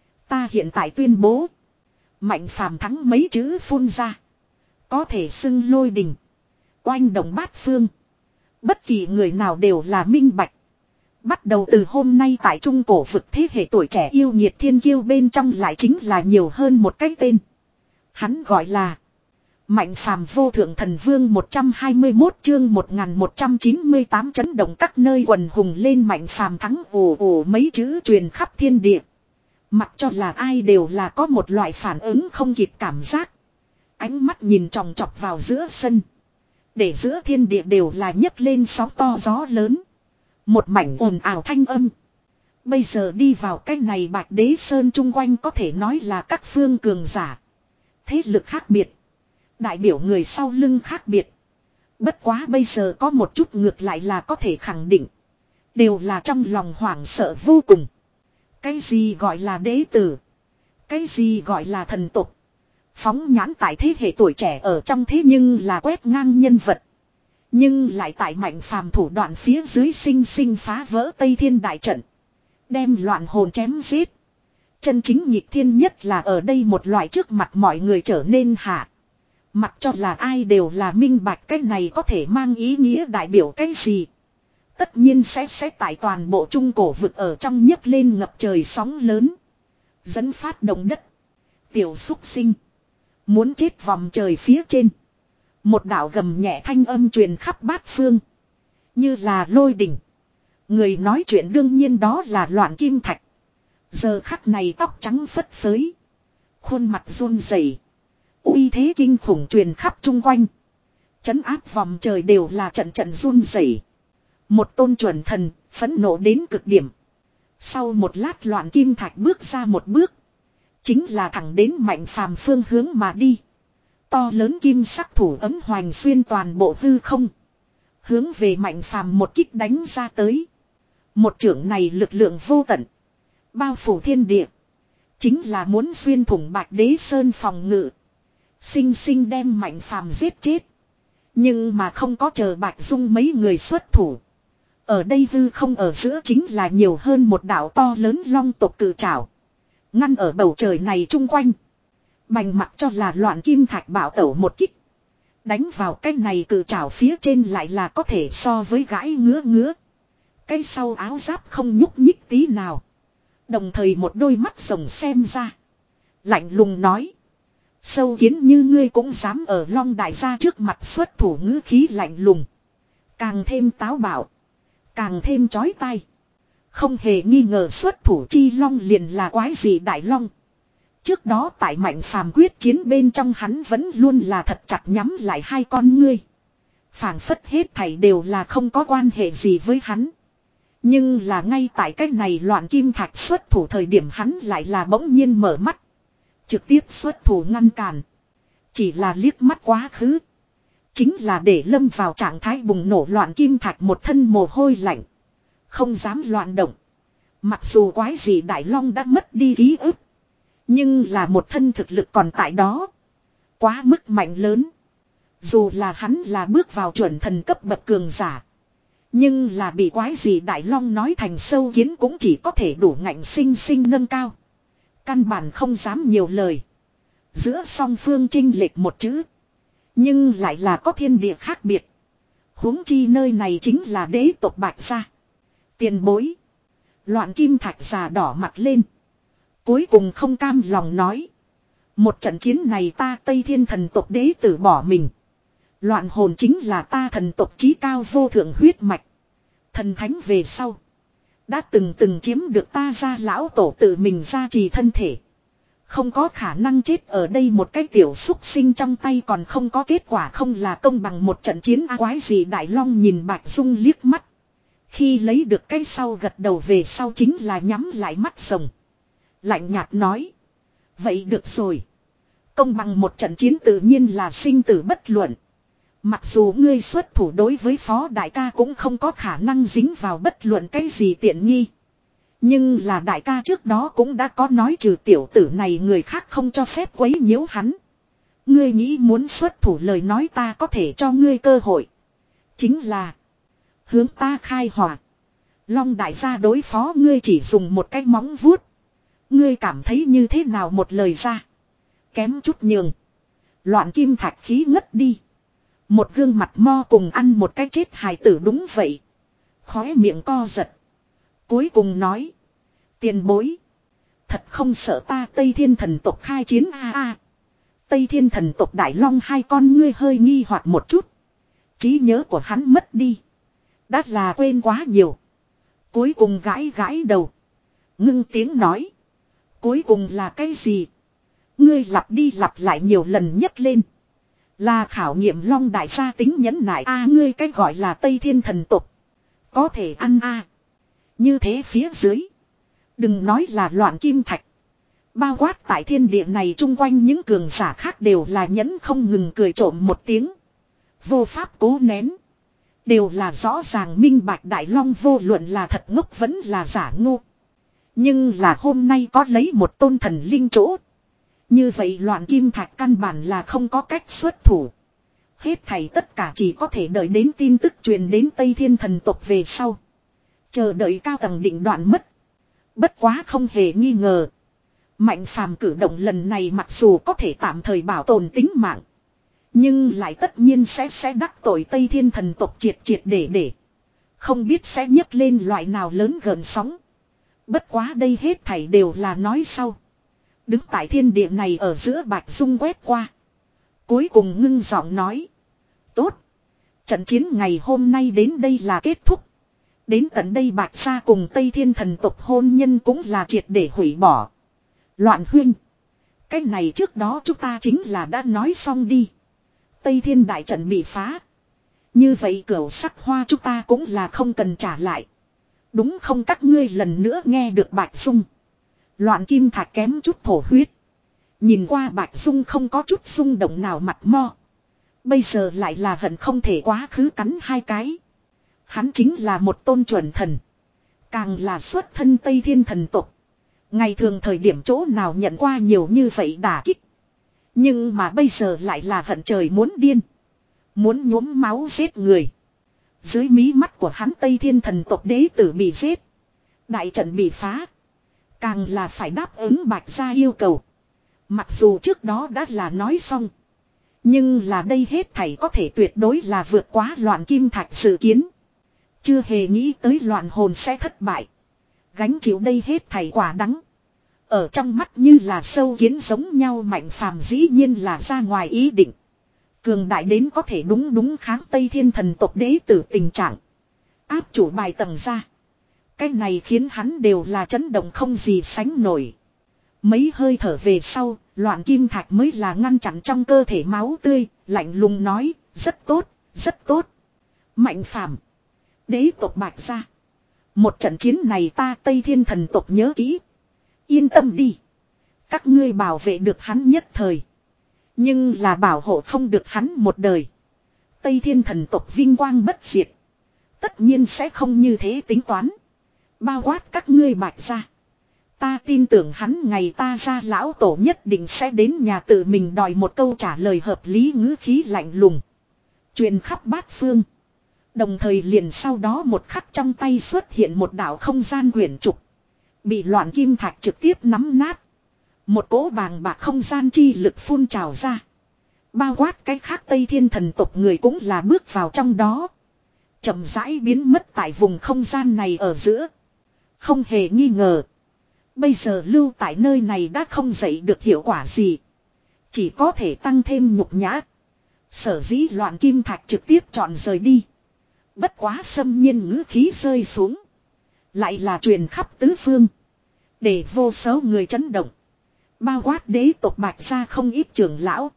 Ta hiện tại tuyên bố. Mạnh Phàm thắng mấy chữ phun ra. Có thể xưng lôi đình. Oanh động bát phương. Bất kỳ người nào đều là minh bạch. Bắt đầu từ hôm nay tại trung cổ vực thế hệ tuổi trẻ yêu nhiệt thiên kiêu bên trong lại chính là nhiều hơn một cái tên. Hắn gọi là Mạnh phàm vô thượng thần vương một trăm hai mươi mốt chương một nghìn một trăm chín mươi tám chấn động các nơi quần hùng lên mạnh phàm thắng ồ ồ mấy chữ truyền khắp thiên địa. Mặc cho là ai đều là có một loại phản ứng không kịp cảm giác. Ánh mắt nhìn tròng trọc vào giữa sân. Để giữa thiên địa đều là nhấc lên sóng to gió lớn. Một mảnh ồn ào thanh âm. Bây giờ đi vào cái này Bạch Đế Sơn chung quanh có thể nói là các phương cường giả. Thế lực khác biệt. Đại biểu người sau lưng khác biệt. Bất quá bây giờ có một chút ngược lại là có thể khẳng định. Đều là trong lòng hoảng sợ vô cùng. Cái gì gọi là đế tử? Cái gì gọi là thần tục? Phóng nhãn tại thế hệ tuổi trẻ ở trong thế nhưng là quét ngang nhân vật. Nhưng lại tại mạnh phàm thủ đoạn phía dưới sinh sinh phá vỡ Tây Thiên đại trận. Đem loạn hồn chém giết. Chân chính nhịp thiên nhất là ở đây một loại trước mặt mọi người trở nên hạ. Mặc cho là ai đều là minh bạch cái này có thể mang ý nghĩa đại biểu cái gì. Tất nhiên sẽ sẽ tại toàn bộ trung cổ vực ở trong nhấc lên ngập trời sóng lớn. Dẫn phát động đất. Tiểu xúc sinh. Muốn chết vòng trời phía trên. Một đạo gầm nhẹ thanh âm truyền khắp bát phương. Như là lôi đỉnh. Người nói chuyện đương nhiên đó là Loạn Kim Thạch. Giờ khắc này tóc trắng phất phới. Khuôn mặt run rẩy, uy thế kinh khủng truyền khắp chung quanh. Chấn áp vòng trời đều là trận trận run rẩy. Một tôn chuẩn thần, phẫn nộ đến cực điểm. Sau một lát Loạn Kim Thạch bước ra một bước. Chính là thẳng đến mạnh phàm phương hướng mà đi. To lớn kim sắc thủ ấm hoành xuyên toàn bộ hư không. Hướng về mạnh phàm một kích đánh ra tới. Một trưởng này lực lượng vô tận. Bao phủ thiên địa. Chính là muốn xuyên thủng Bạch Đế Sơn phòng ngự. Sinh sinh đem mạnh phàm giết chết. Nhưng mà không có chờ Bạch Dung mấy người xuất thủ. Ở đây hư không ở giữa chính là nhiều hơn một đạo to lớn long tộc cự trảo. Ngăn ở bầu trời này chung quanh. Bành mặc cho là Loạn Kim Thạch bảo tẩu một kích. Đánh vào cái này cự trảo phía trên lại là có thể so với gãi ngứa ngứa. Cái sau áo giáp không nhúc nhích tí nào. Đồng thời một đôi mắt rồng xem ra. Lạnh lùng nói. Sâu kiến như ngươi cũng dám ở Long đại gia trước mặt xuất thủ, ngữ khí lạnh lùng. Càng thêm táo bạo. Càng thêm chói tai. Không hề nghi ngờ xuất thủ chi long liền là quái gì đại long. Trước đó tại mạnh phàm quyết chiến bên trong hắn vẫn luôn là thật chặt nhắm lại hai con ngươi. Phảng phất hết thảy đều là không có quan hệ gì với hắn. Nhưng là ngay tại cái này Loạn Kim Thạch xuất thủ thời điểm hắn lại là bỗng nhiên mở mắt. Trực tiếp xuất thủ ngăn cản. Chỉ là liếc mắt quá khứ. Chính là để lâm vào trạng thái bùng nổ Loạn Kim Thạch một thân mồ hôi lạnh. Không dám loạn động. Mặc dù quái gì Đại Long đã mất đi ký ức. Nhưng là một thân thực lực còn tại đó. Quá mức mạnh lớn. Dù là hắn là bước vào chuẩn thần cấp bậc cường giả. Nhưng là bị quái gì Đại Long nói thành sâu kiến cũng chỉ có thể đủ ngạnh sinh sinh nâng cao. Căn bản không dám nhiều lời. Giữa song phương chênh lệch một chữ. Nhưng lại là có thiên địa khác biệt. Huống chi nơi này chính là đế tộc Bạch gia. Tiền bối. Loạn Kim Thạch già đỏ mặt lên. Cuối cùng không cam lòng nói. Một trận chiến này ta Tây Thiên thần tộc đế tử bỏ mình. Loạn hồn chính là ta thần tộc chí cao vô thượng huyết mạch. Thần thánh về sau. Đã từng từng chiếm được ta ra lão tổ tự mình gia trì thân thể. Không có khả năng chết ở đây một cái tiểu xúc sinh trong tay còn không có kết quả, không là công bằng một trận chiến á. Quái gì Đại Long nhìn Bạch Dung liếc mắt. Khi lấy được cái sau gật đầu về sau chính là nhắm lại mắt rồng. Lạnh nhạt nói. Vậy được rồi. Công bằng một trận chiến tự nhiên là sinh tử bất luận. Mặc dù ngươi xuất thủ đối với phó đại ca cũng không có khả năng dính vào bất luận cái gì tiện nghi. Nhưng là đại ca trước đó cũng đã có nói trừ tiểu tử này người khác không cho phép quấy nhiễu hắn. Ngươi nghĩ muốn xuất thủ lời nói ta có thể cho ngươi cơ hội. Chính là hướng ta khai hỏa. Long đại gia đối phó ngươi chỉ dùng một cái móng vuốt. Ngươi cảm thấy như thế nào một lời ra. Kém chút nhường. Loạn Kim Thạch khí ngất đi. Một gương mặt mo cùng ăn một cái chết hài tử đúng vậy. Khóe miệng co giật. Cuối cùng nói. Tiền bối. Thật không sợ ta Tây Thiên thần tộc khai chiến a a. Tây Thiên thần tộc Đại Long hai con ngươi hơi nghi hoặc một chút. Trí nhớ của hắn mất đi. Đã là quên quá nhiều. Cuối cùng gãi gãi đầu. Ngưng tiếng nói. Cuối cùng là cái gì? Ngươi lặp đi lặp lại nhiều lần nhấc lên. Là khảo nghiệm Long đại gia tính nhẫn nại a à, ngươi cái gọi là Tây Thiên thần tộc. Có thể ăn a à. Như thế phía dưới. Đừng nói là loạn kim thạch. Bao quát tại thiên địa này chung quanh những cường giả khác đều là nhẫn không ngừng cười trộm một tiếng. Vô pháp cố nén. Đều là rõ ràng minh bạch Đại Long vô luận là thật ngốc vẫn là giả ngu. Nhưng là hôm nay có lấy một tôn thần linh chỗ. Như vậy loạn kim thạch căn bản là không có cách xuất thủ. Hết thảy tất cả chỉ có thể đợi đến tin tức truyền đến Tây Thiên thần tộc về sau. Chờ đợi cao tầng định đoạn mất. Bất quá không hề nghi ngờ. Mạnh phàm cử động lần này mặc dù có thể tạm thời bảo tồn tính mạng. Nhưng lại tất nhiên sẽ sẽ đắc tội Tây Thiên thần tộc triệt triệt để để. Không biết sẽ nhấc lên loại nào lớn gần sóng. Bất quá đây hết thảy đều là nói sau. Đứng tại thiên địa này ở giữa Bạch Dung quét qua. Cuối cùng ngưng giọng nói. Tốt. Trận chiến ngày hôm nay đến đây là kết thúc. Đến tận đây Bạch gia cùng Tây Thiên thần tộc hôn nhân cũng là triệt để hủy bỏ. Loạn huynh. Cái này trước đó chúng ta chính là đã nói xong đi. Tây Thiên đại trận bị phá. Như vậy cửu sắc hoa chúng ta cũng là không cần trả lại. Đúng không các ngươi lần nữa nghe được Bạch Dung. Loạn kim thạch kém chút thổ huyết. Nhìn qua Bạch Dung không có chút xung động nào mặt mo. Bây giờ lại là hận không thể quá khứ cắn hai cái. Hắn chính là một tôn chuẩn thần. Càng là xuất thân Tây Thiên thần tộc. Ngày thường thời điểm chỗ nào nhận qua nhiều như vậy đả kích. Nhưng mà bây giờ lại là hận trời muốn điên. Muốn nhuốm máu giết người. Dưới mí mắt của hắn Tây Thiên thần tộc đế tử bị giết. Đại trận bị phá. Càng là phải đáp ứng Bạch gia yêu cầu. Mặc dù trước đó đã là nói xong. Nhưng là đây hết thảy có thể tuyệt đối là vượt quá loạn kim thạch dự kiến. Chưa hề nghĩ tới loạn hồn sẽ thất bại. Gánh chịu đây hết thảy quả đắng. Ở trong mắt như là sâu kiến giống nhau Mạnh phàm dĩ nhiên là ra ngoài ý định. Cường đại đến có thể đúng đúng kháng Tây Thiên thần tộc đế tử tình trạng. Áp chủ bài tầng ra. Cái này khiến hắn đều là chấn động không gì sánh nổi. Mấy hơi thở về sau, loạn kim thạch mới là ngăn chặn trong cơ thể máu tươi, lạnh lùng nói, rất tốt, rất tốt. Mạnh phàm. Đế tộc Bạch gia. Một trận chiến này ta Tây Thiên thần tộc nhớ kỹ. Yên tâm đi. Các ngươi bảo vệ được hắn nhất thời. Nhưng là bảo hộ không được hắn một đời. Tây Thiên thần tộc vinh quang bất diệt. Tất nhiên sẽ không như thế tính toán. Bao quát các ngươi Bạch gia. Ta tin tưởng hắn ngày ta ra lão tổ nhất định sẽ đến nhà tự mình đòi một câu trả lời hợp lý ngữ khí lạnh lùng. Truyền khắp bát phương. Đồng thời liền sau đó một khắc trong tay xuất hiện một đạo không gian quyển trục. Bị loạn kim thạch trực tiếp nắm nát. Một cỗ bàng bạc không gian chi lực phun trào ra. Bao quát cái khác Tây Thiên thần tộc người cũng là bước vào trong đó. Chậm rãi biến mất tại vùng không gian này ở giữa. Không hề nghi ngờ. Bây giờ lưu tại nơi này đã không dậy được hiệu quả gì. Chỉ có thể tăng thêm nhục nhã. Sở dĩ loạn kim thạch trực tiếp chọn rời đi. Bất quá xâm nhiên ngữ khí rơi xuống. Lại là truyền khắp tứ phương. Để vô số người chấn động. Bao quát đế tộc Bạch gia không ít trưởng lão.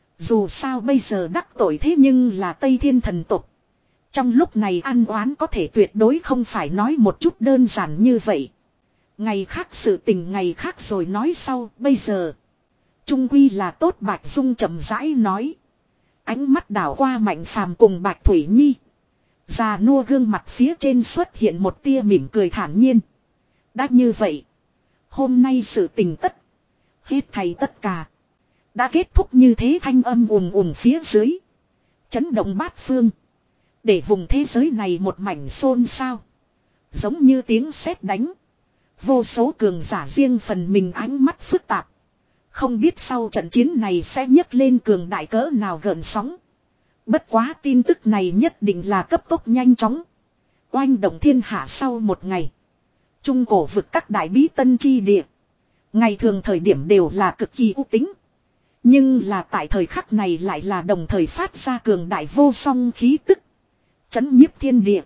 Dù sao bây giờ đắc tội thế nhưng là Tây Thiên thần tộc. Trong lúc này ăn oán có thể tuyệt đối không phải nói một chút đơn giản như vậy. Ngày khác sự tình ngày khác rồi nói sau bây giờ. Trung quy là tốt Bạch Dung chậm rãi nói. Ánh mắt đảo qua Mạnh phàm cùng Bạch Thủy Nhi. Già nua gương mặt phía trên xuất hiện một tia mỉm cười thản nhiên. Đã như vậy. Hôm nay sự tình tất. Hết thầy tất cả. Đã kết thúc như thế thanh âm ùm ùm phía dưới. Chấn động bát phương. Để vùng thế giới này một mảnh xôn xao. Giống như tiếng sét đánh. Vô số cường giả riêng phần mình ánh mắt phức tạp. Không biết sau trận chiến này sẽ nhấc lên cường đại cỡ nào gợn sóng. Bất quá tin tức này nhất định là cấp tốc nhanh chóng. Oanh động thiên hạ sau một ngày. Trung cổ vực các đại bí tân chi địa. Ngày thường thời điểm đều là cực kỳ u tính. Nhưng là tại thời khắc này lại là đồng thời phát ra cường đại vô song khí tức. Chấn nhiếp thiên địa.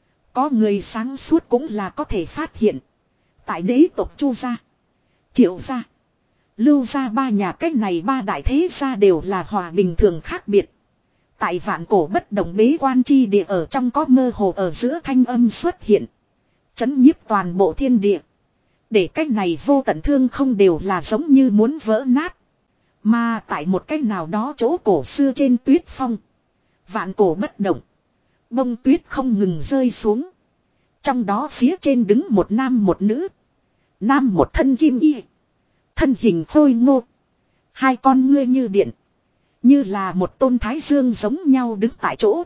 Có người sáng suốt cũng là có thể phát hiện. Tại đế tộc Chu gia, Triệu gia, Lưu gia ba nhà cách này ba đại thế gia đều là hòa bình thường khác biệt. Tại vạn cổ bất động bế quan chi địa ở trong có mơ hồ ở giữa thanh âm xuất hiện. Chấn nhiếp toàn bộ thiên địa. Để cách này vô tận thương không đều là giống như muốn vỡ nát. Mà tại một cách nào đó chỗ cổ xưa trên tuyết phong. Vạn cổ bất động. Bông tuyết không ngừng rơi xuống. Trong đó phía trên đứng một nam một nữ. Nam một thân kim y. Thân hình khôi ngô. Hai con ngươi như điện. Như là một tôn thái dương giống nhau đứng tại chỗ.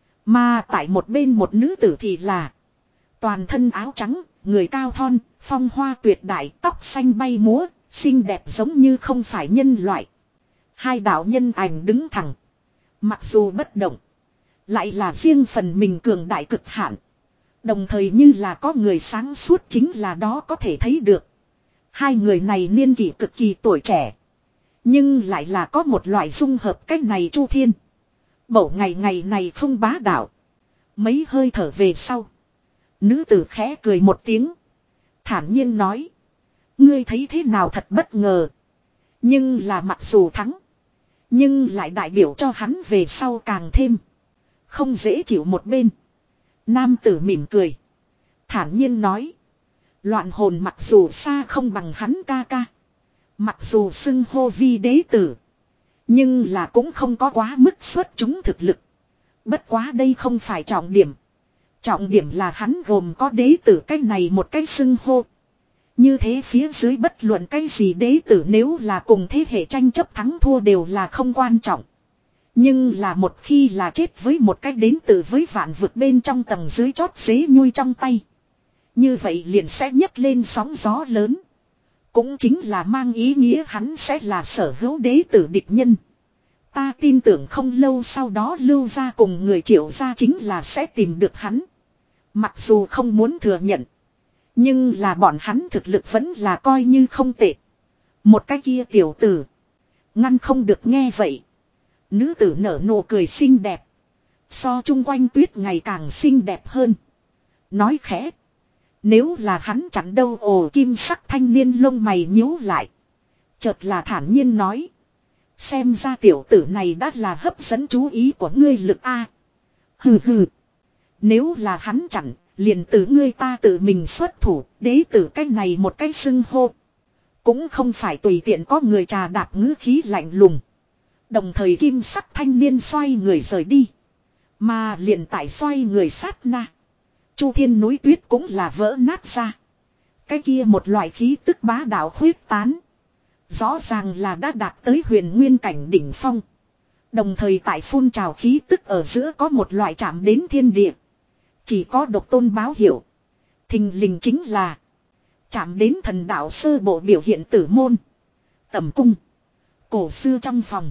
Mà tại một bên một nữ tử thì là. Toàn thân áo trắng, người cao thon, phong hoa tuyệt đại, tóc xanh bay múa, xinh đẹp giống như không phải nhân loại. Hai đạo nhân ảnh đứng thẳng. Mặc dù bất động. Lại là riêng phần mình cường đại cực hạn. Đồng thời như là có người sáng suốt chính là đó có thể thấy được. Hai người này niên kỷ cực kỳ tuổi trẻ. Nhưng lại là có một loại dung hợp cách này chu thiên. Bổ ngày ngày này không bá đạo. Mấy hơi thở về sau. Nữ tử khẽ cười một tiếng. Thản nhiên nói. Ngươi thấy thế nào thật bất ngờ. Nhưng là mặc dù thắng. Nhưng lại đại biểu cho hắn về sau càng thêm. Không dễ chịu một bên. Nam tử mỉm cười. Thản nhiên nói. Loạn hồn mặc dù xa không bằng hắn ca ca. Mặc dù xưng hô vi đế tử. Nhưng là cũng không có quá mức xuất chúng thực lực. Bất quá đây không phải trọng điểm. Trọng điểm là hắn gồm có đế tử cái này một cái xưng hô. Như thế phía dưới bất luận cái gì đế tử nếu là cùng thế hệ tranh chấp thắng thua đều là không quan trọng. Nhưng là một khi là chết với một cách đến từ với vạn vực bên trong tầng dưới chót xế nhui trong tay. Như vậy liền sẽ nhấc lên sóng gió lớn. Cũng chính là mang ý nghĩa hắn sẽ là sở hữu đế tử địch nhân. Ta tin tưởng không lâu sau đó Lưu gia cùng người Triệu gia chính là sẽ tìm được hắn. Mặc dù không muốn thừa nhận. Nhưng là bọn hắn thực lực vẫn là coi như không tệ. Một cái kia tiểu tử. Ngăn không được nghe vậy. Nữ tử nở nụ cười xinh đẹp. So chung quanh tuyết ngày càng xinh đẹp hơn. Nói khẽ. Nếu là hắn chặn đâu ồ kim sắc thanh niên lông mày nhíu lại. Chợt là thản nhiên nói. Xem ra tiểu tử này đã là hấp dẫn chú ý của ngươi lực A. Hừ hừ. Nếu là hắn chặn, liền từ ngươi ta tự mình xuất thủ, đế tử cái này một cái xưng hô. Cũng không phải tùy tiện có người trà đạp ngữ khí lạnh lùng. Đồng thời kim sắc thanh niên xoay người rời đi. Mà liền tại xoay người sát na. Chu thiên núi tuyết cũng là vỡ nát ra. Cái kia một loại khí tức bá đạo khuyết tán. Rõ ràng là đã đạt tới huyền nguyên cảnh đỉnh phong. Đồng thời tại phun trào khí tức ở giữa có một loại chạm đến thiên địa. Chỉ có độc tôn báo hiệu. Thình lình chính là. Chạm đến thần đạo sơ bộ biểu hiện tử môn. Tẩm cung. Cổ xưa trong phòng.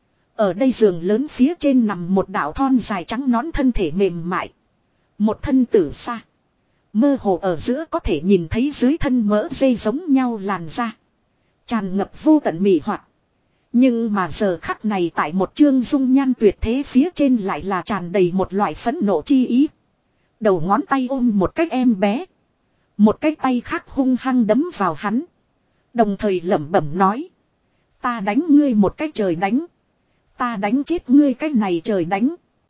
Ở đây giường lớn phía trên nằm một đạo thon dài trắng nõn thân thể mềm mại. Một thân tử xa. Mơ hồ ở giữa có thể nhìn thấy dưới thân mỡ dây giống nhau làn da. Tràn ngập vô tận mị hoạt. Nhưng mà giờ khắc này tại một chương dung nhan tuyệt thế phía trên lại là tràn đầy một loại phẫn nộ chi ý. Đầu ngón tay ôm một cái em bé. Một cái tay khác hung hăng đấm vào hắn. Đồng thời lẩm bẩm nói. Ta đánh ngươi một cái trời đánh. Ta đánh chết ngươi cái này trời đánh.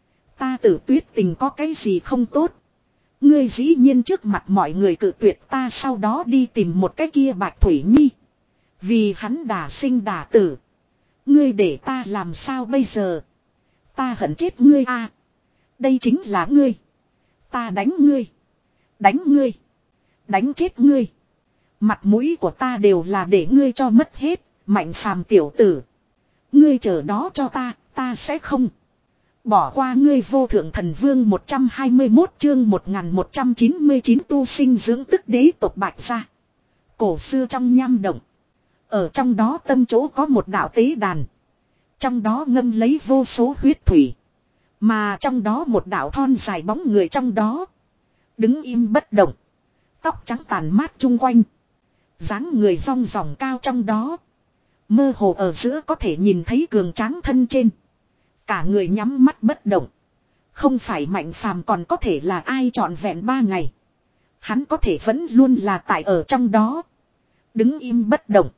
Ta Tử Tuyết Tình có cái gì không tốt. Ngươi dĩ nhiên trước mặt mọi người cự tuyệt ta sau đó đi tìm một cái kia Bạch Thủy Nhi. Vì hắn đả sinh đả tử. Ngươi để ta làm sao bây giờ. Ta hận chết ngươi a. À, đây chính là ngươi. Ta đánh ngươi. Đánh ngươi. Đánh chết ngươi. Mặt mũi của ta đều là để ngươi cho mất hết. Mạnh phàm tiểu tử. Ngươi chờ đó cho ta. Ta sẽ không. Bỏ qua ngươi vô thượng thần vương một trăm hai mươi mốt chương một nghìn một trăm chín mươi chín tu sinh dưỡng tức đế tộc Bạch gia. Cổ xưa trong nham động. Ở trong đó tâm chỗ có một đạo tế đàn. Trong đó ngâm lấy vô số huyết thủy. Mà trong đó một đạo thon dài bóng người trong đó. Đứng im bất động. Tóc trắng tàn mát chung quanh. Dáng người rong ròng cao trong đó. Mơ hồ ở giữa có thể nhìn thấy cường tráng thân trên. Cả người nhắm mắt bất động. Không phải Mạnh Phàm còn có thể là ai trọn vẹn ba ngày. Hắn có thể vẫn luôn là tại ở trong đó. Đứng im bất động.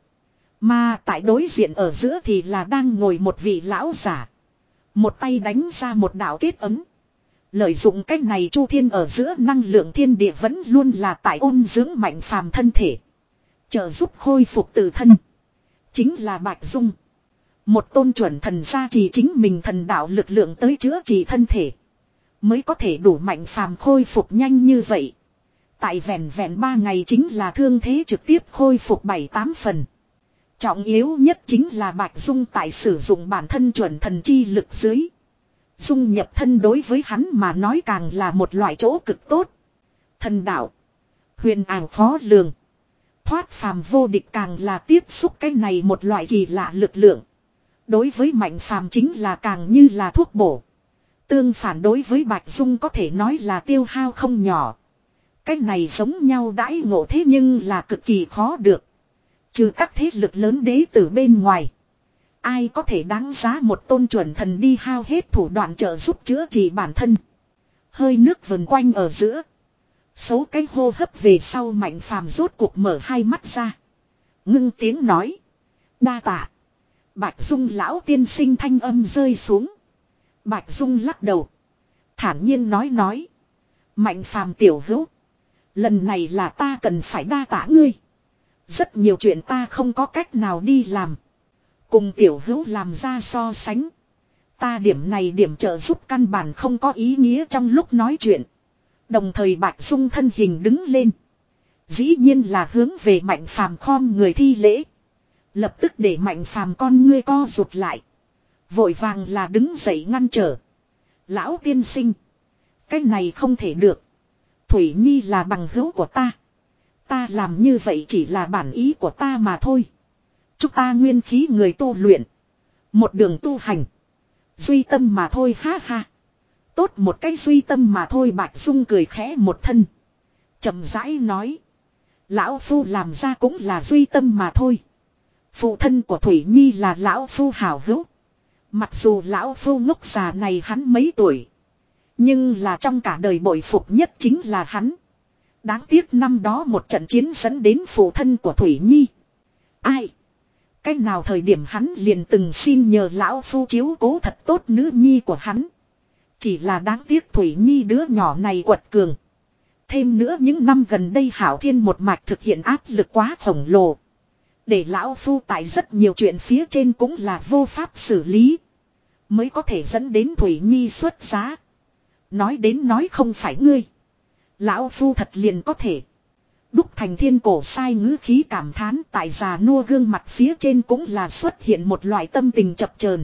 Mà tại đối diện ở giữa thì là đang ngồi một vị lão giả. Một tay đánh ra một đạo kết ấm. Lợi dụng cách này Chu Thiên ở giữa năng lượng thiên địa vẫn luôn là tại ôn dưỡng Mạnh Phàm thân thể. Trợ giúp khôi phục tự thân. Chính là Bạch Dung. Một tôn chuẩn thần gia trì chính mình thần đạo lực lượng tới chữa trị thân thể. Mới có thể đủ Mạnh Phàm khôi phục nhanh như vậy. Tại vẹn vẹn ba ngày chính là thương thế trực tiếp khôi phục bảy tám phần. Trọng yếu nhất chính là Bạch Dung tại sử dụng bản thân chuẩn thần chi lực dưới. Dung nhập thân đối với hắn mà nói càng là một loại chỗ cực tốt. Thần đạo. Huyền ảo khó lường. Thoát phàm vô địch càng là tiếp xúc cái này một loại kỳ lạ lực lượng. Đối với Mạnh Phàm chính là càng như là thuốc bổ. Tương phản đối với Bạch Dung có thể nói là tiêu hao không nhỏ. Cái này giống nhau đãi ngộ thế nhưng là cực kỳ khó được. Trừ các thế lực lớn đế từ bên ngoài. Ai có thể đáng giá một tôn chuẩn thần đi hao hết thủ đoạn trợ giúp chữa trị bản thân. Hơi nước vần quanh ở giữa. Số cái hô hấp về sau Mạnh Phàm rốt cuộc mở hai mắt ra. Ngưng tiếng nói. Đa tạ. Bạch Dung lão tiên sinh thanh âm rơi xuống. Bạch Dung lắc đầu. Thản nhiên nói nói. Mạnh Phàm tiểu hữu. Lần này là ta cần phải đa tạ ngươi. Rất nhiều chuyện ta không có cách nào đi làm. Cùng tiểu hữu làm ra so sánh. Ta điểm này điểm trợ giúp căn bản không có ý nghĩa trong lúc nói chuyện. Đồng thời Bạch Dung thân hình đứng lên. Dĩ nhiên là hướng về Mạnh Phàm khom người thi lễ. Lập tức để Mạnh Phàm con ngươi co rụt lại. Vội vàng là đứng dậy ngăn trở. Lão tiên sinh. Cái này không thể được. Thủy Nhi là bằng hữu của ta. Ta làm như vậy chỉ là bản ý của ta mà thôi. Chúng ta nguyên khí người tu luyện. Một đường tu hành. Duy tâm mà thôi ha ha. Tốt một cái duy tâm mà thôi. Bạch Dung cười khẽ một thân. Chậm rãi nói. Lão Phu làm ra cũng là duy tâm mà thôi. Phụ thân của Thủy Nhi là Lão Phu hảo hữu. Mặc dù Lão Phu ngốc già này hắn mấy tuổi. Nhưng là trong cả đời bội phục nhất chính là hắn. Đáng tiếc năm đó một trận chiến dẫn đến phụ thân của Thủy Nhi. Ai? Cái nào thời điểm hắn liền từng xin nhờ Lão Phu chiếu cố thật tốt nữ nhi của hắn. Chỉ là đáng tiếc Thủy Nhi đứa nhỏ này quật cường. Thêm nữa những năm gần đây Hảo Thiên một mạch thực hiện áp lực quá khổng lồ. Để Lão Phu tại rất nhiều chuyện phía trên cũng là vô pháp xử lý. Mới có thể dẫn đến Thủy Nhi xuất giá. Nói đến nói không phải ngươi. Lão Phu thật liền có thể. Đúc Thành Thiên cổ sai ngữ khí cảm thán tại già nua gương mặt phía trên cũng là xuất hiện một loại tâm tình chập chờn.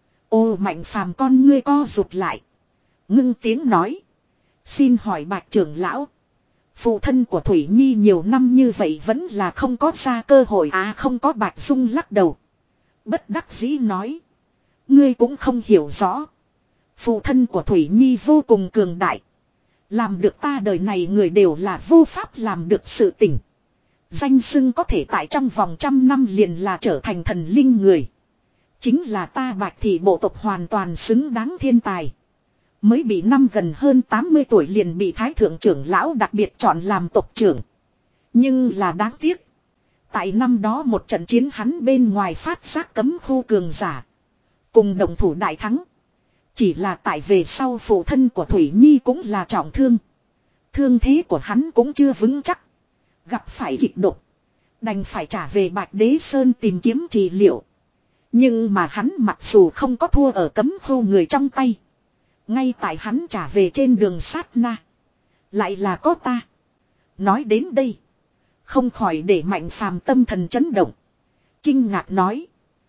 Ô Mạnh Phàm con ngươi co rụt lại. Ngưng tiếng nói. Xin hỏi Bạch trưởng lão. Phụ thân của Thủy Nhi nhiều năm như vậy vẫn là không có ra cơ hội à không có. Bạch Dung lắc đầu. Bất đắc dĩ nói. Ngươi cũng không hiểu rõ. Phụ thân của Thủy Nhi vô cùng cường đại. Làm được ta đời này người đều là vô pháp làm được sự tỉnh. Danh xưng có thể tại trong vòng trăm năm liền là trở thành thần linh người. Chính là ta Bạch thị bộ tộc hoàn toàn xứng đáng thiên tài. Mới bị năm gần hơn tám mươi tuổi liền bị Thái Thượng trưởng lão đặc biệt chọn làm tộc trưởng. Nhưng là đáng tiếc. Tại năm đó một trận chiến hắn bên ngoài phát giác cấm khu cường giả. Cùng đồng thủ đại thắng. Chỉ là tại về sau phụ thân của Thủy Nhi cũng là trọng thương. Thương thế của hắn cũng chưa vững chắc. Gặp phải kịch độc. Đành phải trả về Bạch Đế Sơn tìm kiếm trị liệu. Nhưng mà hắn mặc dù không có thua ở cấm khu người trong tay. Ngay tại hắn trả về trên đường sát na. Lại là có ta. Nói đến đây. Không khỏi để Mạnh Phàm tâm thần chấn động. Kinh ngạc nói.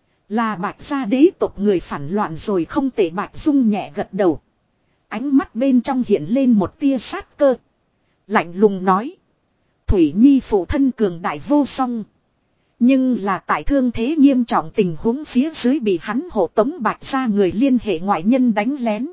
Là Bạch gia đế tộc người phản loạn rồi không tệ. Bạch Dung nhẹ gật đầu. Ánh mắt bên trong hiện lên một tia sát cơ. Lạnh lùng nói. Thủy Nhi phụ thân cường đại vô song. Nhưng là tại thương thế nghiêm trọng tình huống phía dưới bị hắn hộ tống Bạch gia người liên hệ ngoại nhân đánh lén.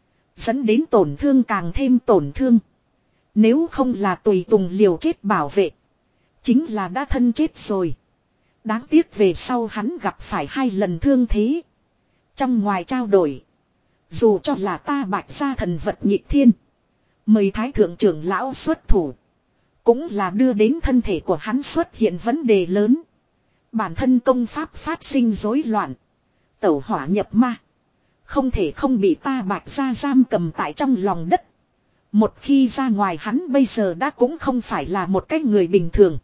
Dẫn đến tổn thương càng thêm tổn thương. Nếu không là tùy tùng liều chết bảo vệ. Chính là đã thân chết rồi. Đáng tiếc về sau hắn gặp phải hai lần thương thế. Trong ngoài trao đổi. Dù cho là ta Bạch gia thần vật nhị thiên. Mời thái thượng trưởng lão xuất thủ. Cũng là đưa đến thân thể của hắn xuất hiện vấn đề lớn. Bản thân công pháp phát sinh rối loạn. Tẩu hỏa nhập ma. Không thể không bị ta Bạch gia giam cầm tại trong lòng đất. Một khi ra ngoài hắn bây giờ đã cũng không phải là một cái người bình thường.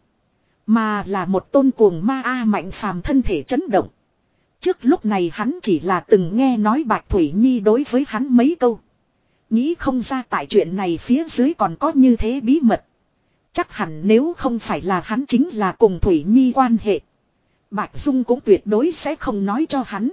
Mà là một tôn cuồng ma A Mạnh Phàm thân thể chấn động. Trước lúc này hắn chỉ là từng nghe nói Bạch Thủy Nhi đối với hắn mấy câu. Nghĩ không ra tại chuyện này phía dưới còn có như thế bí mật. Chắc hẳn nếu không phải là hắn chính là cùng Thủy Nhi quan hệ. Bạch Dung cũng tuyệt đối sẽ không nói cho hắn.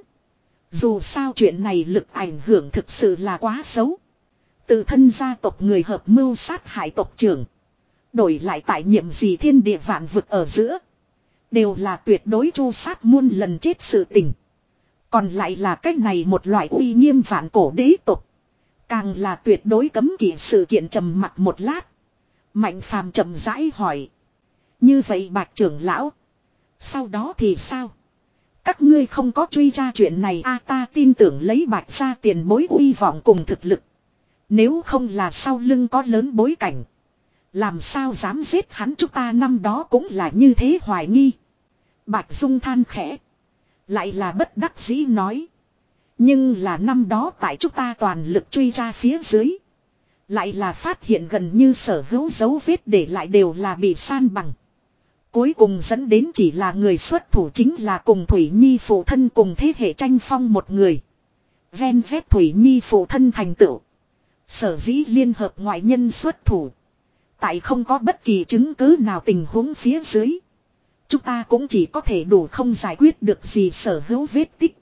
Dù sao chuyện này lực ảnh hưởng thực sự là quá xấu. Từ thân gia tộc người hợp mưu sát hại tộc trưởng. Đổi lại tại nhiệm gì thiên địa vạn vực ở giữa. Đều là tuyệt đối tru sát muôn lần chết sự tình. Còn lại là cách này một loại uy nghiêm vạn cổ đế tộc. Càng là tuyệt đối cấm kỵ sự kiện trầm mặc một lát. Mạnh Phàm chậm rãi hỏi. Như vậy Bạch trưởng lão. Sau đó thì sao? Các ngươi không có truy ra chuyện này a ta tin tưởng lấy Bạch gia tiền bối uy vọng cùng thực lực. Nếu không là sau lưng có lớn bối cảnh. Làm sao dám giết hắn chúng ta năm đó cũng là như thế hoài nghi. Bạch Dung than khẽ. Lại là bất đắc dĩ nói. Nhưng là năm đó tại chúng ta toàn lực truy ra phía dưới. Lại là phát hiện gần như sở hữu dấu vết để lại đều là bị san bằng. Cuối cùng dẫn đến chỉ là người xuất thủ chính là cùng Thủy Nhi phụ thân cùng thế hệ tranh phong một người. Ven vét Thủy Nhi phụ thân thành tựu. Sở dĩ liên hợp ngoại nhân xuất thủ. Tại không có bất kỳ chứng cứ nào tình huống phía dưới. Chúng ta cũng chỉ có thể đủ không giải quyết được gì sở hữu vết tích.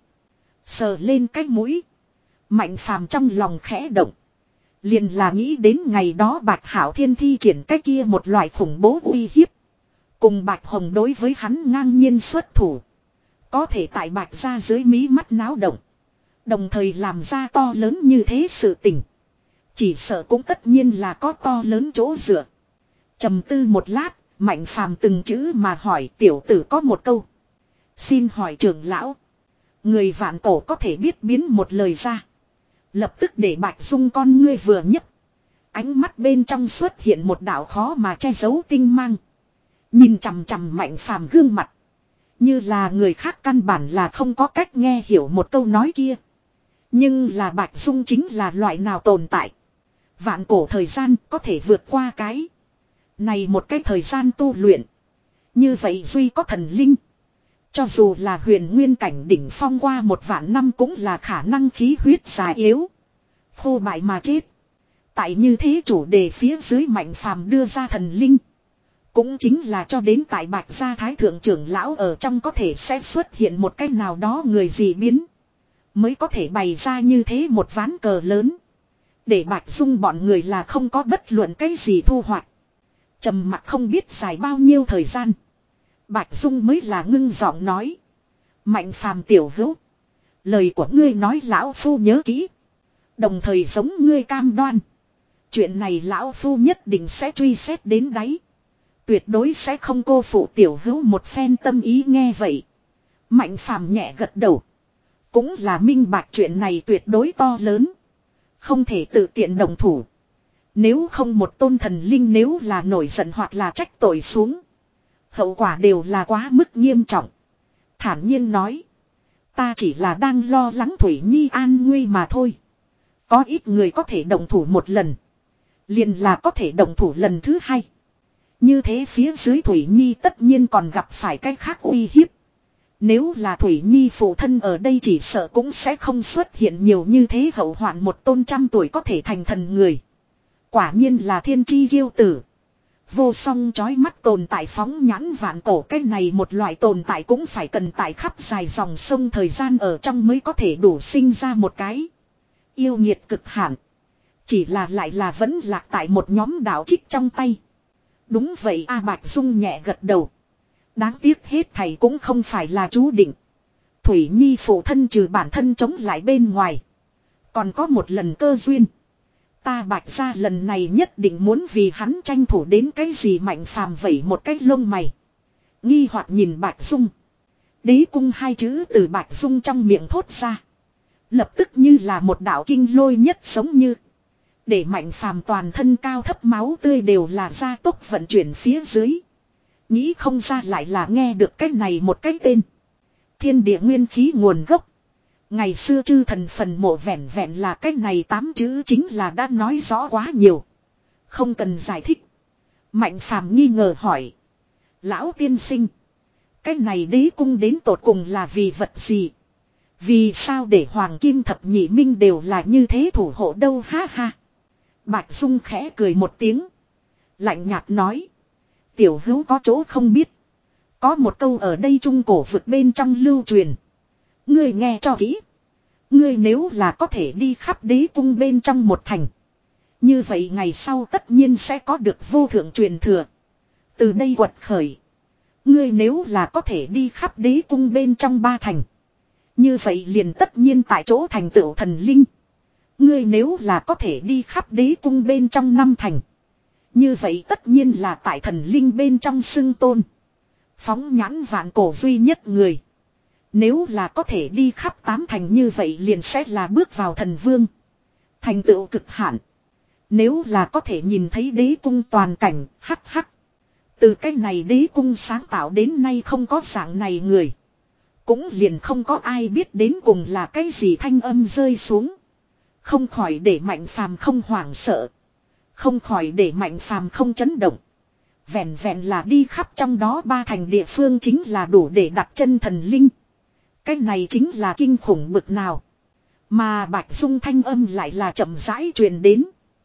Sờ lên cái mũi. Mạnh Phàm trong lòng khẽ động. Liền là nghĩ đến ngày đó Bạch Hảo Thiên thi triển cái kia một loại khủng bố uy hiếp. Cùng Bạch Hồng đối với hắn ngang nhiên xuất thủ. Có thể tại Bạch gia dưới mí mắt náo động. Đồng thời làm ra to lớn như thế sự tình. Chỉ sợ cũng tất nhiên là có to lớn chỗ dựa. Trầm tư một lát, Mạnh Phàm từng chữ mà hỏi tiểu tử có một câu. Xin hỏi trưởng lão. Người vạn cổ có thể biết biến một lời ra. Lập tức để Bạch Dung con ngươi vừa nhấc. Ánh mắt bên trong xuất hiện một đạo khó mà che giấu tinh mang. Nhìn chằm chằm Mạnh Phàm gương mặt. Như là người khác căn bản là không có cách nghe hiểu một câu nói kia. Nhưng là Bạch Dung chính là loại nào tồn tại. Vạn cổ thời gian có thể vượt qua cái. Này một cái thời gian tu luyện. Như vậy duy có thần linh. Cho dù là huyền nguyên cảnh đỉnh phong qua một vạn năm cũng là khả năng khí huyết già yếu. Khô bại mà chết. Tại như thế chủ đề phía dưới Mạnh Phàm đưa ra thần linh. Cũng chính là cho đến tại Bạch gia thái thượng trưởng lão ở trong có thể sẽ xuất hiện một cách nào đó người gì biến. Mới có thể bày ra như thế một ván cờ lớn. Để Bạch Dung bọn người là không có bất luận cái gì thu hoạch. Trầm mặc không biết dài bao nhiêu thời gian. Bạch Dung mới là ngưng giọng nói. Mạnh Phàm tiểu hữu. Lời của ngươi nói lão phu nhớ kỹ. Đồng thời giống ngươi cam đoan. Chuyện này lão phu nhất định sẽ truy xét đến đáy. Tuyệt đối sẽ không cô phụ tiểu hữu một phen tâm ý nghe vậy. Mạnh Phàm nhẹ gật đầu. Cũng là minh bạch chuyện này tuyệt đối to lớn. Không thể tự tiện đồng thủ. Nếu không một tôn thần linh nếu là nổi giận hoặc là trách tội xuống. Hậu quả đều là quá mức nghiêm trọng. Thản nhiên nói. Ta chỉ là đang lo lắng Thủy Nhi an nguy mà thôi. Có ít người có thể đồng thủ một lần. Liền là có thể đồng thủ lần thứ hai. Như thế phía dưới Thủy Nhi tất nhiên còn gặp phải cái khác uy hiếp. Nếu là Thủy Nhi phụ thân ở đây chỉ sợ cũng sẽ không xuất hiện nhiều như thế hậu hoạn một tôn trăm tuổi có thể thành thần người. Quả nhiên là thiên chi kiêu tử. Vô song chói mắt tồn tại phóng nhãn vạn cổ cái này một loại tồn tại cũng phải cần tại khắp dài dòng sông thời gian ở trong mới có thể đủ sinh ra một cái. Yêu nghiệt cực hạn. Chỉ là lại là vẫn lạc tại một nhóm đạo trích trong tay. Đúng vậy A Bạch Dung nhẹ gật đầu. Đáng tiếc hết thầy cũng không phải là chú định. Thủy Nhi phụ thân trừ bản thân chống lại bên ngoài. Còn có một lần cơ duyên. Ta Bạch gia lần này nhất định muốn vì hắn tranh thủ đến cái gì Mạnh Phàm vẩy một cái lông mày. Nghi hoặc nhìn Bạch Dung. Đế cung hai chữ từ Bạch Dung trong miệng thốt ra. Lập tức như là một đạo kinh lôi nhất giống như. Để Mạnh Phàm toàn thân cao thấp máu tươi đều là gia tốc vận chuyển phía dưới. Nghĩ không ra lại là nghe được cái này một cái tên. Thiên địa nguyên khí nguồn gốc. Ngày xưa chư thần phần mộ vẹn vẹn là cái này tám chữ chính là đã nói rõ quá nhiều. Không cần giải thích. Mạnh Phàm nghi ngờ hỏi. Lão tiên sinh. Cái này đế cung đến tột cùng là vì vật gì? Vì sao để Hoàng Kim Thập Nhị Minh đều là như thế thủ hộ đâu ha ha. Bạch Dung khẽ cười một tiếng. Lạnh nhạt nói. Tiểu hữu có chỗ không biết. Có một câu ở đây trung cổ vực bên trong lưu truyền. Ngươi nghe cho kỹ. Ngươi nếu là có thể đi khắp đế cung bên trong một thành. Như vậy ngày sau tất nhiên sẽ có được vô thượng truyền thừa. Từ đây quật khởi. Ngươi nếu là có thể đi khắp đế cung bên trong ba thành. Như vậy liền tất nhiên tại chỗ thành tựu thần linh. Ngươi nếu là có thể đi khắp đế cung bên trong năm thành. Như vậy tất nhiên là tại thần linh bên trong xưng tôn. Phóng nhãn vạn cổ duy nhất người. Nếu là có thể đi khắp tám thành như vậy liền sẽ là bước vào thần vương. Thành tựu cực hạn. Nếu là có thể nhìn thấy đế cung toàn cảnh, hắc hắc. Từ cái này đế cung sáng tạo đến nay không có dạng này người. Cũng liền không có ai biết đến cùng là cái gì thanh âm rơi xuống. Không khỏi để Mạnh Phàm không hoảng sợ. Không khỏi để Mạnh Phàm không chấn động. Vẹn vẹn là đi khắp trong đó ba thành địa phương chính là đủ để đặt chân thần linh. Cái này chính là kinh khủng bực nào. Mà Bạch Dung thanh âm lại là chậm rãi truyền đến.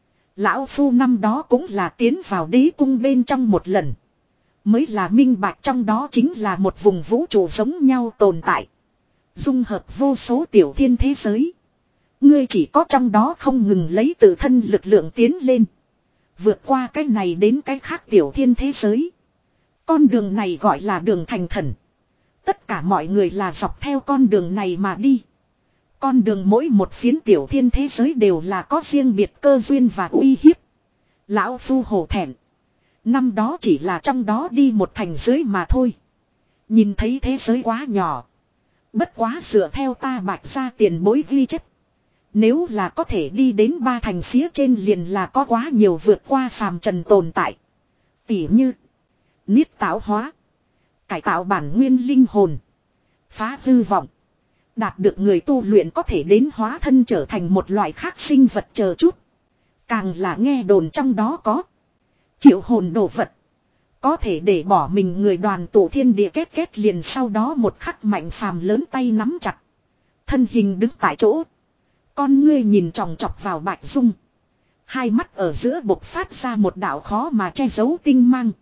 Lão Phu năm đó cũng là tiến vào đế cung bên trong một lần. Mới là minh bạch trong đó chính là một vùng vũ trụ giống nhau tồn tại. Dung hợp vô số tiểu thiên thế giới. Ngươi chỉ có trong đó không ngừng lấy tự thân lực lượng tiến lên. Vượt qua cái này đến cái khác tiểu thiên thế giới. Con đường này gọi là đường thành thần. Tất cả mọi người là dọc theo con đường này mà đi. Con đường mỗi một phiến tiểu thiên thế giới đều là có riêng biệt cơ duyên và uy hiếp. Lão Phu hổ thẹn. Năm đó chỉ là trong đó đi một thành giới mà thôi. Nhìn thấy thế giới quá nhỏ. Bất quá dựa theo ta Bạch ra tiền bối ghi chép. Nếu là có thể đi đến ba thành phía trên liền là có quá nhiều vượt qua phàm trần tồn tại. Tỉ như niết tạo hóa, cải tạo bản nguyên linh hồn, phá hư vọng. Đạt được người tu luyện có thể đến hóa thân trở thành một loại khác sinh vật chờ chút. Càng là nghe đồn trong đó có triệu hồn đồ vật. Có thể để bỏ mình người đoàn tụ thiên địa kết kết liền sau đó một khắc Mạnh Phàm lớn tay nắm chặt. Thân hình đứng tại chỗ. Con ngươi nhìn tròng trọc vào Bạch Dung. Hai mắt ở giữa bộc phát ra một đạo khó mà che giấu tinh mang.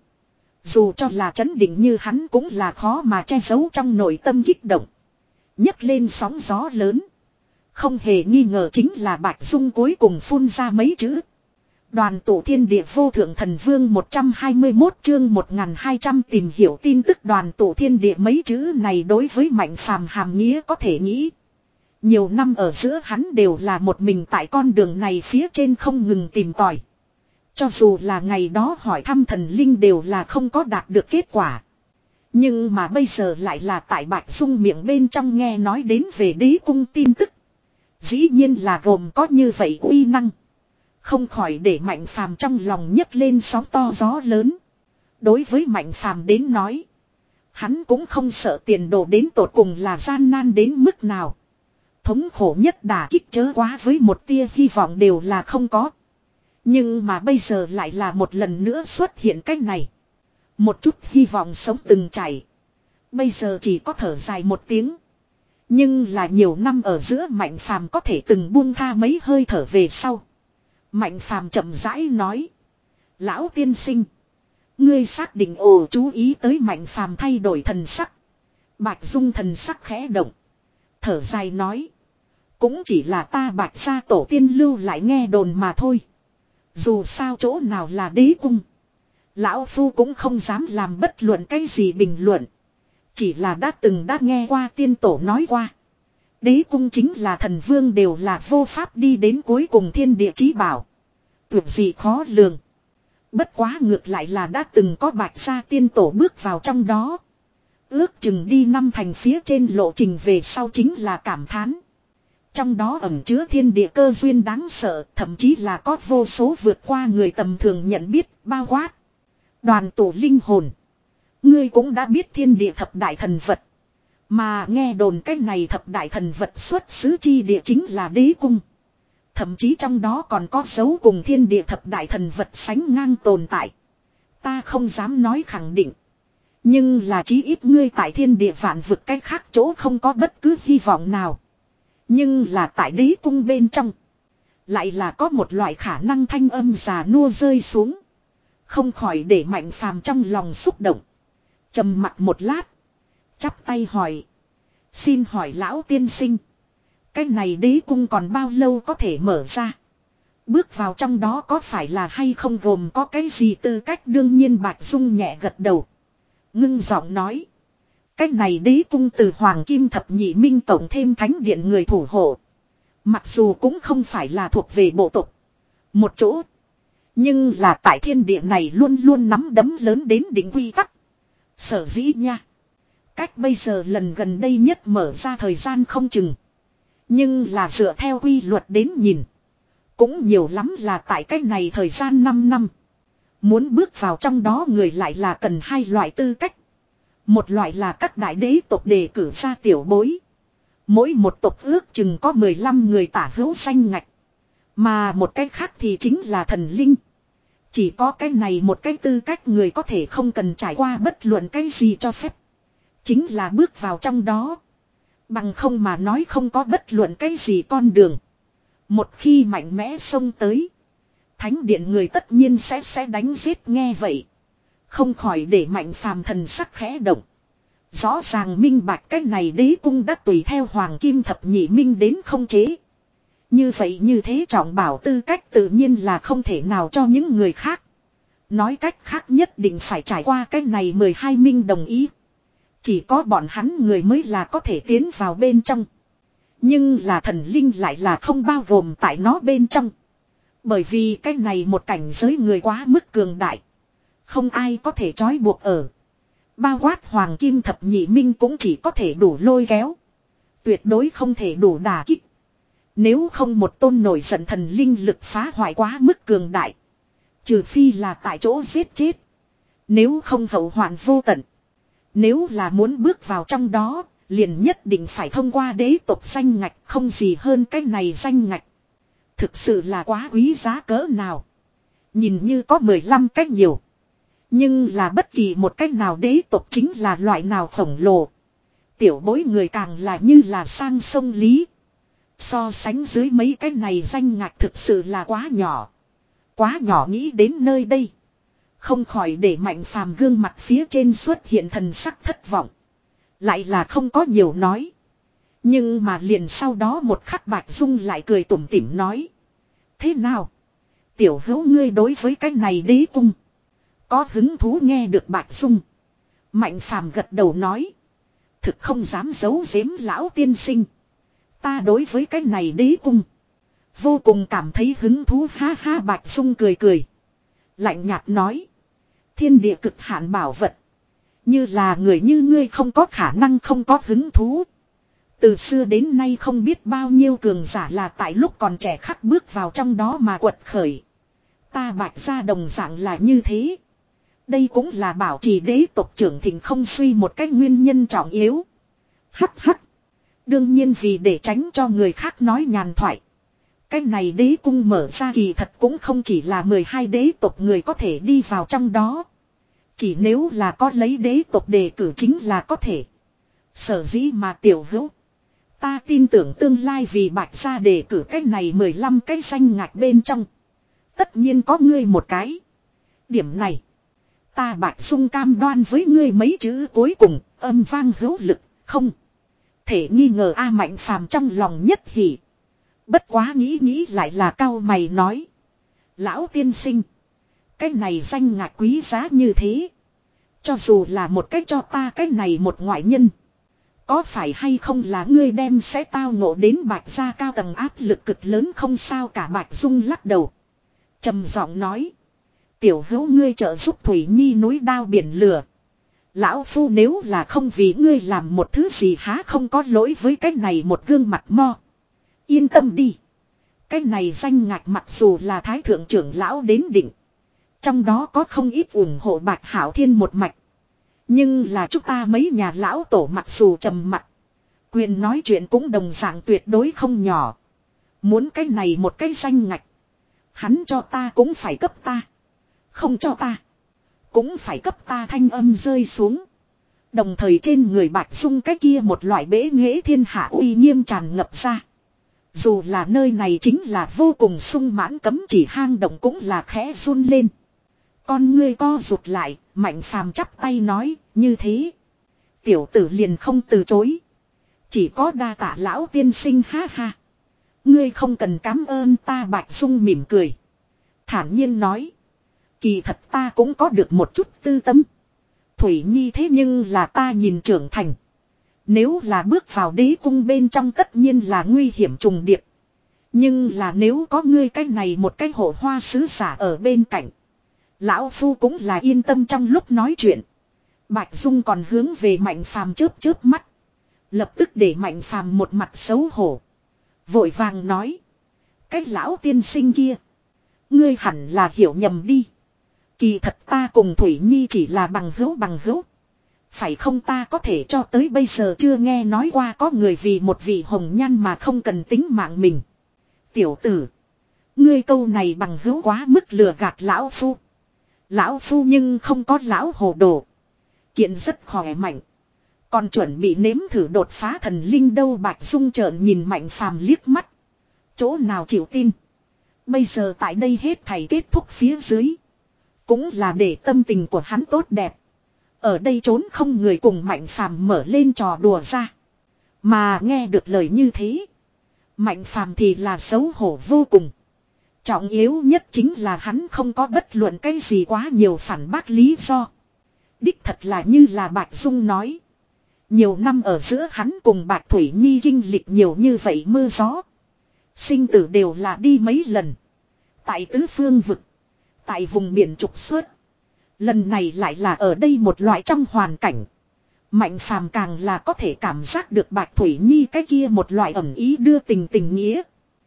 Dù cho là chấn định như hắn cũng là khó mà che giấu trong nội tâm kích động. Nhấc lên sóng gió lớn. Không hề nghi ngờ chính là Bạch Dung cuối cùng phun ra mấy chữ. Đoàn tụ thiên địa vô thượng thần vương một trăm hai mươi mốt chương một nghìn hai trăm tìm hiểu tin tức đoàn tụ thiên địa mấy chữ này đối với Mạnh Phàm hàm nghĩa có thể nghĩ. Nhiều năm ở giữa hắn đều là một mình tại con đường này phía trên không ngừng tìm tòi. Cho dù là ngày đó hỏi thăm thần linh đều là không có đạt được kết quả. Nhưng mà bây giờ lại là tại Bạch Dung miệng bên trong nghe nói đến về đế cung tin tức. Dĩ nhiên là gồm có như vậy uy năng. Không khỏi để Mạnh Phàm trong lòng nhấc lên sóng to gió lớn. Đối với Mạnh Phàm đến nói. Hắn cũng không sợ tiền đồ đến tột cùng là gian nan đến mức nào. Thống khổ nhất đả kích chớ quá với một tia hy vọng đều là không có. Nhưng mà bây giờ lại là một lần nữa xuất hiện cách này. Một chút hy vọng sống từng chảy. Bây giờ chỉ có thở dài một tiếng. Nhưng là nhiều năm ở giữa Mạnh Phàm có thể từng buông tha mấy hơi thở về sau. Mạnh Phàm chậm rãi nói. Lão tiên sinh. Ngươi xác định ồ chú ý tới Mạnh Phàm thay đổi thần sắc. Bạch Dung thần sắc khẽ động. Thở dài nói. Cũng chỉ là ta Bạch gia tổ tiên lưu lại nghe đồn mà thôi. Dù sao chỗ nào là đế cung. Lão Phu cũng không dám làm bất luận cái gì bình luận. Chỉ là đã từng đã nghe qua tiên tổ nói qua. Đế cung chính là thần vương đều là vô pháp đi đến cuối cùng thiên địa chí bảo. Tuyệt gì khó lường. Bất quá ngược lại là đã từng có Bạch gia tiên tổ bước vào trong đó. Ước chừng đi năm thành phía trên lộ trình về sau chính là cảm thán. Trong đó ẩn chứa thiên địa cơ duyên đáng sợ, thậm chí là có vô số vượt qua người tầm thường nhận biết, bao quát. Đoàn tổ linh hồn. Ngươi cũng đã biết thiên địa thập đại thần vật. Mà nghe đồn cái này thập đại thần vật xuất xứ chi địa chính là đế cung. Thậm chí trong đó còn có dấu cùng thiên địa thập đại thần vật sánh ngang tồn tại. Ta không dám nói khẳng định. Nhưng là chí ít ngươi tại thiên địa vạn vực cách khác chỗ không có bất cứ hy vọng nào. Nhưng là tại đế cung bên trong. Lại là có một loại khả năng thanh âm già nua rơi xuống. Không khỏi để Mạnh Phàm trong lòng xúc động. Trầm mặt một lát. Chắp tay hỏi. Xin hỏi lão tiên sinh. Cái này đế cung còn bao lâu có thể mở ra? Bước vào trong đó có phải là hay không gồm có cái gì tư cách? Đương nhiên Bạch Dung nhẹ gật đầu. Ngưng giọng nói. Cái này đế cung từ Hoàng Kim Thập Nhị Minh tổng thêm thánh điện người thủ hộ. Mặc dù cũng không phải là thuộc về bộ tộc. Một chỗ. Nhưng là tại thiên địa này luôn luôn nắm đấm lớn đến đỉnh quy tắc. Sở dĩ nha. Cách bây giờ lần gần đây nhất mở ra thời gian không chừng. Nhưng là dựa theo quy luật đến nhìn. Cũng nhiều lắm là tại cách này thời gian năm năm. Muốn bước vào trong đó người lại là cần hai loại tư cách. Một loại là các đại đế tộc đề cử ra tiểu bối. Mỗi một tộc ước chừng có mười lăm người tả hữu danh ngạch. Mà một cách khác thì chính là thần linh. Chỉ có cái này một cái tư cách người có thể không cần trải qua bất luận cái gì cho phép. Chính là bước vào trong đó. Bằng không mà nói không có bất luận cái gì con đường. Một khi mạnh mẽ xông tới. Thánh điện người tất nhiên sẽ sẽ đánh giết nghe vậy. Không khỏi để Mạnh Phàm thần sắc khẽ động. Rõ ràng minh bạch cái này đế cung đã tùy theo Hoàng Kim Thập Nhị Minh đến không chế. Như vậy như thế trọng bảo tư cách tự nhiên là không thể nào cho những người khác. Nói cách khác nhất định phải trải qua cái này mười hai minh đồng ý. Chỉ có bọn hắn người mới là có thể tiến vào bên trong. Nhưng là thần linh lại là không bao gồm tại nó bên trong. Bởi vì cái này một cảnh giới người quá mức cường đại. Không ai có thể trói buộc ở. Bao quát Hoàng Kim Thập Nhị Minh cũng chỉ có thể đủ lôi kéo. Tuyệt đối không thể đủ đả kích. Nếu không một tôn nổi giận thần linh lực phá hoại quá mức cường đại. Trừ phi là tại chỗ giết chết. Nếu không hậu hoạn vô tận. Nếu là muốn bước vào trong đó, liền nhất định phải thông qua đế tộc danh ngạch, không gì hơn cái này danh ngạch. Thực sự là quá quý giá cỡ nào. Nhìn như có mười lăm cách nhiều. Nhưng là bất kỳ một cách nào đế tộc chính là loại nào khổng lồ. Tiểu bối người càng là như là sang sông Lý. So sánh dưới mấy cái này danh ngạch thực sự là quá nhỏ. Quá nhỏ nghĩ đến nơi đây. Không khỏi để Mạnh Phàm gương mặt phía trên xuất hiện thần sắc thất vọng. Lại là không có nhiều nói. Nhưng mà liền sau đó một khắc Bạch Dung lại cười tủm tỉm nói. Thế nào? Tiểu hữu ngươi đối với cái này đế cung. Có hứng thú nghe được Bạch Dung. Mạnh Phàm gật đầu nói. Thực không dám giấu giếm lão tiên sinh. Ta đối với cái này đế cung. Vô cùng cảm thấy hứng thú ha ha Bạch Dung cười cười. Lạnh nhạt nói. Thiên địa cực hạn bảo vật. Như là người như ngươi không có khả năng không có hứng thú. Từ xưa đến nay không biết bao nhiêu cường giả là tại lúc còn trẻ khắc bước vào trong đó mà quật khởi. Ta Bạch gia đồng dạng là như thế. Đây cũng là bảo trì đế tộc trưởng thịnh không suy một cách nguyên nhân trọng yếu. Hắc hắc. Đương nhiên vì để tránh cho người khác nói nhàn thoại. Cái này đế cung mở ra kỳ thật cũng không chỉ là mười hai đế tộc người có thể đi vào trong đó. Chỉ nếu là có lấy đế tộc đề cử chính là có thể. Sở dĩ mà tiểu hữu. Ta tin tưởng tương lai vì Bạch gia đề cử cái này mười lăm cái danh ngạch bên trong. Tất nhiên có ngươi một cái. Điểm này. Ta Bạch Dung cam đoan với ngươi mấy chữ cuối cùng âm vang hữu lực không. Thể nghi ngờ A Mạnh Phàm trong lòng nhất hỉ. Bất quá nghĩ nghĩ lại là cao mày nói. Lão tiên sinh. Cái này danh ngạch quý giá như thế. Cho dù là một cách cho ta cái này một ngoại nhân. Có phải hay không là ngươi đem sẽ tao ngộ đến Bạch gia cao tầng áp lực cực lớn không sao cả Bạch Dung lắc đầu. Trầm giọng nói. Tiểu hữu ngươi trợ giúp Thủy Nhi núi đao biển lửa. Lão phu nếu là không vì ngươi làm một thứ gì há không có lỗi với cái này một gương mặt mo. Yên tâm đi. Cái này danh ngạch mặc dù là thái thượng trưởng lão đến định. Trong đó có không ít ủng hộ Bạch Hảo Thiên một mạch. Nhưng là chúng ta mấy nhà lão tổ mặc dù trầm mặc. Quyền nói chuyện cũng đồng dạng tuyệt đối không nhỏ. Muốn cái này một cái danh ngạch. Hắn cho ta cũng phải cấp ta. Không cho ta. Cũng phải cấp ta, thanh âm rơi xuống. Đồng thời trên người Bạch Dung cái kia một loại bế nghệ thiên hạ uy nghiêm tràn ngập ra. Dù là nơi này chính là vô cùng sung mãn cấm chỉ hang động cũng là khẽ run lên. Con ngươi co rụt lại, Mạnh Phàm chắp tay nói, như thế. Tiểu tử liền không từ chối. Chỉ có đa tạ lão tiên sinh, ha ha. Ngươi không cần cảm ơn ta. Bạch Dung mỉm cười. Thản nhiên nói. Kỳ thật ta cũng có được một chút tư tâm. Thủy Nhi thế nhưng là ta nhìn trưởng thành. Nếu là bước vào đế cung bên trong tất nhiên là nguy hiểm trùng điệp. Nhưng là nếu có ngươi cái này một cái hộ hoa sứ giả ở bên cạnh. Lão Phu cũng là yên tâm trong lúc nói chuyện. Bạch Dung còn hướng về Mạnh Phàm chớp chớp mắt. Lập tức để Mạnh Phàm một mặt xấu hổ. Vội vàng nói. Cái lão tiên sinh kia. Ngươi hẳn là hiểu nhầm đi. Kỳ thật ta cùng Thủy Nhi chỉ là bằng hữu bằng hữu. Phải không, ta có thể cho tới bây giờ chưa nghe nói qua có người vì một vị hồng nhan mà không cần tính mạng mình. Tiểu tử. Ngươi câu này bằng hữu quá mức lừa gạt lão phu. Lão phu nhưng không có lão hồ đồ. Kiện rất khỏe mạnh. Còn chuẩn bị nếm thử đột phá thần linh đâu. Bạch Dung trợn nhìn Mạnh Phàm liếc mắt. Chỗ nào chịu tin. Bây giờ tại đây hết thảy kết thúc phía dưới. Cũng là để tâm tình của hắn tốt đẹp. Ở đây trốn không người cùng Mạnh Phàm mở lên trò đùa ra. Mà nghe được lời như thế. Mạnh Phàm thì là xấu hổ vô cùng. Trọng yếu nhất chính là hắn không có bất luận cái gì quá nhiều phản bác lý do. Đích thật là như là Bạch Dung nói. Nhiều năm ở giữa hắn cùng Bạch Thủy Nhi kinh lịch nhiều như vậy mưa gió. Sinh tử đều là đi mấy lần. Tại tứ phương vực. Tại vùng biển trục xuất. Lần này lại là ở đây một loại trong hoàn cảnh. Mạnh Phàm càng là có thể cảm giác được Bạch Thủy Nhi cái kia một loại ẩn ý đưa tình tình nghĩa.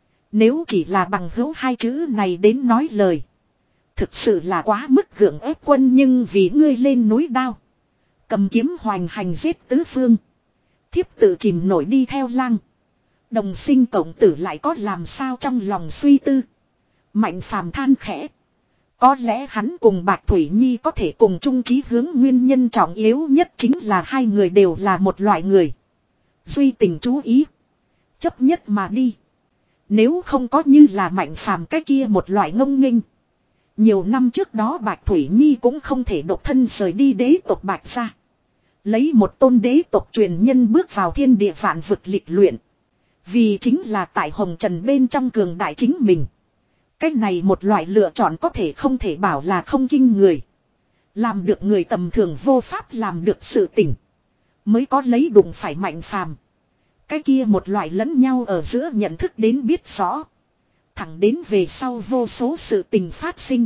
Nếu chỉ là bằng hữu hai chữ này đến nói lời. Thực sự là quá mức gượng ép quân, nhưng vì ngươi lên núi đao. Cầm kiếm hoành hành giết tứ phương. Thiếp tự chìm nổi đi theo lang. Đồng sinh cộng tử lại có làm sao trong lòng suy tư. Mạnh Phàm than khẽ. Có lẽ hắn cùng Bạch Thủy Nhi có thể cùng chung chí hướng, nguyên nhân trọng yếu nhất chính là hai người đều là một loại người. Duy tình chú ý. Chấp nhất mà đi. Nếu không có như là Mạnh Phàm cái kia một loại ngông nghênh. Nhiều năm trước đó Bạch Thủy Nhi cũng không thể độc thân rời đi đế tộc Bạch ra. Lấy một tôn đế tộc truyền nhân bước vào thiên địa vạn vực lịch luyện. Vì chính là tại hồng trần bên trong cường đại chính mình. Cái này một loại lựa chọn có thể không thể bảo là không kinh người. Làm được người tầm thường vô pháp làm được sự tình. Mới có lấy đụng phải Mạnh Phàm. Cái kia một loại lẫn nhau ở giữa nhận thức đến biết rõ. Thẳng đến về sau vô số sự tình phát sinh.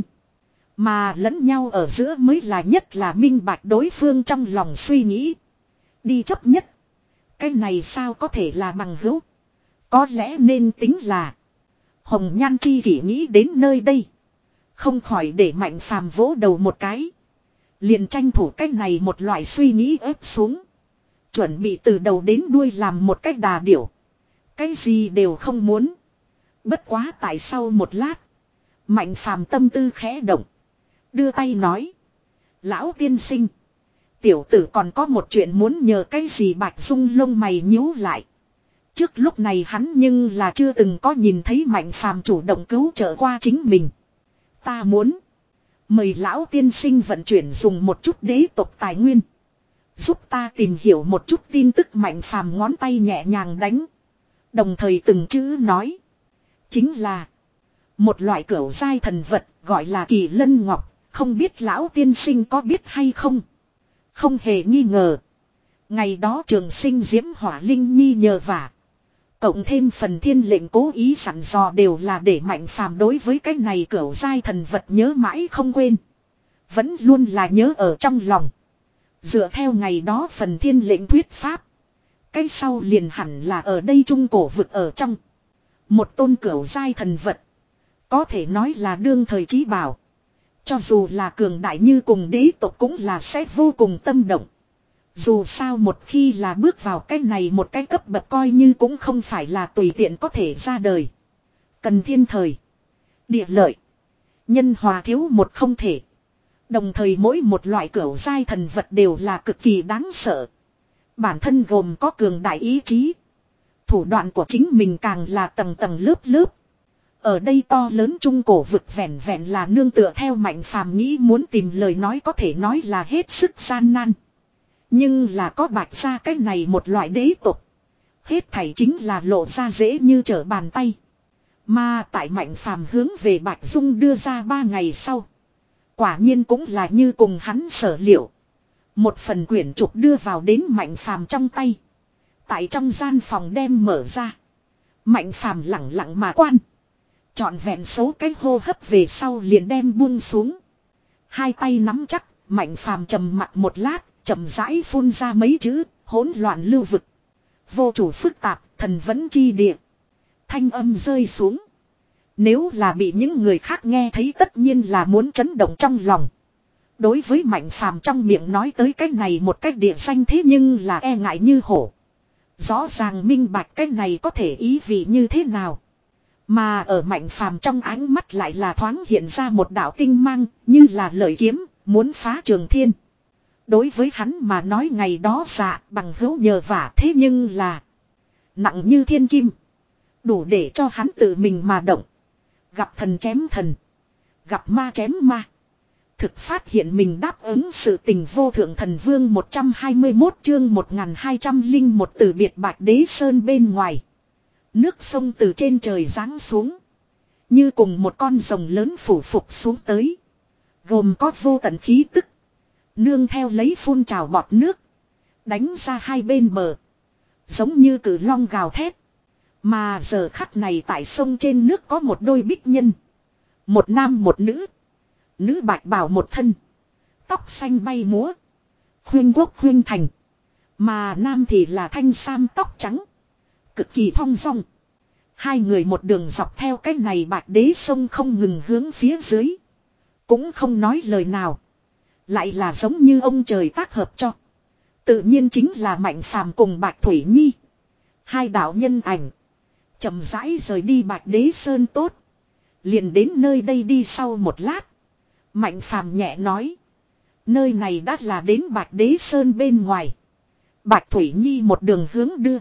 Mà lẫn nhau ở giữa mới là nhất là minh bạch đối phương trong lòng suy nghĩ. Đi chấp nhất. Cái này sao có thể là bằng hữu. Có lẽ nên tính là. Hồng Nhan Chi Kỷ nghĩ đến nơi đây. Không khỏi để Mạnh Phàm vỗ đầu một cái. Liền tranh thủ cái này một loại suy nghĩ ép xuống. Chuẩn bị từ đầu đến đuôi làm một cách đà điểu. Cái gì đều không muốn. Bất quá tại sau một lát. Mạnh Phàm tâm tư khẽ động. Đưa tay nói. Lão tiên sinh. Tiểu tử còn có một chuyện muốn nhờ, cái gì? Bạch Dung lông mày nhíu lại. Trước lúc này hắn nhưng là chưa từng có nhìn thấy Mạnh Phàm chủ động cứu trợ qua chính mình. Ta muốn mời lão tiên sinh vận chuyển dùng một chút đế tộc tài nguyên. Giúp ta tìm hiểu một chút tin tức. Mạnh Phàm ngón tay nhẹ nhàng đánh. Đồng thời từng chữ nói. Chính là một loại cửu giai thần vật gọi là Kỳ Lân Ngọc. Không biết lão tiên sinh có biết hay không? Không hề nghi ngờ. Ngày đó Trường Sinh Diễm Hỏa Linh Nhi nhờ vả. Cộng thêm phần thiên lệnh cố ý sẵn dò đều là để Mạnh Phàm đối với cái này cửu giai thần vật nhớ mãi không quên. Vẫn luôn là nhớ ở trong lòng. Dựa theo ngày đó phần thiên lệnh thuyết pháp. Cái sau liền hẳn là ở đây trung cổ vực ở trong. Một tôn cửu giai thần vật. Có thể nói là đương thời chí bảo. Cho dù là cường đại như cùng đế tộc cũng là sẽ vô cùng tâm động. Dù sao một khi là bước vào cái này một cái cấp bậc coi như cũng không phải là tùy tiện có thể ra đời. Cần thiên thời. Địa lợi. Nhân hòa thiếu một không thể. Đồng thời mỗi một loại cửu giai thần vật đều là cực kỳ đáng sợ. Bản thân gồm có cường đại ý chí. Thủ đoạn của chính mình càng là tầng tầng lớp lớp. Ở đây to lớn trung cổ vực vẹn vẹn là nương tựa theo Mạnh Phàm nghĩ muốn tìm lời nói có thể nói là hết sức gian nan. Nhưng là có Bạch Gia cái này một loại đế tộc. Hết thảy chính là lộ ra dễ như trở bàn tay. Mà tại Mạnh Phàm hướng về Bạch Dung đưa ra ba ngày sau. Quả nhiên cũng là như cùng hắn sở liệu. Một phần quyển trục đưa vào đến Mạnh Phàm trong tay. Tại trong gian phòng đem mở ra. Mạnh Phàm lặng lặng mà quan. Chọn vẹn số cái hô hấp về sau liền đem buông xuống. Hai tay nắm chắc, Mạnh Phàm trầm mặt một lát, chậm rãi phun ra mấy chữ, hỗn loạn lưu vực. Vô chủ phức tạp, thần vẫn chi địa. Thanh âm rơi xuống. Nếu là bị những người khác nghe thấy tất nhiên là muốn chấn động trong lòng. Đối với Mạnh Phàm trong miệng nói tới cái này một cách địa danh thế nhưng là e ngại như hổ. Rõ ràng minh bạch cái này có thể ý vị như thế nào. Mà ở Mạnh Phàm trong ánh mắt lại là thoáng hiện ra một đạo tinh mang, như là lợi kiếm, muốn phá trường thiên. Đối với hắn mà nói ngày đó dạ bằng hữu nhờ vả thế nhưng là nặng như thiên kim. Đủ để cho hắn tự mình mà động. Gặp thần chém thần. Gặp ma chém ma. Thực phát hiện mình đáp ứng sự tình vô thượng thần vương một trăm hai mươi mốt chương một nghìn hai trăm lẻ một từ biệt Bạch Đế Sơn bên ngoài. Nước sông từ trên trời giáng xuống. Như cùng một con rồng lớn phủ phục xuống tới. Gồm có vô tận khí tức. Nương theo lấy phun trào bọt nước. Đánh ra hai bên bờ. Giống như cử long gào thét. Mà giờ khắc này tại sông trên nước có một đôi bích nhân. Một nam một nữ. Nữ bạch bào một thân. Tóc xanh bay múa. Khuyên quốc khuyên thành. Mà nam thì là thanh sam tóc trắng. Cực kỳ thong dong. Hai người một đường dọc theo cái này Bạch Đế sông không ngừng hướng phía dưới. Cũng không nói lời nào. Lại là giống như ông trời tác hợp cho. Tự nhiên chính là Mạnh Phàm cùng Bạch Thủy Nhi. Hai đạo nhân ảnh. Chậm rãi rời đi Bạch Đế Sơn tốt. Liền đến nơi đây đi sau một lát. Mạnh Phàm nhẹ nói. Nơi này đã là đến Bạch Đế Sơn bên ngoài. Bạch Thủy Nhi một đường hướng đưa.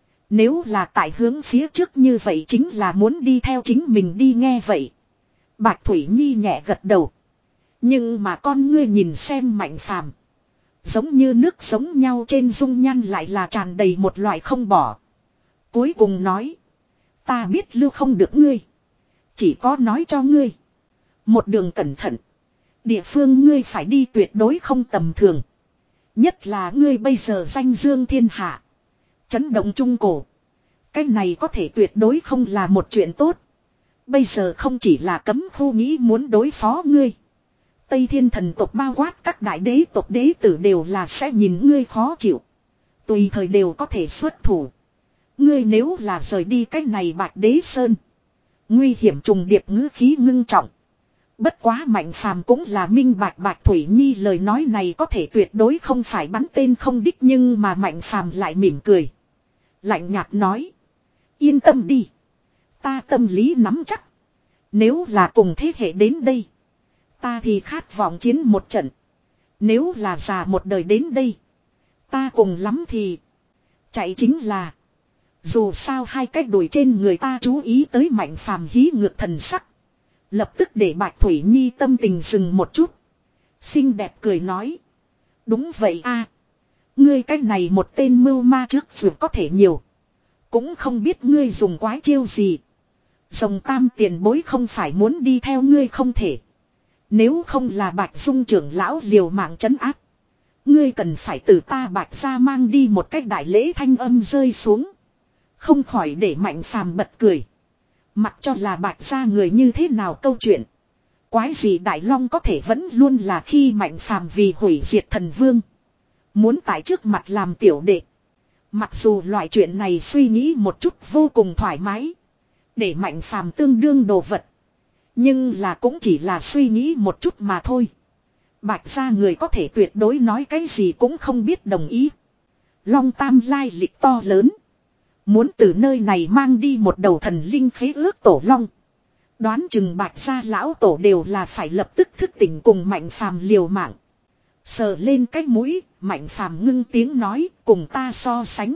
Nếu là tại hướng phía trước như vậy chính là muốn đi theo chính mình đi nghe vậy. Bạch Thủy Nhi nhẹ gật đầu. Nhưng mà con ngươi nhìn xem Mạnh Phàm, giống như nước giống nhau trên dung nhan lại là tràn đầy một loại không bỏ. Cuối cùng nói. Ta biết lưu không được ngươi. Chỉ có nói cho ngươi. Một đường cẩn thận. Địa phương ngươi phải đi tuyệt đối không tầm thường. Nhất là ngươi bây giờ danh dương thiên hạ. Chấn động trung cổ. Cái này có thể tuyệt đối không là một chuyện tốt. Bây giờ không chỉ là cấm khu nghĩ muốn đối phó ngươi. Tây Thiên thần tộc bao quát các đại đế tộc đế tử đều là sẽ nhìn ngươi khó chịu. Tùy thời đều có thể xuất thủ. Ngươi nếu là rời đi cái này Bạch Đế Sơn. Nguy hiểm trùng điệp ngữ khí ngưng trọng. Bất quá Mạnh Phàm cũng là minh bạch Bạch Thủy Nhi lời nói này có thể tuyệt đối không phải bắn tên không đích, nhưng mà Mạnh Phàm lại mỉm cười. Lạnh nhạt nói. Yên tâm đi. Ta tâm lý nắm chắc. Nếu là cùng thế hệ đến đây. Ta thì khát vọng chiến một trận. Nếu là già một đời đến đây. Ta cùng lắm thì. Chạy chính là. Dù sao hai cách đuổi trên người ta chú ý tới Mạnh Phàm hí ngược thần sắc. Lập tức để Bạch Thủy Nhi tâm tình dừng một chút. Xinh đẹp cười nói. Đúng vậy a, ngươi cách này một tên mưu ma trước vượt có thể nhiều. Cũng không biết ngươi dùng quái chiêu gì. Rồng tam tiền bối không phải muốn đi theo ngươi không thể. Nếu không là Bạch Dung trưởng lão liều mạng trấn áp. Ngươi cần phải từ ta Bạch ra mang đi một cách đại lễ thanh âm rơi xuống. Không khỏi để Mạnh Phàm bật cười. Mặc cho là Bạch ra người như thế nào câu chuyện. Quái gì Đại Long có thể vẫn luôn là khi Mạnh Phàm vì hủy diệt thần vương. Muốn tại trước mặt làm tiểu đệ. Mặc dù loại chuyện này suy nghĩ một chút vô cùng thoải mái. Để Mạnh Phàm tương đương đồ vật. Nhưng là cũng chỉ là suy nghĩ một chút mà thôi. Bạch gia người có thể tuyệt đối nói cái gì cũng không biết đồng ý. Long Tam lai lịch to lớn. Muốn từ nơi này mang đi một đầu thần linh khế ước tổ long. Đoán chừng Bạch gia lão tổ đều là phải lập tức thức tỉnh cùng Mạnh Phàm liều mạng. Sờ lên cái mũi, Mạnh Phàm ngưng tiếng nói, cùng ta so sánh.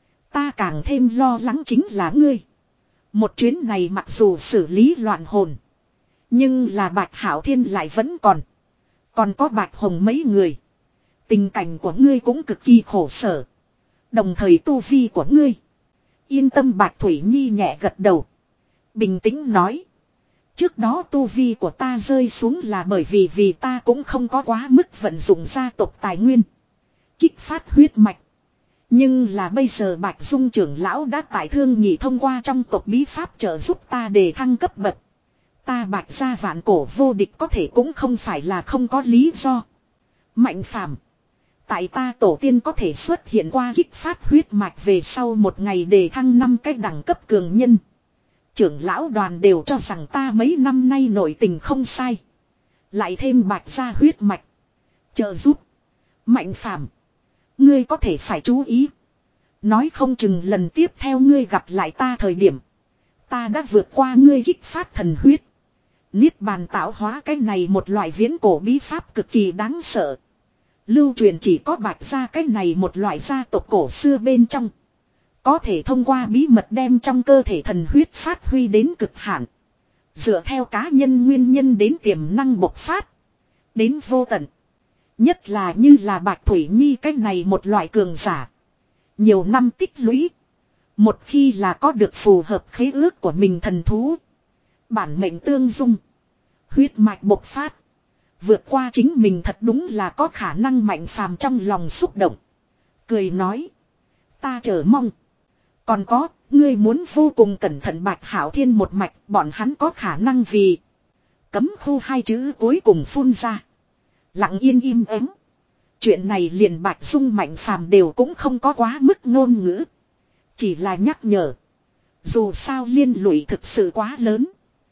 Ta càng thêm lo lắng chính là ngươi. Một chuyến này mặc dù xử lý loạn hồn. Nhưng là Bạch Hạo Thiên lại vẫn còn. Còn có Bạch Hồng mấy người. Tình cảnh của ngươi cũng cực kỳ khổ sở. Đồng thời tu vi của ngươi. Yên tâm Bạch Thủy Nhi nhẹ gật đầu. Bình tĩnh nói. Trước đó tu vi của ta rơi xuống là bởi vì vì ta cũng không có quá mức vận dụng gia tộc tài nguyên. Kích phát huyết mạch. Nhưng là bây giờ Bạch Dung trưởng lão đã tại thương nhị thông qua trong tộc bí pháp trợ giúp ta để thăng cấp bậc. Ta Bạch gia vạn cổ vô địch có thể cũng không phải là không có lý do. Mạnh Phàm, tại ta tổ tiên có thể xuất hiện qua kích phát huyết mạch về sau một ngày đề thăng năm cái đẳng cấp cường nhân. Trưởng lão đoàn đều cho rằng ta mấy năm nay nội tình không sai. Lại thêm Bạch gia huyết mạch. Trợ giúp. Mạnh Phàm, ngươi có thể phải chú ý. Nói không chừng lần tiếp theo ngươi gặp lại ta thời điểm. Ta đã vượt qua ngươi kích phát thần huyết. Niết bàn tạo hóa cái này một loại viễn cổ bí pháp cực kỳ đáng sợ. Lưu truyền chỉ có Bạch gia cái này một loại gia tộc cổ xưa bên trong. Có thể thông qua bí mật đem trong cơ thể thần huyết phát huy đến cực hạn. Dựa theo cá nhân nguyên nhân đến tiềm năng bộc phát. Đến vô tận. Nhất là như là Bạch Thủy Nhi cái này một loại cường giả. Nhiều năm tích lũy. Một khi là có được phù hợp khế ước của mình thần thú. Bản mệnh tương dung. Huyết mạch bộc phát. Vượt qua chính mình thật đúng là có khả năng. Mạnh Phàm trong lòng xúc động. Cười nói. Ta chờ mong. Còn có, ngươi muốn vô cùng cẩn thận Bạch Hạo Thiên một mạch. Bọn hắn có khả năng vì. Cấm khu hai chữ cuối cùng phun ra. Lặng yên im ắng. Chuyện này liền Bạch Dung Mạnh Phàm đều cũng không có quá mức ngôn ngữ. Chỉ là nhắc nhở. Dù sao liên lụy thực sự quá lớn.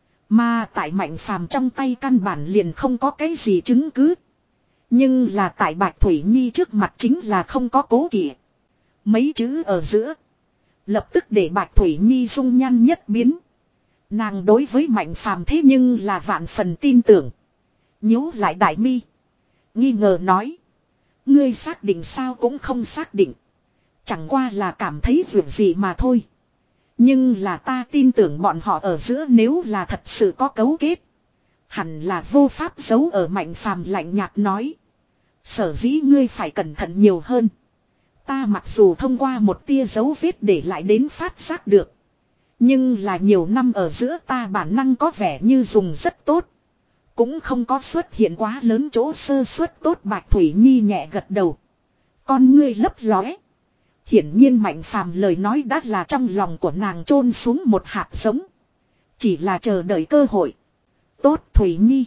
Mà tại Mạnh Phàm trong tay căn bản liền không có cái gì chứng cứ. Nhưng là tại Bạch Thủy Nhi trước mặt chính là không có cố kỵ. Mấy chữ ở giữa. Lập tức để Bạch Thủy Nhi dung nhan nhất biến. Nàng đối với Mạnh Phàm thế nhưng là vạn phần tin tưởng. Nhíu lại đại mi. Nghi ngờ nói. Ngươi xác định sao cũng không xác định. Chẳng qua là cảm thấy việc gì mà thôi. Nhưng là ta tin tưởng bọn họ ở giữa nếu là thật sự có cấu kết. Hẳn là vô pháp giấu ở Mạnh Phàm lạnh nhạt nói. Sở dĩ ngươi phải cẩn thận nhiều hơn. Ta mặc dù thông qua một tia dấu vết để lại đến phát giác được. Nhưng là nhiều năm ở giữa ta bản năng có vẻ như dùng rất tốt. Cũng không có xuất hiện quá lớn chỗ sơ suất tốt. Bạch Thủy Nhi nhẹ gật đầu. Con ngươi lấp lóe. Hiển nhiên Mạnh Phàm lời nói đã là trong lòng của nàng chôn xuống một hạt giống. Chỉ là chờ đợi cơ hội. Tốt Thủy Nhi.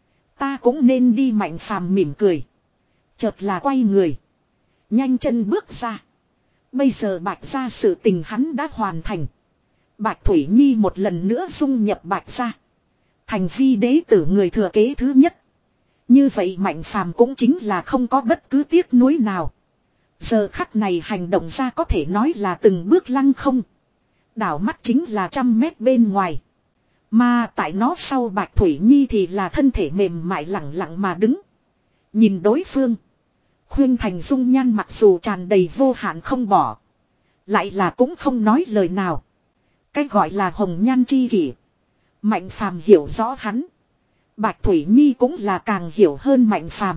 Ta cũng nên đi. Mạnh Phàm mỉm cười. Chợt là quay người. Nhanh chân bước ra. Bây giờ Bạch gia sự tình hắn đã hoàn thành. Bạch Thủy Nhi một lần nữa dung nhập Bạch gia. Thành vi đế tử người thừa kế thứ nhất. Như vậy Mạnh Phàm cũng chính là không có bất cứ tiếc nuối nào. Giờ khắc này hành động ra có thể nói là từng bước lăng không. Đảo mắt chính là trăm mét bên ngoài. Mà tại nó sau Bạch Thủy Nhi thì là thân thể mềm mại lặng lặng mà đứng. Nhìn đối phương. Khuyên Thành dung nhan mặc dù tràn đầy vô hạn không bỏ. Lại là cũng không nói lời nào. Cái gọi là hồng nhan chi kỷ. Mạnh Phàm hiểu rõ hắn. Bạch Thủy Nhi cũng là càng hiểu hơn Mạnh Phàm.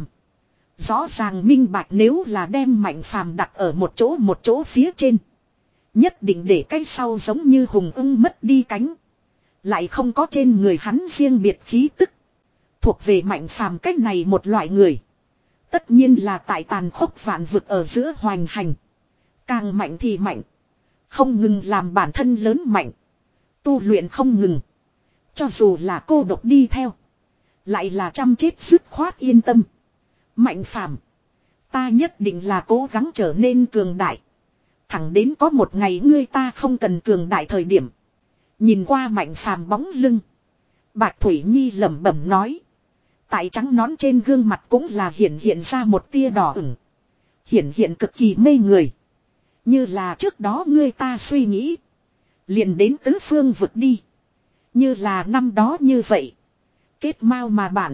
Rõ ràng minh bạch nếu là đem Mạnh Phàm đặt ở một chỗ một chỗ phía trên. Nhất định để cái sau giống như hùng ưng mất đi cánh. Lại không có trên người hắn riêng biệt khí tức. Thuộc về Mạnh Phàm cách này một loại người. Tất nhiên là tại tàn khốc vạn vực ở giữa hoành hành. Càng mạnh thì mạnh. Không ngừng làm bản thân lớn mạnh. Tu luyện không ngừng. Cho dù là cô độc đi theo. Lại là chăm chết dứt khoát yên tâm. Mạnh Phàm, Ta nhất định là cố gắng trở nên cường đại. Thẳng đến có một ngày ngươi ta không cần cường đại thời điểm. Nhìn qua Mạnh Phàm bóng lưng. Bạch Thủy Nhi lẩm bẩm nói. Tại trắng nón trên gương mặt cũng là hiện hiện ra một tia đỏ ửng. Hiện hiện cực kỳ mê người. Như là trước đó ngươi ta suy nghĩ. Liền đến tứ phương vực đi. Như là năm đó như vậy. Kết mau mà bạn.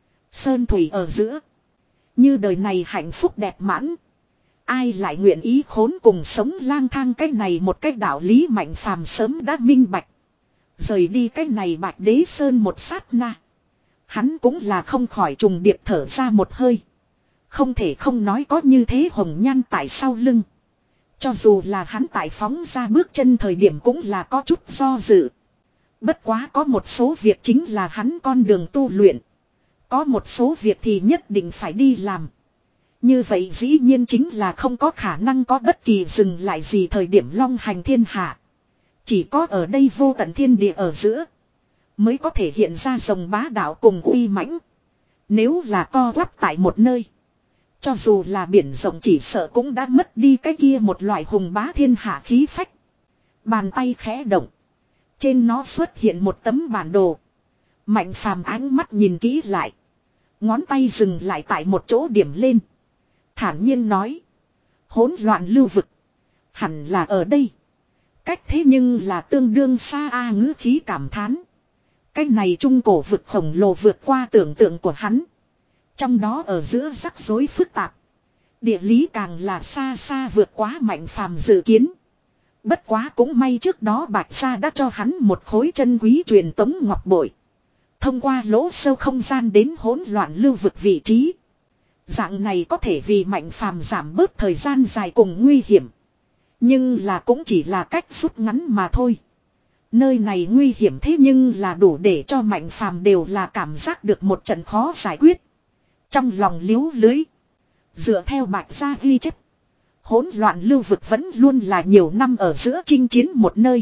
Sơn thủy ở giữa. Như đời này hạnh phúc đẹp mãn. Ai lại nguyện ý khốn cùng sống lang thang cái này một cái đạo lý Mạnh Phàm sớm đã minh bạch. Rời đi cái này Bạch Đế Sơn một sát na. Hắn cũng là không khỏi trùng điệp thở ra một hơi. Không thể không nói có như thế hồng nhan tại sau lưng. Cho dù là hắn tại phóng ra bước chân thời điểm cũng là có chút do dự. Bất quá có một số việc chính là hắn con đường tu luyện. Có một số việc thì nhất định phải đi làm. Như vậy dĩ nhiên chính là không có khả năng có bất kỳ dừng lại gì thời điểm long hành thiên hạ. Chỉ có ở đây vô tận thiên địa ở giữa. Mới có thể hiện ra rồng bá đạo cùng uy mãnh. Nếu là co quắp tại một nơi. Cho dù là biển rộng chỉ sợ cũng đã mất đi cái kia một loại hùng bá thiên hạ khí phách. Bàn tay khẽ động. Trên nó xuất hiện một tấm bản đồ. Mạnh Phàm ánh mắt nhìn kỹ lại. Ngón tay dừng lại tại một chỗ điểm lên. Thản nhiên nói. Hỗn loạn lưu vực. Hẳn là ở đây. Cách thế nhưng là tương đương xa a ngữ khí cảm thán. Cái này trung cổ vực khổng lồ vượt qua tưởng tượng của hắn. Trong đó ở giữa rắc rối phức tạp. Địa lý càng là xa xa vượt quá Mạnh Phàm dự kiến. Bất quá cũng may trước đó Bạch Gia đã cho hắn một khối chân quý truyền tống ngọc bội. Thông qua lỗ sâu không gian đến hỗn loạn lưu vực vị trí. Dạng này có thể vì Mạnh Phàm giảm bớt thời gian dài cùng nguy hiểm. Nhưng là cũng chỉ là cách rút ngắn mà thôi. Nơi này nguy hiểm thế nhưng là đủ để cho Mạnh Phàm đều là cảm giác được một trận khó giải quyết. Trong lòng liếu lưới. Dựa theo Bạch Gia ghi chép. Hỗn loạn lưu vực vẫn luôn là nhiều năm ở giữa chinh chiến một nơi.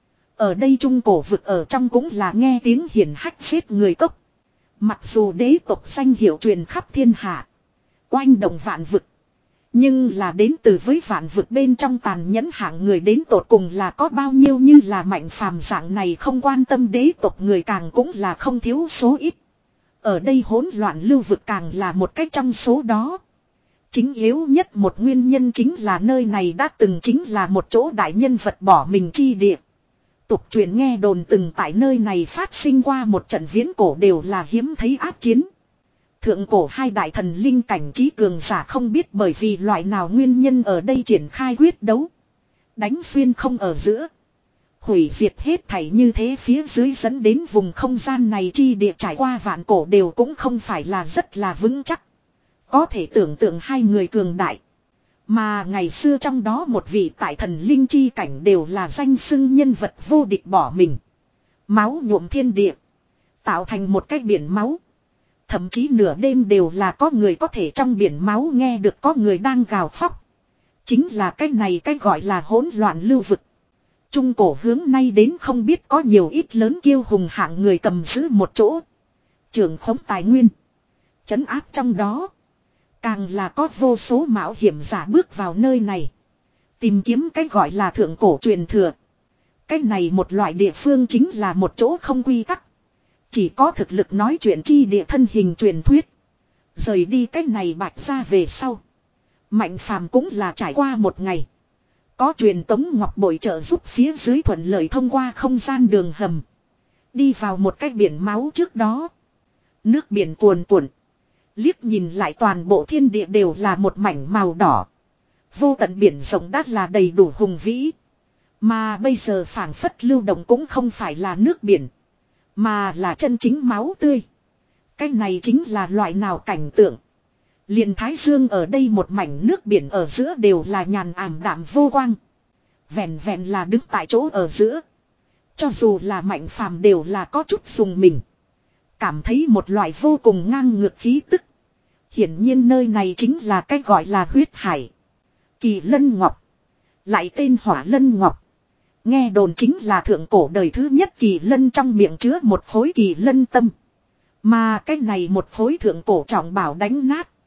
Ở đây trung cổ vực ở trong cũng là nghe tiếng hiển hách giết người cốc. Mặc dù đế tộc danh hiệu truyền khắp thiên hạ. Oanh động vạn vực. Nhưng là đến từ với vạn vực bên trong tàn nhẫn hạng người đến tột cùng là có bao nhiêu như là Mạnh Phàm dạng này không quan tâm đế tộc người càng cũng là không thiếu số ít. Ở đây hỗn loạn lưu vực càng là một cách trong số đó. Chính yếu nhất một nguyên nhân chính là nơi này đã từng chính là một chỗ đại nhân vật bỏ mình chi địa. Tục truyền nghe đồn từng tại nơi này phát sinh qua một trận viễn cổ đều là hiếm thấy ác chiến. Thượng cổ hai đại thần linh cảnh trí cường giả không biết bởi vì loại nào nguyên nhân ở đây triển khai quyết đấu. Đánh xuyên không ở giữa. Hủy diệt hết thảy như thế phía dưới dẫn đến vùng không gian này chi địa trải qua vạn cổ đều cũng không phải là rất là vững chắc. Có thể tưởng tượng hai người cường đại. Mà ngày xưa trong đó một vị tại thần linh chi cảnh đều là danh xưng nhân vật vô địch bỏ mình. Máu nhuộm thiên địa. Tạo thành một cái biển máu. Thậm chí nửa đêm đều là có người có thể trong biển máu nghe được có người đang gào khóc. Chính là cái này cái gọi là hỗn loạn lưu vực. Trung cổ hướng nay đến không biết có nhiều ít lớn kiêu hùng hạng người cầm giữ một chỗ. Trưởng khống tài nguyên. Trấn áp trong đó. Càng là có vô số mạo hiểm giả bước vào nơi này. Tìm kiếm cái gọi là thượng cổ truyền thừa. Cái này một loại địa phương chính là một chỗ không quy tắc. Chỉ có thực lực nói chuyện chi địa thân hình truyền thuyết. Rời đi cái này Bạch Gia về sau. Mạnh Phàm cũng là trải qua một ngày. Có truyền tống ngọc bội trợ giúp phía dưới thuận lợi thông qua không gian đường hầm. Đi vào một cái biển máu trước đó. Nước biển cuồn cuộn. Liếc nhìn lại toàn bộ thiên địa đều là một mảnh màu đỏ. Vô tận biển rộng đã là đầy đủ hùng vĩ. Mà bây giờ phảng phất lưu động cũng không phải là nước biển. Mà là chân chính máu tươi. Cái này chính là loại nào cảnh tượng. Liền Thái Dương ở đây một mảnh nước biển ở giữa đều là nhàn ảm đạm vô quang. Vẹn vẹn là đứng tại chỗ ở giữa. Cho dù là Mạnh Phàm đều là có chút dùng mình. Cảm thấy một loại vô cùng ngang ngược khí tức. Hiển nhiên nơi này chính là cái gọi là huyết hải. Kỳ Lân Ngọc. Lại tên Hỏa Lân Ngọc. Nghe đồn chính là thượng cổ đời thứ nhất kỳ lân trong miệng chứa một khối kỳ lân tâm. Mà cái này một khối thượng cổ trọng bảo đánh nát.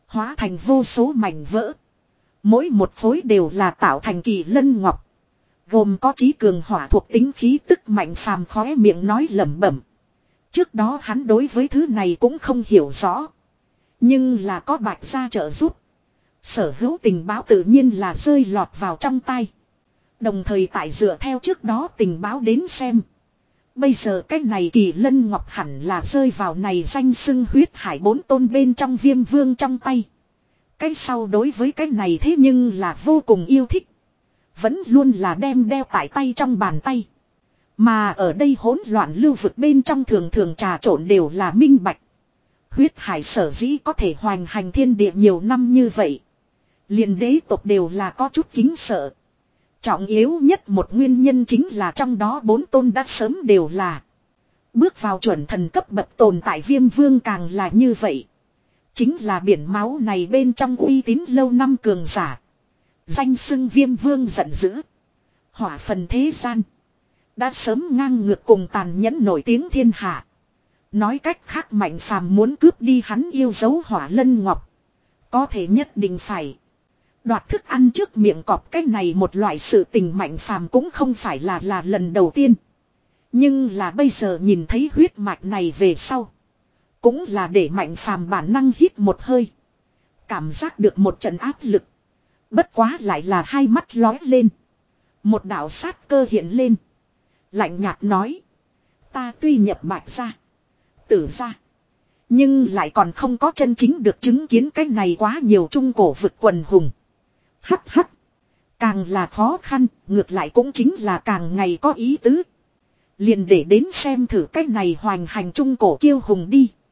Hóa thành vô số mảnh vỡ. Mỗi một khối đều là tạo thành kỳ lân ngọc. Gồm có trí cường hỏa thuộc tính khí tức mạnh phàm khóe miệng nói lẩm bẩm. Trước đó hắn đối với thứ này cũng không hiểu rõ. Nhưng là có Bạch Gia trợ giúp. Sở hữu tình báo tự nhiên là rơi lọt vào trong tay. Đồng thời tại dựa theo trước đó tình báo đến xem. Bây giờ cái này kỳ lân ngọc hẳn là rơi vào này danh xưng huyết hải bốn tôn bên trong Viêm Vương trong tay. Cái sau đối với cái này thế nhưng là vô cùng yêu thích. Vẫn luôn là đem đeo tại tay trong bàn tay. Mà ở đây hỗn loạn lưu vực bên trong thường thường trà trộn đều là minh bạch. Huyết hải sở dĩ có thể hoành hành thiên địa nhiều năm như vậy. Liền đế tộc đều là có chút kính sợ. Trọng yếu nhất một nguyên nhân chính là trong đó bốn tôn đã sớm đều là. Bước vào chuẩn thần cấp bậc tồn tại Viêm Vương càng là như vậy. Chính là biển máu này bên trong uy tín lâu năm cường giả. Danh xưng Viêm Vương giận dữ. Hỏa phần thế gian. Đã sớm ngang ngược cùng tàn nhẫn nổi tiếng thiên hạ. Nói cách khác Mạnh Phàm muốn cướp đi hắn yêu dấu Hỏa Lân Ngọc. Có thể nhất định phải. Đoạt thức ăn trước miệng cọp cái này một loại sự tình Mạnh Phàm cũng không phải là là lần đầu tiên. Nhưng là bây giờ nhìn thấy huyết mạch này về sau. Cũng là để Mạnh Phàm bản năng hít một hơi. Cảm giác được một trận áp lực. Bất quá lại là hai mắt lói lên. Một đạo sát cơ hiện lên. Lạnh nhạt nói. Ta tuy nhập Bạch Gia. Tử gia. Nhưng lại còn không có chân chính được chứng kiến cái này quá nhiều trung cổ vực quần hùng. Hắc hắc. Càng là khó khăn, ngược lại cũng chính là càng ngày có ý tứ. Liền để đến xem thử cái này hoành hành trung cổ kiêu hùng đi.